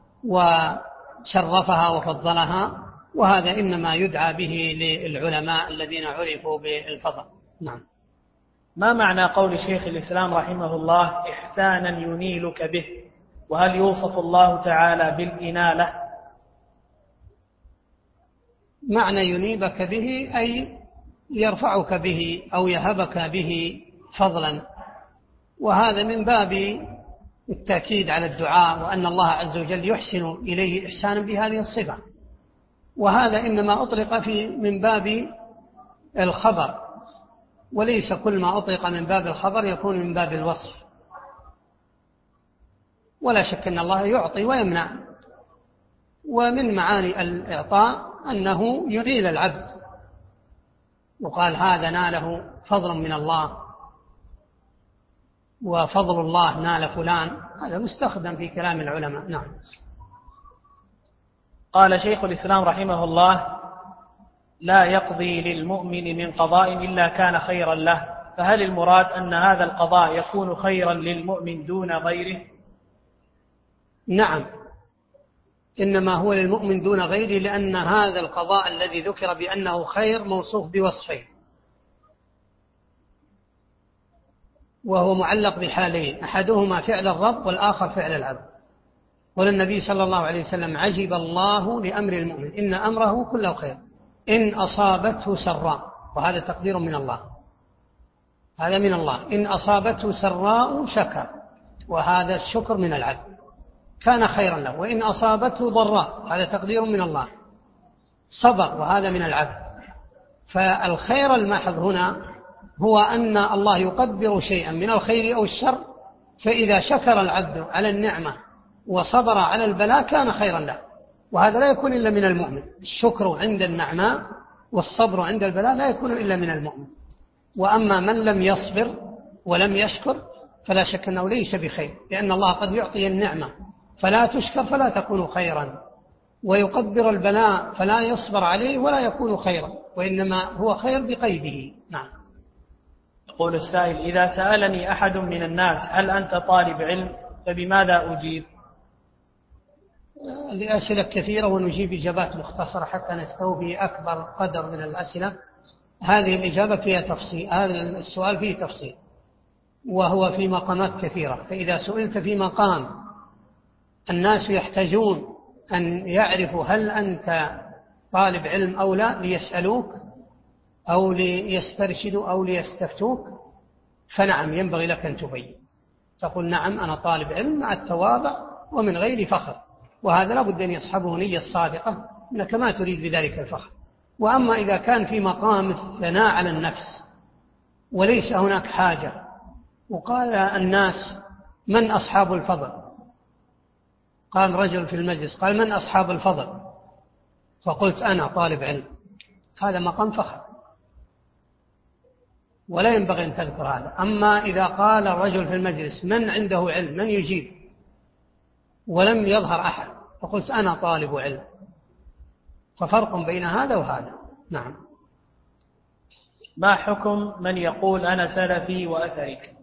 وشرفها وفضلها، وهذا إنما يدعى به للعلماء الذين عرفوا بالفضل. نعم. ما معنى قول شيخ الإسلام رحمه الله إحسانا ينيلك به؟ وهل يوصف الله تعالى بالإنالة؟ معنى ينيبك به أي يرفعك به أو يهبك به فضلا، وهذا من باب التأكيد على الدعاء، وأن الله عز وجل يحسن إليه إحسانا بهذه الصفة. وهذا إنما أطلق في من باب الخبر، وليس كل ما أطلق من باب الخبر يكون من باب الوصف. ولا شك أن الله يعطي ويمنع، ومن معاني الإعطاء أنه ينيل العبد، وقال هذا ناله فضل من الله، وفضل الله نال فلان، هذا مستخدم في كلام العلماء. نعم. قال شيخ الإسلام رحمه الله لا يقضي للمؤمن من قضاء إلا كان خيرا له، فهل المراد أن هذا القضاء يكون خيرا للمؤمن دون غيره؟ نعم، إنما هو للمؤمن دون غيره، لأن هذا القضاء الذي ذكر بأنه خير موصوف بوصفين، وهو معلق بحالين، أحدهما فعل الرب والآخر فعل العبد. قال النبي صلى الله عليه وسلم عجب الله لأمر المؤمن إن أمره كله خير إن أصابته سراء، وهذا تقدير من الله، هذا من الله. إن أصابته سراء شكر، وهذا الشكر من العبد كان خيرا له. وإن أصابته ضراء، هذا تقدير من الله، صبر، وهذا من العبد. فالخير المحض هنا هو أن الله يقدر شيئا من الخير أو الشر، فإذا شكر العبد على النعمة وصبر على البلاء كان خيرا له، وهذا لا يكون إلا من المؤمن. الشكر عند النعماء والصبر عند البلاء لا يكون إلا من المؤمن. وأما من لم يصبر ولم يشكر فلا شك أنه ليس بخير، لأن الله قد يعطي النعمة فلا تشكر فلا تكون خيرا، ويقدر البلاء فلا يصبر عليه ولا يكون خيرا، وإنما هو خير بقيده. نعم. يقول السائل إذا سألني أحد من الناس هل أنت طالب علم فبماذا أجيب؟ لأسئلة كثيرة ونجيب إجابات مختصرة حتى نستوفي أكبر قدر من الأسئلة. هذه الإجابة فيها تفصيل، هذا السؤال فيه تفصيل، وهو في مقامات كثيرة. فإذا سئلت في مقام الناس يحتاجون أن يعرفوا هل أنت طالب علم أو لا ليسألوك أو ليسترشدوا أو ليستفتوك، فنعم ينبغي لك أن تبين، تقول نعم أنا طالب علم مع التواضع ومن غير فخر، وهذا لا بد أن يصحبه نية صادقة أنك ما تريد بذلك الفخر. وأما إذا كان في مقام الثناء على النفس وليس هناك حاجة، وقال الناس من أصحاب الفضل، قال رجل في المجلس قال من أصحاب الفضل، فقلت أنا طالب علم، هذا مقام فخر ولا ينبغي أن تذكر هذا. أما إذا قال الرجل في المجلس من عنده علم من يجيب ولم يظهر أحد، فقلت أنا طالب علم، ففرق بين هذا وهذا. نعم. ما حكم من يقول أنا سلفي وأثرك؟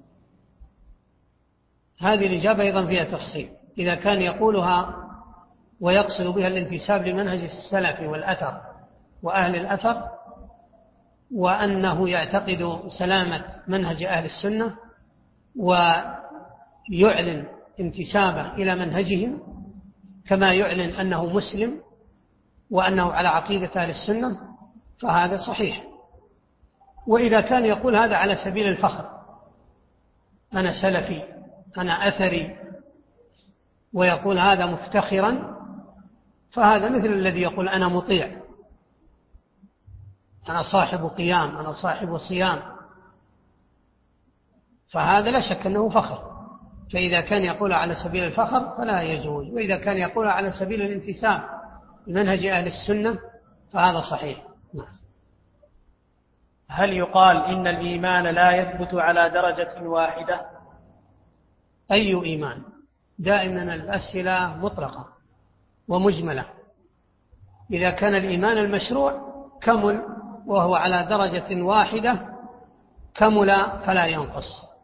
هذه الإجابة أيضا فيها تفصيل. إذا كان يقولها ويقصد بها الانتساب لمنهج السلف والأثر وأهل الأثر، وأنه يعتقد سلامة منهج أهل السنة ويعلن انتسابه إلى منهجهم كما يعلن أنه مسلم وأنه على عقيدة أهل السنة، فهذا صحيح. وإذا كان يقول هذا على سبيل الفخر، أنا سلفي أنا أثري، ويقول هذا مفتخرا، فهذا مثل الذي يقول أنا مطيع، أنا صاحب قيام، أنا صاحب صيام، فهذا لا شك أنه فخر. فإذا كان يقول على سبيل الفخر فلا يجوز، وإذا كان يقول على سبيل الانتساب لمنهج أهل السنة فهذا صحيح. هل يقال إن الإيمان لا يثبت على درجة واحدة؟ أي إيمان؟ دائما الأسئلة مطلقة ومجملة. إذا كان الإيمان المشروع كمل وهو على درجة واحدة كمل فلا ينقص،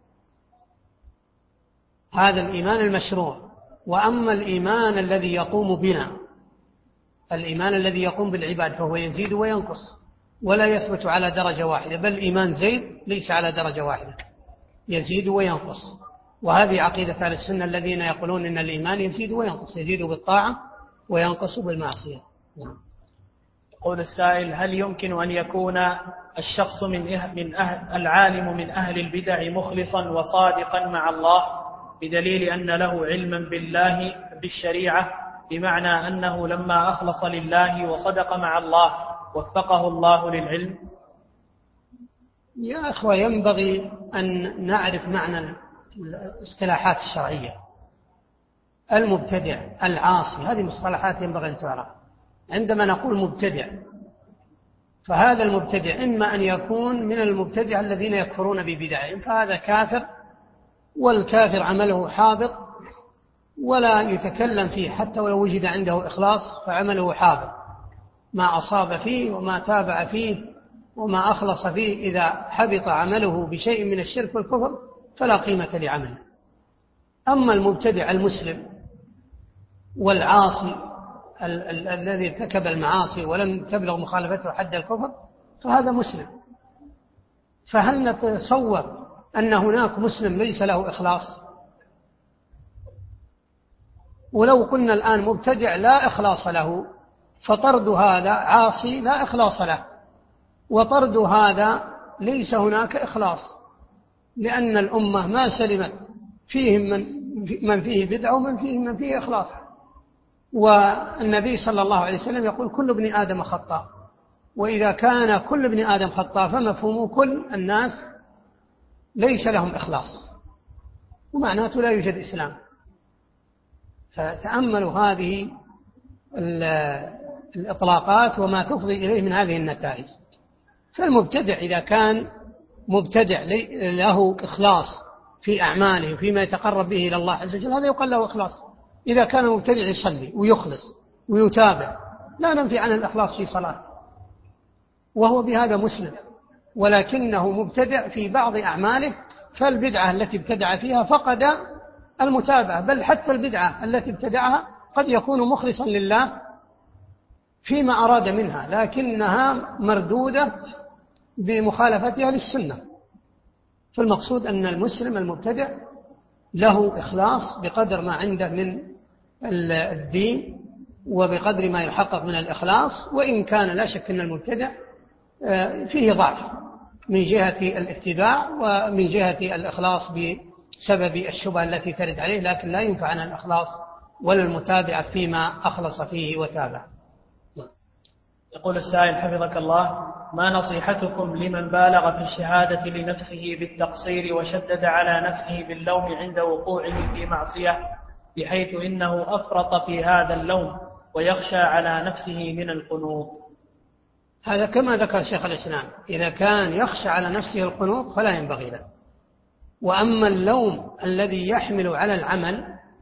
هذا الإيمان المشروع. وأما الإيمان الذي يقوم بنا، الإيمان الذي يقوم بالعباد، فهو يزيد وينقص ولا يثبت على درجة واحدة، بل إيمان زيد ليس على درجة واحدة، يزيد وينقص. وهذه عقيدة أهل السنة الذين يقولون إن الإيمان يزيد وينقص، يزيد بالطاعة وينقص بالمعصية. يقول السائل: هل يمكن أن يكون الشخص من أهل من أهل العالم من أهل البدع مخلصا وصادقا مع الله بدليل أن له علما بالله بالشريعة، بمعنى أنه لما أخلص لله وصدق مع الله وفقه الله للعلم؟ يا أخوة، ينبغي أن نعرف معنى الاصطلاحات الشرعية. المبتدع، العاصي، هذه مصطلحات ينبغي أن تعرف. عندما نقول مبتدع، فهذا المبتدع إما أن يكون من المبتدع الذين يكفرون ببدعهم، فهذا كافر، والكافر عمله حابط ولا يتكلم فيه حتى ولو وجد عنده إخلاص، فعمله حابط، ما أصاب فيه وما تابع فيه وما أخلص فيه، إذا حبط عمله بشيء من الشرك والكفر فلا قيمة لعمله. أما المبتدع المسلم والعاصي ال- ال- الذي ارتكب المعاصي ولم تبلغ مخالفته حد الكفر، فهذا مسلم. فهل نتصور أن هناك مسلم ليس له إخلاص؟ ولو قلنا الآن مبتدع لا إخلاص له، فطرد هذا عاصي لا إخلاص له، وطرد هذا ليس هناك إخلاص، لأن الأمة ما سلمت، فيهم من, من فيه بدعة ومن فيه من فيه إخلاص. والنبي صلى الله عليه وسلم يقول: كل ابن آدم خطاء. وإذا كان كل ابن آدم خطاء فمفهوم كل الناس ليس لهم إخلاص، ومعناته لا يوجد إسلام. فتأملوا هذه الإطلاقات وما تفضي إليه من هذه النتائج. فالمبتدع إذا كان مبتدع له إخلاص في أعماله وفيما يتقرب به إلى الله عز وجل، هذا يقال له إخلاص. إذا كان مبتدع يصلي ويخلص ويتابع، لا ننفي عن الإخلاص في صلاة، وهو بهذا مسلم، ولكنه مبتدع في بعض أعماله، فالبدعة التي ابتدع فيها فقد المتابعة، بل حتى البدعة التي ابتدعها قد يكون مخلصا لله فيما أراد منها، لكنها مردودة بمخالفتها للسنة. فالمقصود أن المسلم المبتدع له إخلاص بقدر ما عنده من الدين وبقدر ما يحقق من الإخلاص، وإن كان لا شك أن المبتدع فيه ضعف من جهة الاتباع ومن جهة الإخلاص بسبب الشبهة التي ترد عليه، لكن لا ينفع عن الإخلاص ولا المتابعة فيما أخلص فيه وتابع. يقول السائل حفظك الله: ما نصيحتكم لمن بالغ في الشهادة لنفسه بالتقصير وشدد على نفسه باللوم عند وقوعه في معصية، بحيث إنه أفرط في هذا اللوم ويخشى على نفسه من القنوط؟ هذا كما ذكر شيخ الإسلام، إذا كان يخشى على نفسه القنوط فلا ينبغي له. وأما اللوم الذي يحمل على العمل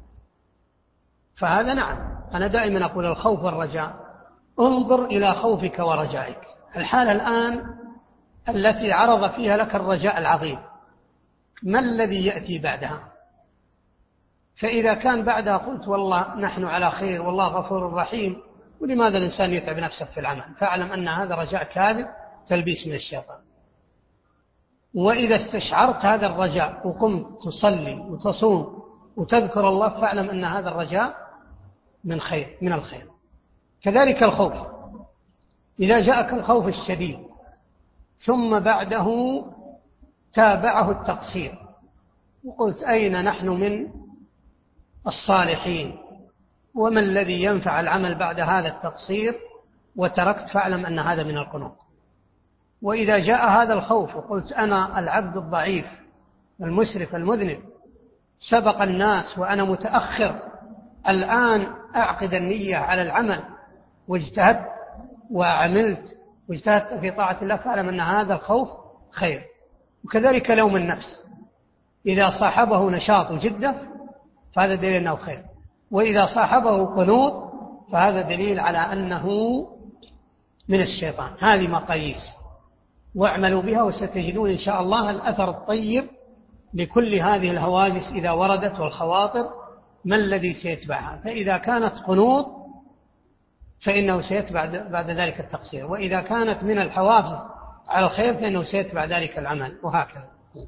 فهذا نعم. أنا دائما أقول: الخوف والرجاء، انظر إلى خوفك ورجائك. الحالة الآن التي عرض فيها لك الرجاء العظيم، ما الذي يأتي بعدها؟ فإذا كان بعدها قلت والله نحن على خير والله غفور رحيم، ولماذا الإنسان يتعب نفسه في العمل؟ فاعلم أن هذا رجاء كاذب، تلبيس من الشيطان. وإذا استشعرت هذا الرجاء وقمت تصلي وتصوم وتذكر الله، فاعلم أن هذا الرجاء من خير من الخير. كذلك الخوف، إذا جاءك الخوف الشديد ثم بعده تابعه التقصير وقلت أين نحن من الصالحين وما الذي ينفع العمل بعد هذا التقصير، وتركت، فاعلم أن هذا من القنوط. وإذا جاء هذا الخوف وقلت أنا العبد الضعيف المسرف المذنب، سبق الناس وأنا متأخر، الآن أعقد النية على العمل واجتهدت وعملت واجتهدت في طاعة الله، فاعلم أن هذا الخوف خير. وكذلك لوم النفس، إذا صاحبه نشاط وجدة فهذا دليل أنه خير، وإذا صاحبه قنوط فهذا دليل على أنه من الشيطان. هذه مقاييس واعملوا بها وستجدون إن شاء الله الأثر الطيب لكل هذه الهواجس إذا وردت والخواطر ما الذي سيتبعها. فإذا كانت قنوط فإنه سيتبع بعد ذلك التقصير، وإذا كانت من الحوافز على الخير فإنه سيتبع ذلك العمل، وهكذا.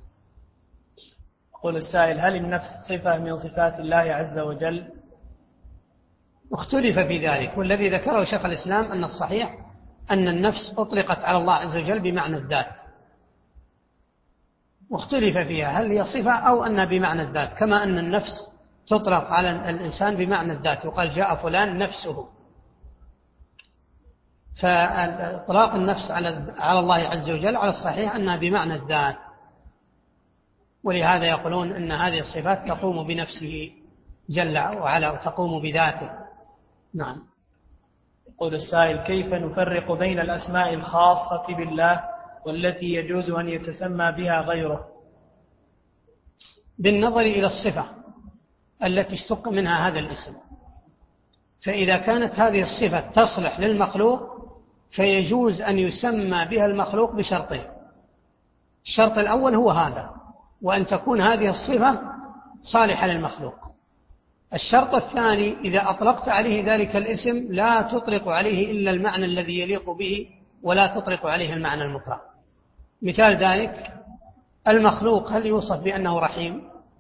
يقول السائل: هل النفس صفة من صفات الله عز وجل؟ اختلف في ذلك، والذي ذكره شيخ الإسلام أن الصحيح أن النفس أطلقت على الله عز وجل بمعنى الذات، واختلف فيها هل هي صفة أو أنها بمعنى الذات، كما أن النفس تطلق على الإنسان بمعنى الذات، وقال جاء فلان نفسه. فإطلاق النفس على الله عز وجل على الصحيح أنها بمعنى الذات، ولهذا يقولون أن هذه الصفات تقوم بنفسه جل وعلا وتقوم بذاته. نعم. يقول السائل: كيف نفرق بين الأسماء الخاصة بالله والتي يجوز أن يتسمى بها غيره؟ بالنظر إلى الصفة التي اشتق منها هذا الاسم، فإذا كانت هذه الصفة تصلح للمخلوق فيجوز أن يسمى بها المخلوق بشرطين. الشرط الأول هو هذا، وأن تكون هذه الصفة صالحة للمخلوق. الشرط الثاني: إذا أطلقت عليه ذلك الاسم لا تطلق عليه إلا المعنى الذي يليق به، ولا تطلق عليه المعنى المطلق. مثال ذلك: المخلوق هل يوصف بأنه رحيم؟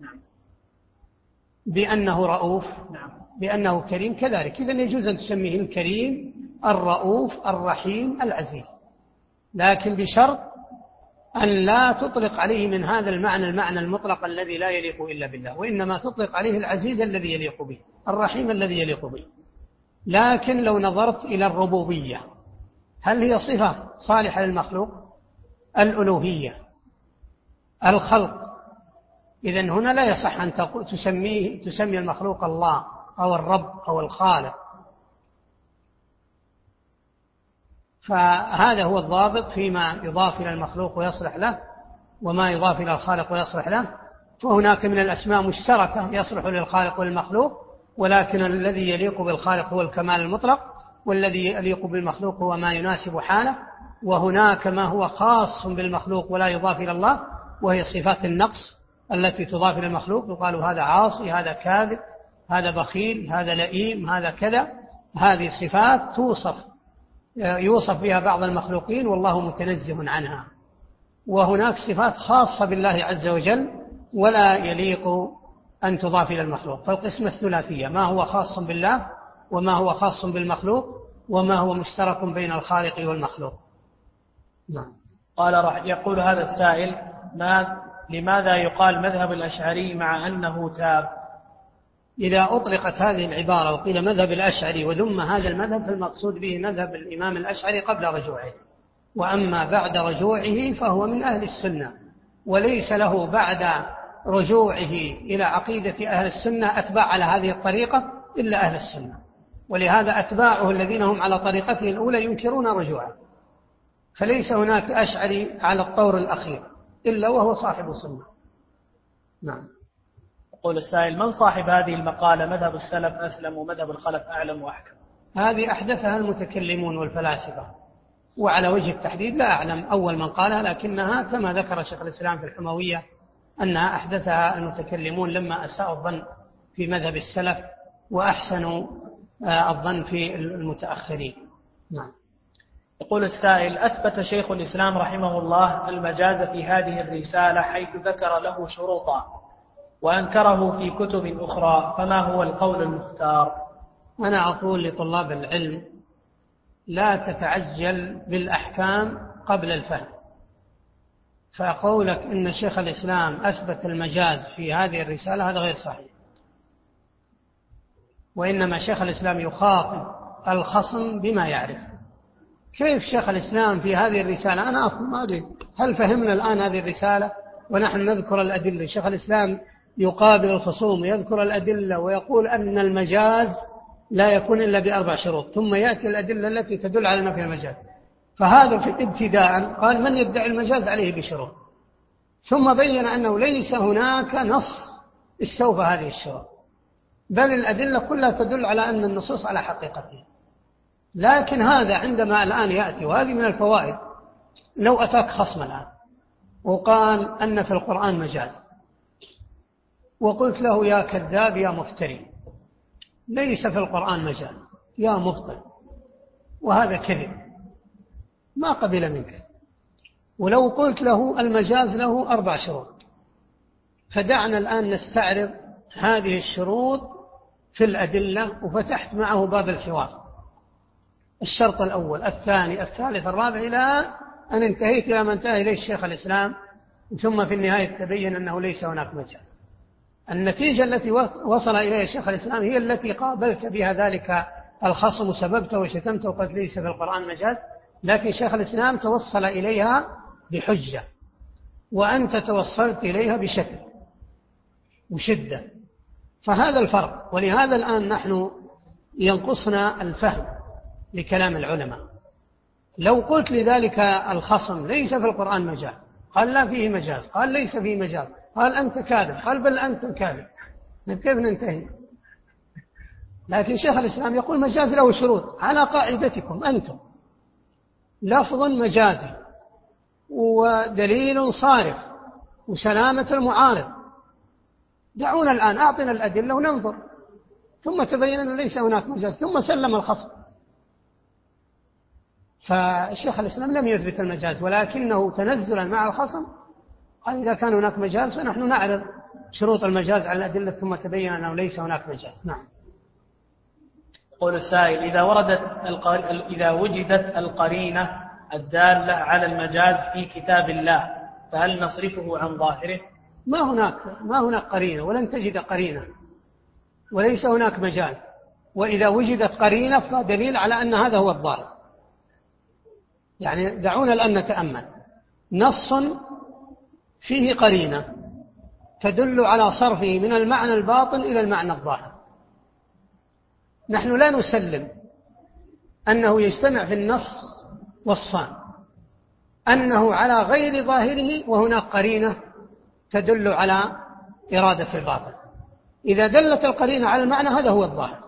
بأنه رؤوف؟ بأنه كريم؟ كذلك. إذن يجوز أن تسميه الكريم، الرؤوف، الرحيم، العزيز، لكن بشرط أن لا تطلق عليه من هذا المعنى المعنى المطلق الذي لا يليق إلا بالله، وإنما تطلق عليه العزيز الذي يليق به، الرحيم الذي يليق به. لكن لو نظرت إلى الربوبية، هل هي صفة صالحة للمخلوق؟ الألوهية، الخلق، إذن هنا لا يصح أن تسميه تسمي المخلوق الله أو الرب أو الخالق. فهذا هو الضابط فيما يضاف إلى المخلوق ويصلح له، وما يضاف إلى الخالق ويصلح له. فهناك من الأسماء مشتركة يصلح للخالق والمخلوق، ولكن الذي يليق بالخالق هو الكمال المطلق، والذي يليق بالمخلوق هو ما يناسب حاله. وهناك ما هو خاص بالمخلوق ولا يضاف إلى الله، وهي صفات النقص التي تضاف إلى المخلوق، يقال هذا عاصي، هذا كاذب، هذا بخيل، هذا لئيم، هذا كذا. هذه صفات توصف يوصف بها بعض المخلوقين والله متنزه عنها. وهناك صفات خاصة بالله عز وجل ولا يليق أن تضاف إلى المخلوق. فالقسمة الثلاثية: ما هو خاص بالله، وما هو خاص بالمخلوق، وما هو مشترك بين الخالق والمخلوق. نعم. قال رح يقول هذا السائل: ما لماذا يقال مذهب الأشعري مع أنه تاب؟ إذا أطلقت هذه العبارة وقيل مذهب الأشعري وذم هذا المذهب، فالمقصود به مذهب الإمام الأشعري قبل رجوعه، وأما بعد رجوعه فهو من أهل السنة، وليس له بعد رجوعه إلى عقيدة أهل السنة أتباع على هذه الطريقة إلا أهل السنة، ولهذا أتباعه الذين هم على طريقته الأولى ينكرون رجوعه. فليس هناك أشعري على الطور الأخير إلا وهو صاحب سنة. نعم. يقول السائل: من صاحب هذه المقالة مذهب السلف أسلم ومذهب الخلف أعلم وأحكم؟ هذه أحدثها المتكلمون والفلاسفة، وعلى وجه التحديد لا أعلم أول من قالها، لكنها كما ذكر شيخ الإسلام في الحموية أنها أحدثها المتكلمون لما أساءوا الظن في مذهب السلف وأحسنوا الظن في المتأخرين. نعم. يقول السائل: أثبت شيخ الإسلام رحمه الله المجاز في هذه الرسالة حيث ذكر له شروطا، وأنكره في كتب أخرى، فما هو القول المختار؟ أنا أقول لطلاب العلم: لا تتعجل بالأحكام قبل الفهم. فقولك إن شيخ الإسلام أثبت المجاز في هذه الرسالة هذا غير صحيح، وإنما شيخ الإسلام يخاطب الخصم بما يعرف. كيف شيخ الإسلام في هذه الرسالة؟ أنا أفهم ما أدري هل فهمنا الآن هذه الرسالة ونحن نذكر الأدلة؟ شيخ الإسلام يقابل الخصوم يذكر الأدلة ويقول أن المجاز لا يكون إلا بأربع شروط، ثم يأتي الأدلة التي تدل على نفي المجاز. فهذا في ابتداء قال من يدعي المجاز عليه بشروط، ثم بين أنه ليس هناك نص استوفى هذه الشروط، بل الأدلة كلها تدل على أن النصوص على حقيقته. لكن هذا عندما الآن يأتي، وهذه من الفوائد، لو أتاك خصم الآن وقال أن في القرآن مجاز وقلت له يا كذاب يا مفتري، ليس في القرآن مجاز، يا مبطل، وهذا كذب، ما قبل منك. ولو قلت له المجاز له أربع شروط، فدعنا الآن نستعرض هذه الشروط في الأدلة، وفتحت معه باب الحوار. الشرط الأول، الثاني، الثالث، الرابع، إلى أن انتهيت إلى ما انتهى إليه الشيخ الإسلام، ثم في النهاية تبين أنه ليس هناك مجاز. النتيجة التي وصل إليها الشيخ الإسلام هي التي قابلت بها ذلك الخصم وسببته وشتمته وقلت ليس في القرآن مجاز، لكن شيخ الإسلام توصل إليها بحجة، وأنت توصلت إليها بشكل وشدة، فهذا الفرق. ولهذا الآن نحن ينقصنا الفهم لكلام العلماء. لو قلت لذلك الخصم ليس في القرآن مجاز، قال لا فيه مجاز، قال ليس فيه مجاز، قال أنت كاذب، قال بل أنت كاذب، كيف ننتهي؟ لكن شيخ الإسلام يقول مجاز له شروط على قاعدتكم أنتم، لفظ مجازي ودليل صارف وسلامة المعارض. دعونا الآن أعطنا الأدلة وننظر. ثم تبين أن ليس هناك مجاز، ثم سلم الخصم. فالشيخ الإسلام لم يثبت المجاز، ولكنه تنزلا مع الخصم قال إذا كان هناك مجاز فنحن نعرض شروط المجاز على الأدلة، ثم تبين أنه ليس هناك مجاز. نعم. يقول السائل: إذا وردت القر... إذا وجدت القرينة الدالة على المجاز في كتاب الله فهل نصرفه عن ظاهره؟ ما هناك ما هناك قرينة، ولن تجد قرينة، وليس هناك مجاز. وإذا وجدت قرينة فدليل على أن هذا هو الظاهر. يعني دعونا الآن نتأمل نص فيه قرينة تدل على صرفه من المعنى الباطن إلى المعنى الظاهر. نحن لا نسلم أنه يجتمع في النص وصفان، أنه على غير ظاهره وهناك قرينة تدل على إرادة الباطن. إذا دلت القرينة على المعنى هذا هو الظاهر.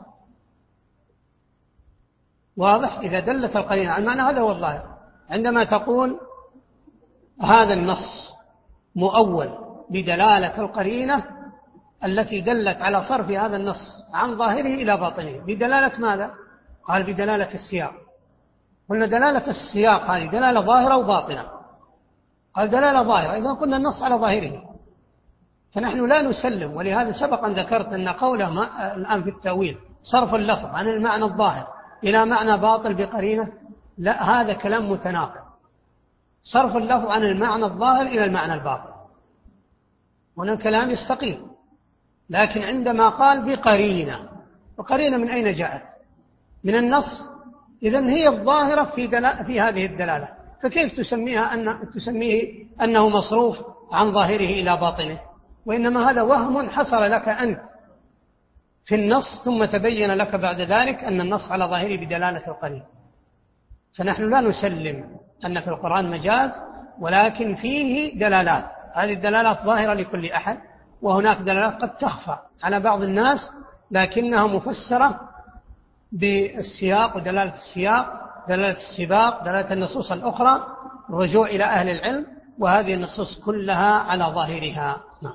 واضح؟ إذا دلت القرينة على المعنى هذا هو الظاهر. عندما تقول هذا النص مؤول بدلالة القرينة التي دلت على صرف هذا النص عن ظاهره إلى باطنه، بدلالة ماذا؟ قال بدلالة السياق. قلنا دلالة السياق هذه دلالة ظاهرة وباطنة. قال دلالة ظاهرة، إذا قلنا النص على ظاهره، فنحن لا نسلم. ولهذا سبق أن ذكرت أن قوله الآن في التأويل صرف اللفظ عن المعنى الظاهر إلى معنى باطل بقرينة، لا، هذا كلام متناقض. صرف اللفظ عن المعنى الظاهر إلى المعنى الباطل هنا كلام يستقيم. لكن عندما قال بقرينة، وقرينة من أين جاءت؟ من النص. إذن هي الظاهرة في, في هذه الدلالة، فكيف تسميها أن تسميه أنه مصروف عن ظاهره إلى باطنه؟ وإنما هذا وهم حصل لك أنت في النص، ثم تبين لك بعد ذلك أن النص على ظاهره بدلالة القرينة. فنحن لا نسلم أن في القرآن مجاز، ولكن فيه دلالات، هذه الدلالات ظاهرة لكل أحد، وهناك دلالات قد تخفى على بعض الناس لكنها مفسرة بالسياق ودلالة السياق، دلالة السباق، دلالة النصوص الأخرى، الرجوع إلى أهل العلم، وهذه النصوص كلها على ظاهرها. نعم.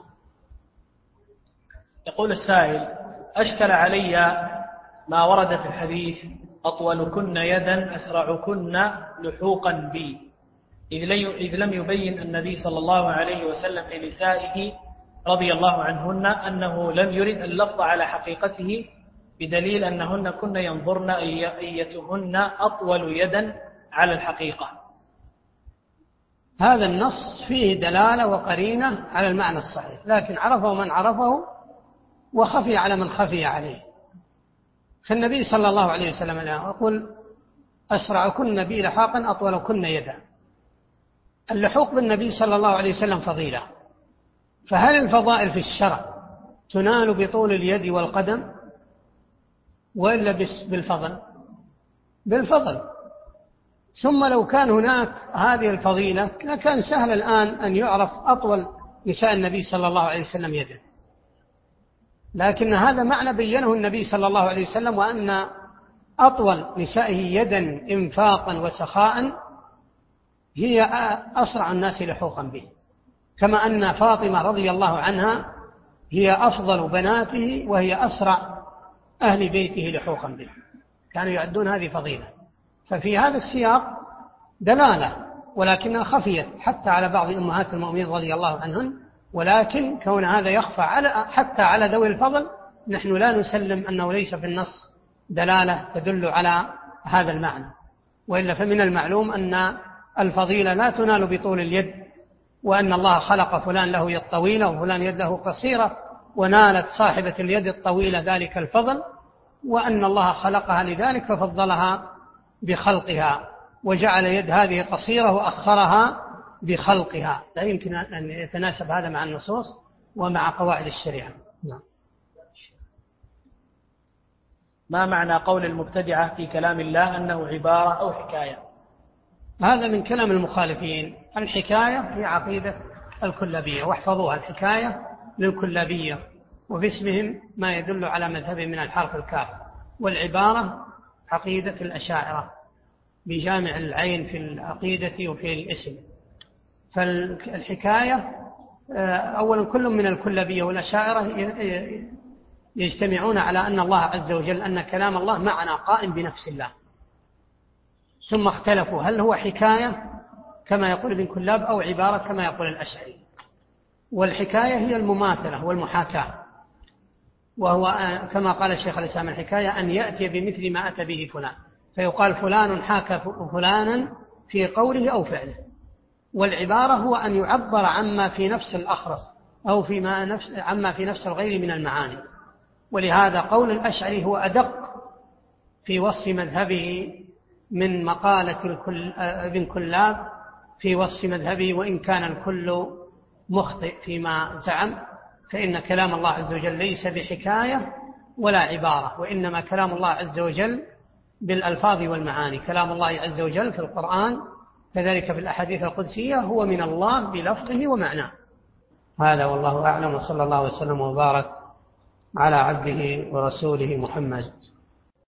يقول السائل: أشكل علي ما ورد في الحديث أطولكن يدا أسرعكن لحوقا بي، إذ لم يبين النبي صلى الله عليه وسلم لنسائه رضي الله عنهن أنه لم يرد اللفظ على حقيقته، بدليل أنهن كن ينظرن أيتهن أطول يدا على الحقيقة. هذا النص فيه دلالة وقرينة على المعنى الصحيح، لكن عرفه من عرفه وخفي على من خفي عليه. فالنبي صلى الله عليه وسلم يقول أسرعكن بي لحاقا أطولكن يدا. اللحوق بالنبي صلى الله عليه وسلم فضيلة، فهل الفضائل في الشرع تنال بطول اليد والقدم وإلا بالفضل؟ بالفضل. ثم لو كان هناك هذه الفضيلة لكان سهل الآن أن يعرف أطول نساء النبي صلى الله عليه وسلم يدا، لكن هذا معنى بينه النبي صلى الله عليه وسلم، وأن أطول نسائه يدا إنفاقا وسخاء هي أسرع الناس لحوقا به، كما أن فاطمة رضي الله عنها هي أفضل بناته وهي أسرع أهل بيته لحوقا به، كانوا يعدون هذه فضيلة. ففي هذا السياق دلالة، ولكنها خفيت حتى على بعض أمهات المؤمنين رضي الله عنهن، ولكن كون هذا يخفى على حتى على ذوي الفضل نحن لا نسلم أنه ليس في النص دلالة تدل على هذا المعنى، وإلا فمن المعلوم أن الفضيلة لا تنال بطول اليد، وأن الله خلق فلان له يد طويلة وفلان يد له قصيرة ونالت صاحبة اليد الطويلة ذلك الفضل، وأن الله خلقها لذلك ففضلها بخلقها وجعل يد هذه قصيرة وأخرها بخلقها. لا يمكن أن يتناسب هذا مع النصوص ومع قواعد الشريعة. نعم. ما معنى قول المبتدعة في كلام الله أنه عبارة أو حكاية؟ هذا من كلام المخالفين. الحكاية هي عقيدة الكلابية، واحفظوها، الحكاية للكلابية، وفي اسمهم ما يدل على مذهب من الحرف الكاف. والعبارة عقيدة الأشاعرة بجامع العين في العقيدة وفي الاسم. فالحكاية أولا كل من الكلابية والأشاعرة يجتمعون على أن الله عز وجل أن كلام الله معنى قائم بنفس الله، ثم اختلفوا هل هو حكاية كما يقول ابن كلاب أو عبارة كما يقول الأشعري. والحكاية هي المماثلة والمحاكاة، وهو كما قال الشيخ الإسلام الحكاية أن يأتي بمثل ما أتى به فلان، فيقال فلان حاكى فلانا في قوله أو فعله. والعبارة هو أن يعبر عما في نفس الأخرس أو فيما نفس عما في نفس الغير من المعاني. ولهذا قول الأشعري هو أدق في وصف مذهبه من مقالة ابن كلاب في وصف مذهبه، وإن كان الكل مخطئ فيما زعم، فإن كلام الله عز وجل ليس بحكاية ولا عبارة، وإنما كلام الله عز وجل بالألفاظ والمعاني. كلام الله عز وجل في القرآن كذلك في الأحاديث القدسية هو من الله بلفظه ومعناه. هذا والله أعلم، وصلى الله وسلم وبارك على عبده ورسوله محمد.